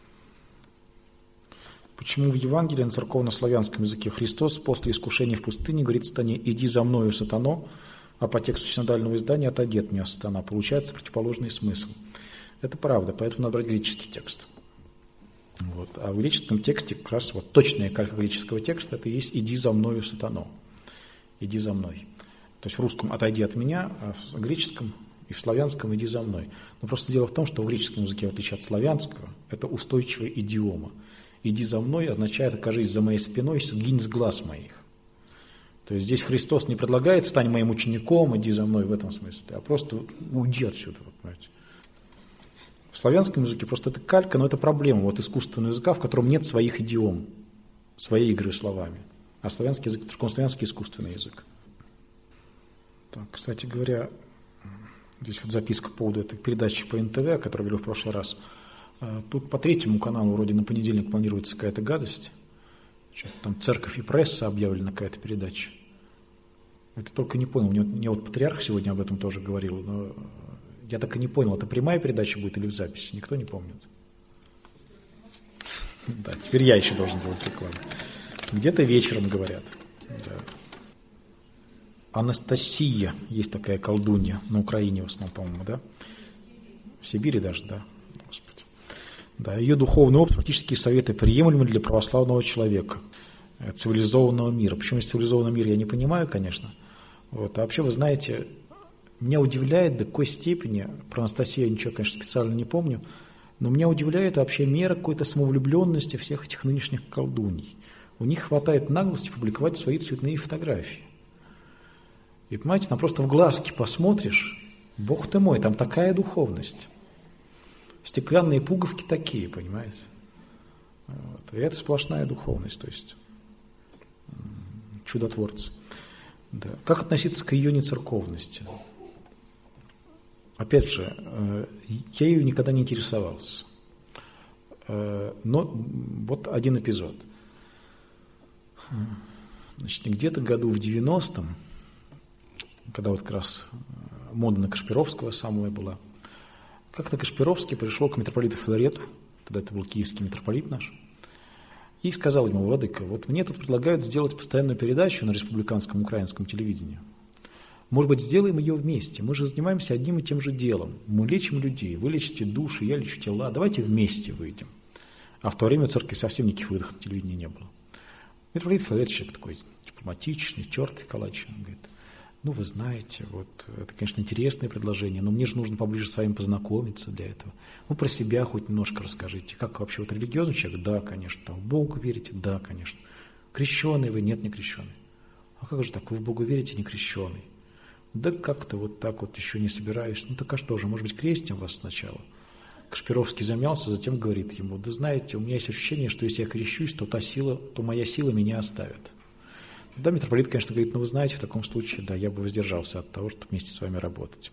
Почему в Евангелии на церковно-славянском языке Христос после искушения в пустыне говорит сатане: «Иди за мною, сатано», а по тексту синодального издания «Отойди от меня, сатана». Получается противоположный смысл. Это правда, поэтому надо брать греческий текст. Вот. А в греческом тексте как раз вот точная калька греческого текста это и есть «Иди за мною, сатано». «Иди за мной». То есть в русском «отойди от меня», а в греческом и в славянском «иди за мной». Но просто дело в том, что в греческом языке, в отличие от славянского, это устойчивая идиома. «Иди за мной» означает «окажись за моей спиной, сгинь с глаз моих». То есть здесь Христос не предлагает «стань моим учеником, иди за мной» в этом смысле, а просто уйди отсюда. Понимаете? В славянском языке просто это калька, но это проблема вот искусственного языка, в котором нет своих идиом, своей игры словами. А славянский язык, церковнославянский искусственный язык. Так, кстати говоря, здесь вот записка по поводу этой передачи по НТВ, о которой говорил в прошлый раз. Тут по 3 каналу вроде на понедельник планируется какая-то гадость. Что-то там «Церковь и пресса» объявлена какая-то передача. Это только не понял. Мне вот патриарх сегодня об этом тоже говорил, но я так и не понял, это прямая передача будет или в записи? Никто не помнит. Да, теперь я еще должен делать рекламу. Где-то вечером говорят. Да. Анастасия, есть такая колдунья, на Украине в основном, по-моему, да? В Сибири даже, да? Господи. Да, ее духовный опыт, практические советы приемлемы для православного человека, цивилизованного мира. Почему есть цивилизованный мир, я не понимаю, конечно. Вот. А вообще, вы знаете, меня удивляет до какой степени, про Анастасию я ничего, конечно, специально не помню, но меня удивляет вообще мера какой-то самовлюбленности всех этих нынешних колдуней. У них хватает наглости публиковать свои цветные фотографии. И, понимаете, там просто в глазки посмотришь, бог ты мой, там такая духовность. Стеклянные пуговки такие, понимаете. Вот. И это сплошная духовность, то есть чудотворцы. Да. Как относиться к ее нецерковности? Опять же, я ее никогда не интересовался. Но вот один эпизод. Значит, где-то году в 90-м, когда вот как раз мода на Кашпировского самая была, как-то Кашпировский пришел к митрополиту Филарету, тогда это был киевский митрополит наш, и сказал ему: владыка, вот мне тут предлагают сделать постоянную передачу на республиканском украинском телевидении. Может быть, сделаем ее вместе. Мы же занимаемся одним и тем же делом. Мы лечим людей, вы лечите души, я лечу тела. Давайте вместе выйдем. А в то время в церкви совсем никаких выдохов на телевидении не было. Митрополит Филарет человек такой дипломатичный, тертый калач. Он говорит: ну, вы знаете, вот это, конечно, интересное предложение, но мне же нужно поближе с вами познакомиться для этого. Вы про себя хоть немножко расскажите. Как вообще вот религиозный человек? Да, конечно. Там, в Бога верите? Да, конечно. Крещеный вы? Нет, не крещеный. А как же так? Вы в Бога верите, не крещеный? Да как-то вот так вот еще не собираюсь. Ну так а что же, может быть, крестим вас сначала? Кашпировский замялся, затем говорит ему: да знаете, у меня есть ощущение, что если я крещусь, то моя сила меня оставит. Да, митрополит, конечно, говорит: ну вы знаете, в таком случае, да, я бы воздержался от того, чтобы вместе с вами работать.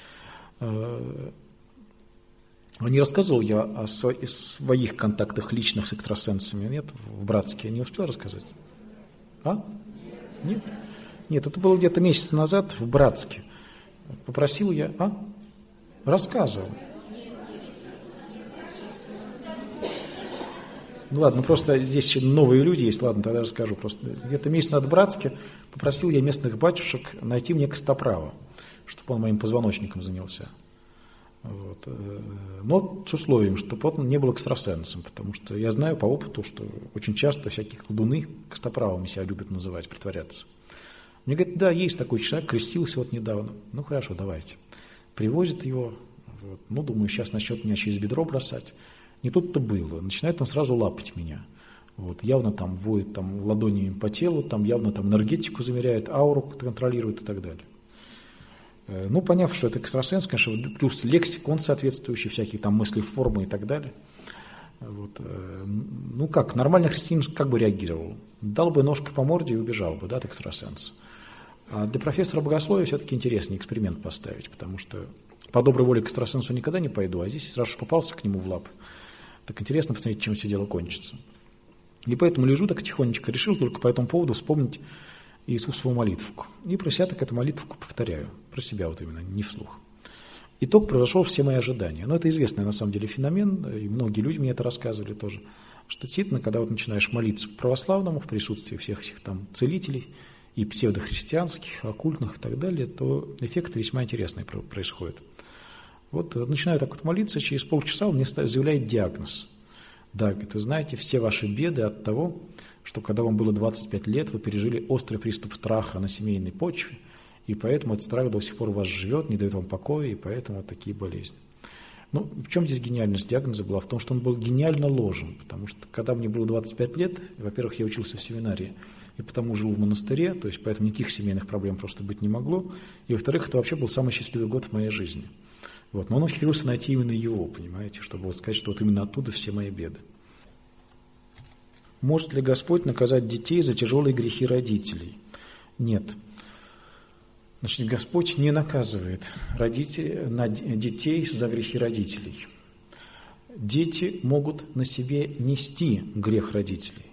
Не рассказывал я о своих контактах личных с экстрасенсами, нет, в Братске, не успел рассказать? А? Нет? Нет, это было где-то месяц назад в Братске. Попросил я, рассказывал. Ну ладно, просто здесь еще новые люди есть, ладно, тогда расскажу. Просто где-то месяц назад в Братске попросил я местных батюшек найти мне костоправа, чтобы он моим позвоночником занялся. Вот. Но с условием, чтобы он не был экстрасенсом, потому что я знаю по опыту, что очень часто всякие колдуны костоправами себя любят называть, притворяться. Мне говорят, да, есть такой человек, крестился вот недавно. Ну, хорошо, давайте. Привозят его, вот. Ну, думаю, сейчас начнет меня через бедро бросать. Не тут-то было. Начинает он сразу лапать меня. Вот. Явно там воет там, ладонями по телу, там явно там энергетику замеряет, ауру контролирует и так далее. Ну, поняв, что это экстрасенс, конечно, плюс лексикон соответствующий, всякие там мысли-формы и так далее. Вот. Ну как, нормальный христианин как бы реагировал? Дал бы ножкой по морде и убежал бы, да, от экстрасенса. А для профессора богословия все-таки интересный эксперимент поставить, потому что по доброй воле к экстрасенсу никогда не пойду, а здесь сразу же попался к нему в лапы. Так интересно посмотреть, чем все дело кончится. И поэтому лежу так тихонечко, решил только по этому поводу вспомнить Иисусову молитвку. И про себя так эту молитвку повторяю, про себя вот именно, не вслух. Итог превзошел все мои ожидания. Но это известный на самом деле феномен, и многие люди мне это рассказывали тоже, что действительно, когда вот начинаешь молиться по-православному в присутствии всех этих там целителей и псевдохристианских, оккультных и так далее, то эффекты весьма интересные происходят. Вот начинаю так вот молиться, через полчаса он мне заявляет диагноз. Да, говорит, вы знаете, все ваши беды от того, что когда вам было 25 лет, вы пережили острый приступ страха на семейной почве, и поэтому этот страх до сих пор у вас живет, не дает вам покоя, и поэтому вот такие болезни. Ну, в чем здесь гениальность диагноза была? В том, что он был гениально ложен, потому что когда мне было 25 лет, во-первых, я учился в семинарии, и потому жил в монастыре, то есть поэтому никаких семейных проблем просто быть не могло, и во-вторых, это вообще был самый счастливый год в моей жизни. Вот. Но он ухитрился найти именно его, понимаете, чтобы вот сказать, что вот именно оттуда все мои беды. Может ли Господь наказать детей за тяжелые грехи родителей? Нет. Значит, Господь не наказывает детей за грехи родителей. Дети могут на себе нести грех родителей.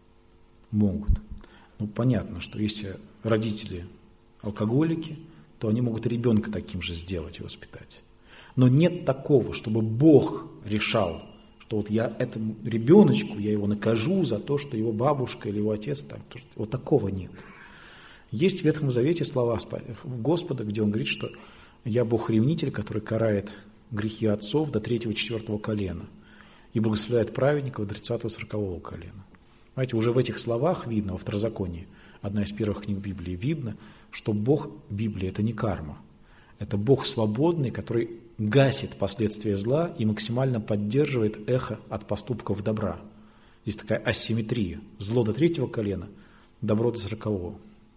Могут. Ну, понятно, что если родители алкоголики, то они могут ребенка таким же сделать и воспитать. Но нет такого, чтобы Бог решал, что вот я этому ребеночку, я его накажу за то, что его бабушка или его отец так. Вот такого нет. Есть в Ветхом Завете слова Господа, где он говорит, что я Бог-ревнитель, который карает грехи отцов до 3-4 колена и благословляет праведников до 30-40 колена. Знаете, уже в этих словах видно, во Второзаконии, одна из первых книг Библии, видно, что Бог Библии – это не карма. Это Бог свободный, который гасит последствия зла и максимально поддерживает эхо от поступков добра. Здесь такая асимметрия. Зло до 3 колена, добро до 40.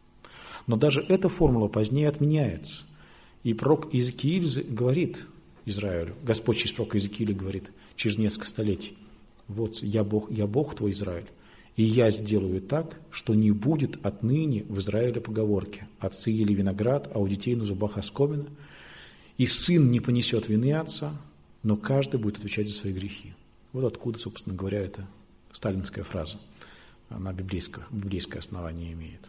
Но даже эта формула позднее отменяется. И пророк Иезекииль говорит Израилю, Господь через пророка Иезекииля говорит через несколько столетий, вот я Бог твой, Израиль, и я сделаю так, что не будет отныне в Израиле поговорки: отцы ели виноград, а у детей на зубах оскомина, и сын не понесет вины отца, но каждый будет отвечать за свои грехи. Вот откуда, собственно говоря, эта сталинская фраза. Она библейское основание имеет.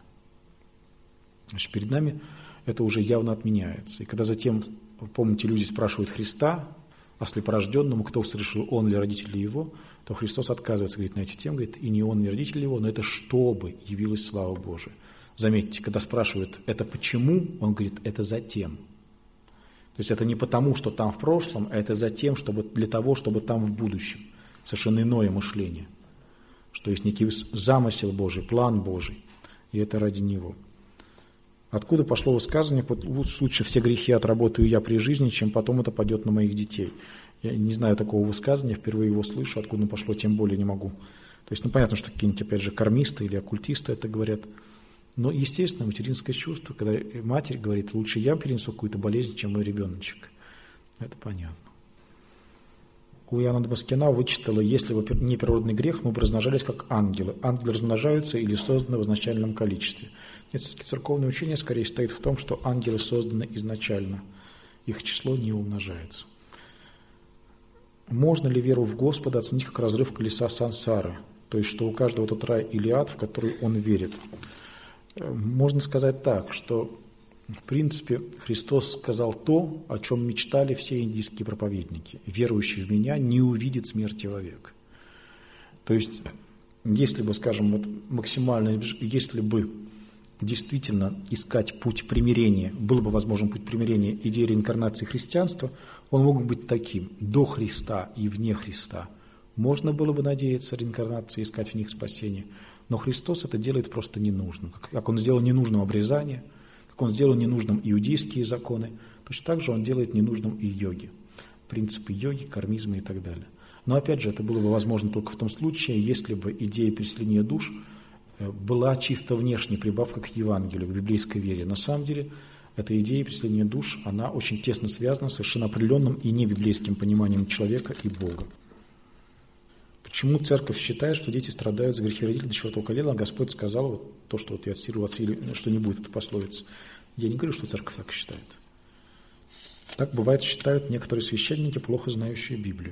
Значит, перед нами это уже явно отменяется. И когда затем, помните, люди спрашивают Христа о слепорожденному, кто совершил, он ли родители его, то Христос отказывается говорить на эти темы, говорит, и не он, не родители его, но это чтобы явилась слава Божия. Заметьте, когда спрашивают, это почему, он говорит, это затем. То есть это не потому, что там в прошлом, а это затем, для того, чтобы там в будущем. Совершенно иное мышление. Что есть некий замысел Божий, план Божий, и это ради него. Откуда пошло высказывание, лучше все грехи отработаю я при жизни, чем потом это падет на моих детей. Я не знаю такого высказывания, впервые его слышу, откуда оно пошло, тем более не могу. То есть, понятно, что какие-нибудь, опять же, кармисты или оккультисты это говорят. Но, естественно, материнское чувство, когда матерь говорит, лучше я перенесу какую-то болезнь, чем мой ребеночек. Это понятно. У Иоанна Дамаскина вычитала, если бы не природный грех, мы бы размножались как ангелы. Ангелы размножаются или созданы в изначальном количестве. Нет, все-таки церковное учение скорее стоит в том, что ангелы созданы изначально. Их число не умножается. Можно ли веру в Господа оценить как разрыв колеса сансары? То есть, что у каждого тот рай или ад, в который он верит. Можно сказать так, что в принципе Христос сказал то, о чем мечтали все индийские проповедники. Верующий в меня не увидит смерти вовек. То есть, если бы, скажем, вот максимально, если бы действительно искать путь примирения, был бы возможен путь примирения идеи реинкарнации христианства, он мог бы быть таким: до Христа и вне Христа. Можно было бы надеяться реинкарнации, искать в них спасение, но Христос это делает просто ненужным. Как Он сделал ненужным обрезание, как Он сделал ненужным иудейские законы, точно так же Он делает ненужным и йоги, принципы йоги, кармизма и так далее. Но опять же, это было бы возможно только в том случае, если бы идея переселения душ была чисто внешней прибавкой к Евангелию, к библейской вере. На самом деле, эта идея переселения душ, она очень тесно связана с совершенно определенным и небиблейским пониманием человека и Бога. Почему церковь считает, что дети страдают за грехи родителей до 4 колена, а Господь сказал вот то, что вот я цитирую, что не будет это пословица. Я не говорю, что церковь так считает. Так бывает, считают некоторые священники, плохо знающие Библию.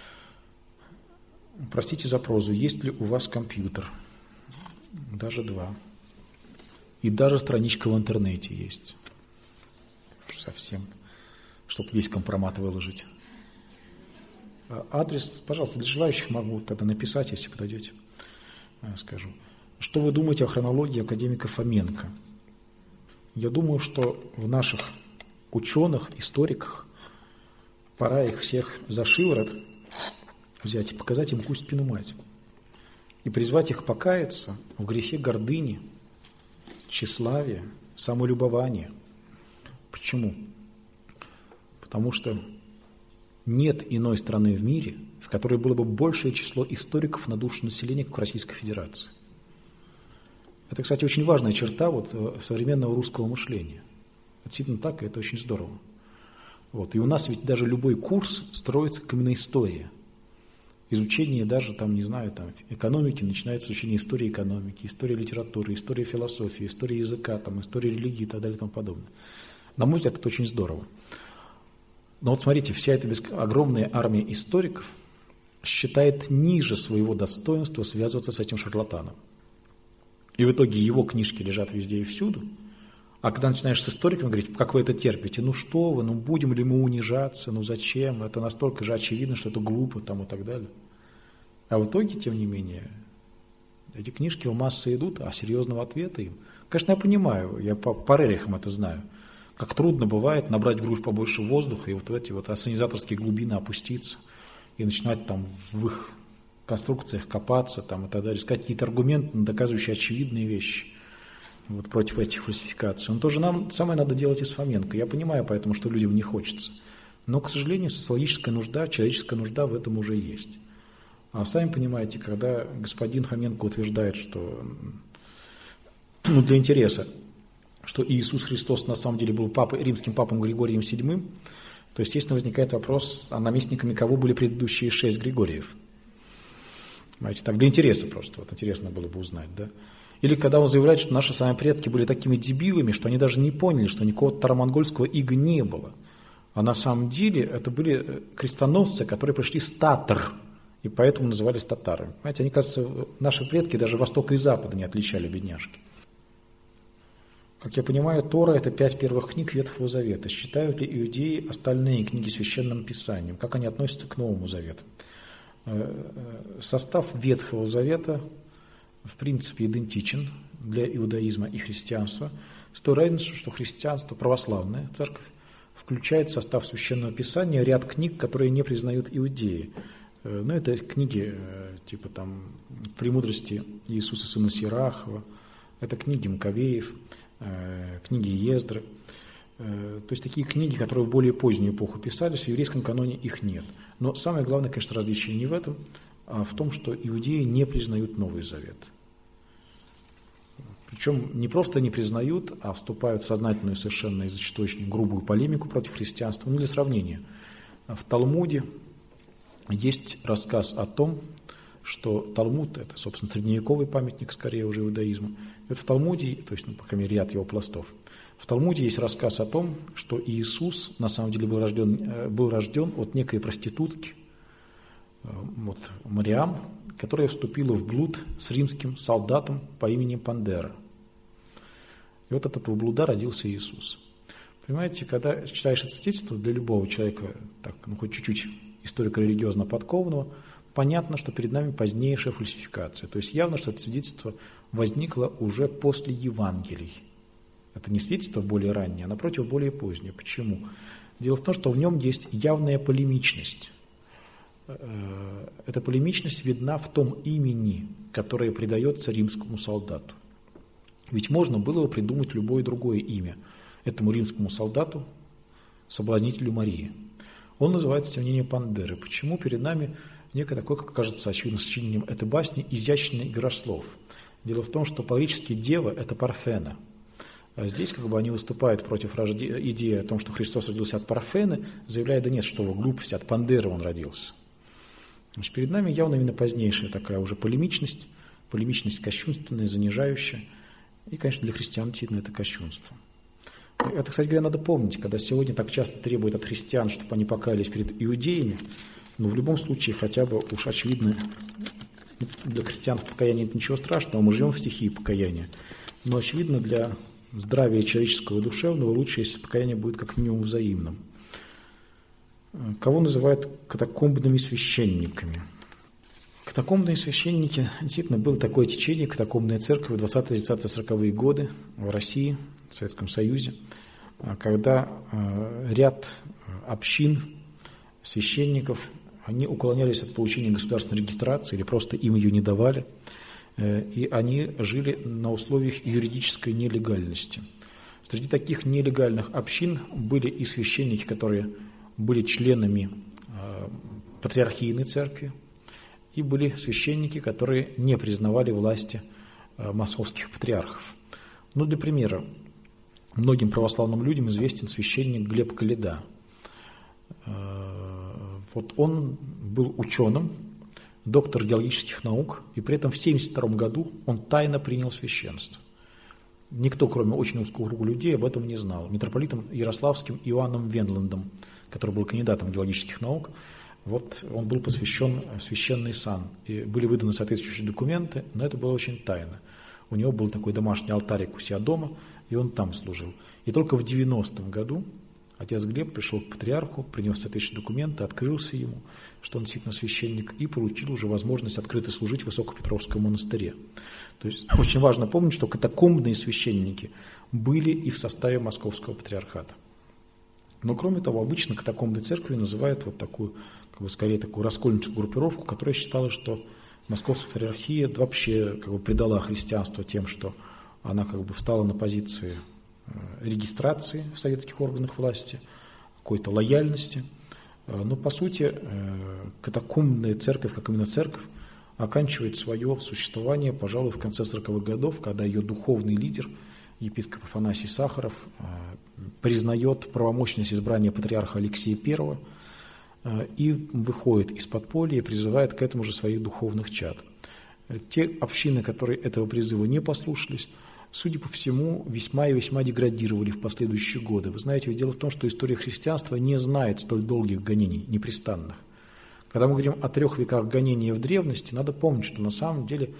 Простите за прозу, есть ли у вас компьютер? Даже 2. И даже страничка в интернете есть. Совсем, чтобы весь компромат выложить. Адрес, пожалуйста, для желающих могу тогда написать, если подойдете. Скажу. Что вы думаете о хронологии академика Фоменко? Я думаю, что в наших ученых, историках пора их всех за шиворот взять и показать им кусть пину мать. И призвать их покаяться в грехе гордыни, тщеславия, самолюбования. Почему? Потому что нет иной страны в мире, в которой было бы большее число историков на душу населения, как в Российской Федерации. Это, кстати, очень важная черта современного русского мышления. Это действительно так, и это очень здорово. И у нас ведь даже любой курс строится как именно история. Изучение даже, экономики начинается с изучения истории экономики, истории литературы, истории философии, истории языка, истории религии и так далее и тому подобное. На мой взгляд, это очень здорово. Но смотрите, вся эта огромная армия историков считает ниже своего достоинства связываться с этим шарлатаном. И в итоге его книжки лежат везде и всюду. А когда начинаешь с историками говорить, как вы это терпите, что вы, будем ли мы унижаться, зачем, это настолько же очевидно, что это глупо и так далее. А в итоге, тем не менее, эти книжки в массы идут, а серьезного ответа им. Конечно, я понимаю, я по рерихам это знаю, как трудно бывает набрать в грудь побольше воздуха и в эти ассенизаторские глубины опуститься и начинать в их конструкциях копаться и так далее, искать какие-то аргументы, доказывающие очевидные вещи. Против этих фальсификаций. Но тоже нам самое надо делать и с Фоменко. Я понимаю поэтому, что людям не хочется. Но, к сожалению, социологическая нужда, человеческая нужда в этом уже есть. А сами понимаете, когда господин Фоменко утверждает, что для интереса, что Иисус Христос на самом деле был римским папом Григорием VII, то, естественно, возникает вопрос, а наместниками кого были предыдущие 6 Григорьев? Понимаете, так для интереса просто. Интересно было бы узнать, да? Или когда он заявляет, что наши с вами предки были такими дебилами, что они даже не поняли, что никакого таро-монгольского ига не было. А на самом деле это были крестоносцы, которые пришли с татар, и поэтому назывались татарами. Понимаете, они, кажется, наши предки даже Востока и Запада не отличали, бедняжки. Как я понимаю, Тора – это 5 первых книг Ветхого Завета. Считают ли иудеи остальные книги Священным Писанием? Как они относятся к Новому Завету? Состав Ветхого Завета в принципе идентичен для иудаизма и христианства, с той разницей, что христианство, православная церковь, включает в состав Священного Писания ряд книг, которые не признают иудеи. Это книги «Премудрости Иисуса сына Сирахова», это книги Маковеев, книги Ездры. То есть такие книги, которые в более позднюю эпоху писались, в еврейском каноне их нет. Но самое главное, конечно, различие не в этом, а в том, что иудеи не признают Новый Завет. Причем не просто не признают, а вступают в сознательную совершенно и зачастую очень грубую полемику против христианства. Для сравнения, в Талмуде есть рассказ о том, что Талмуд – это, собственно, средневековый памятник, скорее уже иудаизма. Это в Талмуде, то есть, по крайней мере, ряд его пластов. В Талмуде есть рассказ о том, что Иисус на самом деле был рожден от некой проститутки, Мариам, которая вступила в блуд с римским солдатом по имени Пандера. И от этого блуда родился Иисус. Понимаете, когда читаешь это свидетельство, для любого человека, хоть чуть-чуть историко-религиозно подкованного, понятно, что перед нами позднейшая фальсификация. То есть явно, что это свидетельство возникло уже после Евангелий. Это не свидетельство более раннее, а напротив более позднее. Почему? Дело в том, что в нем есть явная полемичность. Эта полемичность видна в том имени, которое придается римскому солдату. Ведь можно было бы придумать любое другое имя этому римскому солдату, соблазнителю Марии. Он называется, тем не менее, Пандеры. Почему перед нами некое такое, как кажется, очевидно, сочинением этой басни, изящная игра слов? Дело в том, что по-гречески дева – это Парфена. А здесь как бы они выступают против идеи о том, что Христос родился от Парфены, заявляя, да нет, что вы глупости, от Пандеры он родился. Значит, перед нами явно именно позднейшая такая уже полемичность кощунственная, занижающая. И, конечно, для христиан действительно это кощунство. Это, кстати говоря, надо помнить, когда сегодня так часто требуют от христиан, чтобы они покаялись перед иудеями, но в любом случае хотя бы уж очевидно, для христиан в покаянии нет ничего страшного, мы живем в стихии покаяния, но очевидно для здравия человеческого и душевного лучше, если покаяние будет как минимум взаимным. Кого называют катакомбными священниками? Катакомбные священники, действительно, было такое течение, катакомбная церковь в 20-30-40-е годы в России, в Советском Союзе, когда ряд общин, священников, они уклонялись от получения государственной регистрации или просто им ее не давали, и они жили на условиях юридической нелегальности. Среди таких нелегальных общин были и священники, которые были членами патриархийной церкви, и были священники, которые не признавали власти московских патриархов. Ну, для примера, многим православным людям известен священник Глеб Каледа. Вот он был ученым, доктор геологических наук, и при этом в 1972 году он тайно принял священство. Никто, кроме очень узкого круга людей, об этом не знал. Митрополитом Ярославским Иоанном Венландом, который был кандидатом геологических наук, вот он был посвящен в священный сан, и были выданы соответствующие документы, но это было очень тайно. У него был такой домашний алтарик у себя дома, и он там служил. И только в 90-м году отец Глеб пришел к патриарху, принес соответствующие документы, открылся ему, что он действительно священник, и получил уже возможность открыто служить в Высокопетровском монастыре. То есть очень важно помнить, что катакомбные священники были и в составе Московского патриархата. Но кроме того, обычно катакомбной церковью называют вот такую, как бы скорее такую раскольническую группировку, которая считала, что Московская патриархия вообще как бы предала христианство тем, что она как бы встала на позиции регистрации в советских органах власти, какой-то лояльности. Но по сути катакомбная церковь, как именно церковь, оканчивает свое существование, пожалуй, в конце 40-х годов, когда ее духовный лидер, епископ Афанасий Сахаров, признает правомощность избрания патриарха Алексея I и выходит из подполья и призывает к этому же своих духовных чад. Те общины, которые этого призыва не послушались, судя по всему, весьма и весьма деградировали в последующие годы. Вы знаете, ведь дело в том, что история христианства не знает столь долгих гонений, непрестанных. Когда мы говорим о 3 веках гонения в древности, надо помнить, что на самом деле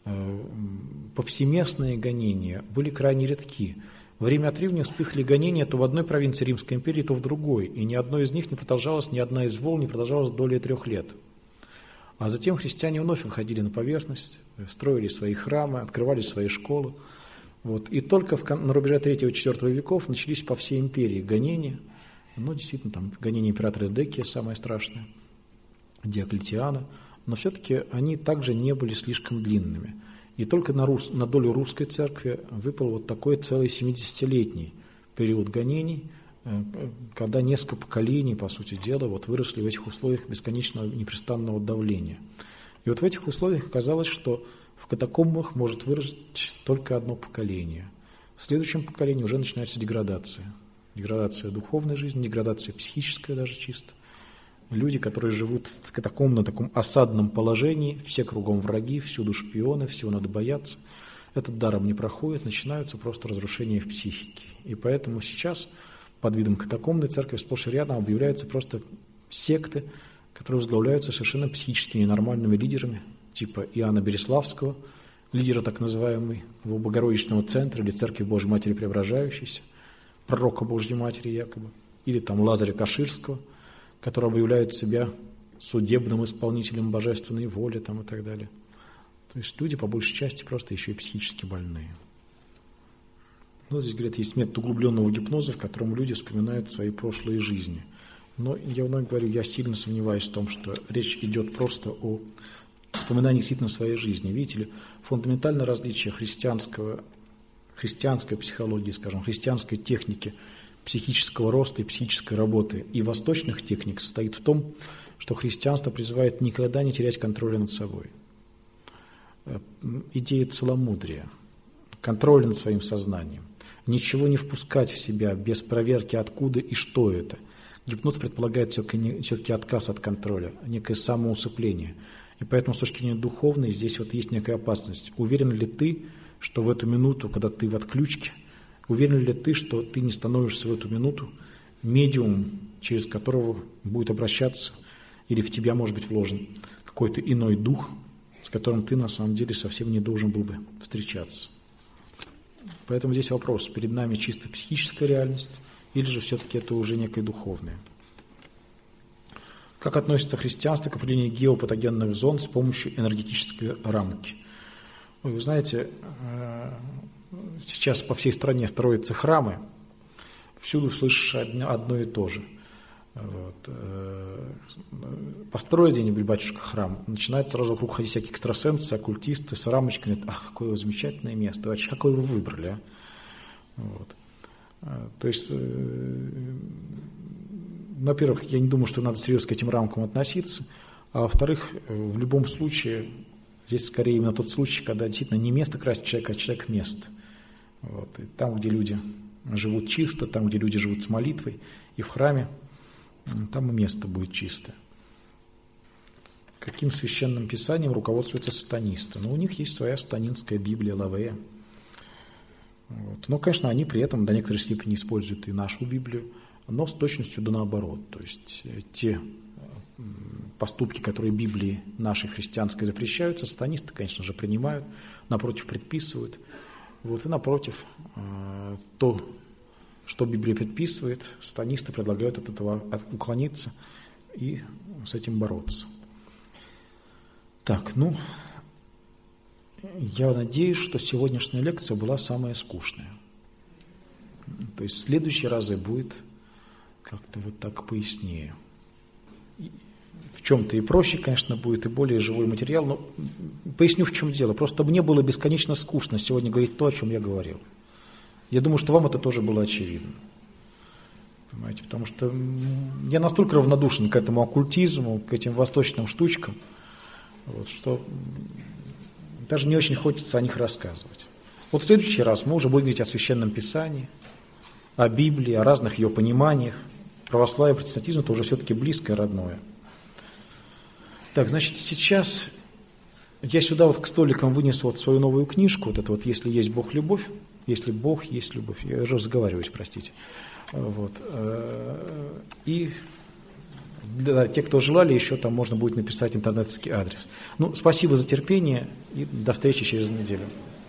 повсеместные гонения были крайне редки. Время от времени вспыхивали гонения то в одной провинции Римской империи, то в другой, и ни одно из них не продолжалось, ни одна из волн не продолжалась более 3 лет. А затем христиане вновь выходили на поверхность, строили свои храмы, открывали свои школы. Вот. И только на рубеже 3-4 веков начались по всей империи гонения. Ну, действительно, там гонения императора Декия самое страшное, Диоклетиана. Но все-таки они также не были слишком длинными. И только на долю русской церкви выпал вот такой целый 70-летний период гонений, когда несколько поколений, по сути дела, вот выросли в этих условиях бесконечного непрестанного давления. И вот в этих условиях оказалось, что в катакомбах может вырасти только одно поколение. В следующем поколении уже начинается деградация. Деградация духовной жизни, деградация психическая даже чисто. Люди, которые живут в катакомбном таком осадном положении, все кругом враги, всюду шпионы, всего надо бояться. Этот даром не проходит, начинаются просто разрушения в психике. И поэтому сейчас под видом катакомбной церкви сплошь и рядом объявляются просто секты, которые возглавляются совершенно психически ненормальными лидерами, типа Иоанна Береславского, лидера так называемого Богородичного центра или Церкви Божьей Матери Преображающейся, пророка Божьей Матери якобы, или там Лазаря Каширского, который объявляет себя судебным исполнителем божественной воли там, и так далее. То есть люди, по большей части, просто еще и психически больные. Ну, здесь, говорят, есть метод углубленного гипноза, в котором люди вспоминают свои прошлые жизни. Но я вновь говорю, я сильно сомневаюсь в том, что речь идет просто о вспоминании действительно своей жизни. Видите ли, фундаментальное различие христианской психологии, скажем, христианской техники психического роста и психической работы и восточных техник состоит в том, что христианство призывает никогда не терять контроля над собой. Идея целомудрия, контроль над своим сознанием, ничего не впускать в себя без проверки, откуда и что это. Гипноз предполагает все-таки отказ от контроля, некое самоусыпление. И поэтому с точки зрения духовной здесь вот есть некая опасность. Уверен ли ты, что в эту минуту, когда ты в отключке, уверен ли ты, что ты не становишься в эту минуту медиумом, через которого будет обращаться, или в тебя может быть вложен какой-то иной дух, с которым ты на самом деле совсем не должен был бы встречаться. Поэтому здесь вопрос, перед нами чисто психическая реальность, или же все-таки это уже некое духовное. Как относится христианство к определению геопатогенных зон с помощью энергетической рамки? Вы знаете, сейчас по всей стране строятся храмы, всюду слышишь одно и то же. Вот. Построить где-нибудь, батюшка, храм, начинают сразу вокруг ходить всякие экстрасенсы, оккультисты с рамочками. Ах, какое замечательное место, батюшка, какое вы выбрали, а? Вот. То есть, во-первых, я не думаю, что надо серьезно к этим рамкам относиться, а во-вторых, в любом случае, здесь скорее именно тот случай, когда действительно не место красит человека, а человек место. Вот. И там, где люди живут чисто, там, где люди живут с молитвой, и в храме, там и место будет чисто. Каким священным писанием руководствуются сатанисты? Ну, у них есть своя сатанинская Библия, Лавея. Вот. Но, конечно, они при этом до некоторой степени используют и нашу Библию, но с точностью да наоборот. То есть те поступки, которые Библии нашей христианской запрещаются, сатанисты, конечно же, принимают, напротив, предписывают. Вот, и напротив, то, что Библия предписывает, сатанисты предлагают от этого уклониться и с этим бороться. Так, ну, я надеюсь, что сегодняшняя лекция была самая скучная. То есть в следующие разы будет как-то вот так пояснее. В чем-то и проще, конечно, будет, и более живой материал, но поясню, в чем дело. Просто мне было бесконечно скучно сегодня говорить то, о чем я говорил. Я думаю, что вам это тоже было очевидно. Понимаете? Потому что я настолько равнодушен к этому оккультизму, к этим восточным штучкам, вот, что даже не очень хочется о них рассказывать. Вот в следующий раз мы уже будем говорить о Священном Писании, о Библии, о разных ее пониманиях. Православие, протестантизм – это уже все-таки близкое, родное. Так, значит, сейчас я сюда вот к столикам вынесу вот свою новую книжку, вот это вот «Если есть Бог, любовь», «Если Бог есть любовь». Я уже разговариваюсь, простите. Вот. И для тех, кто желали, еще там можно будет написать интернетский адрес. Ну, спасибо за терпение и до встречи через неделю.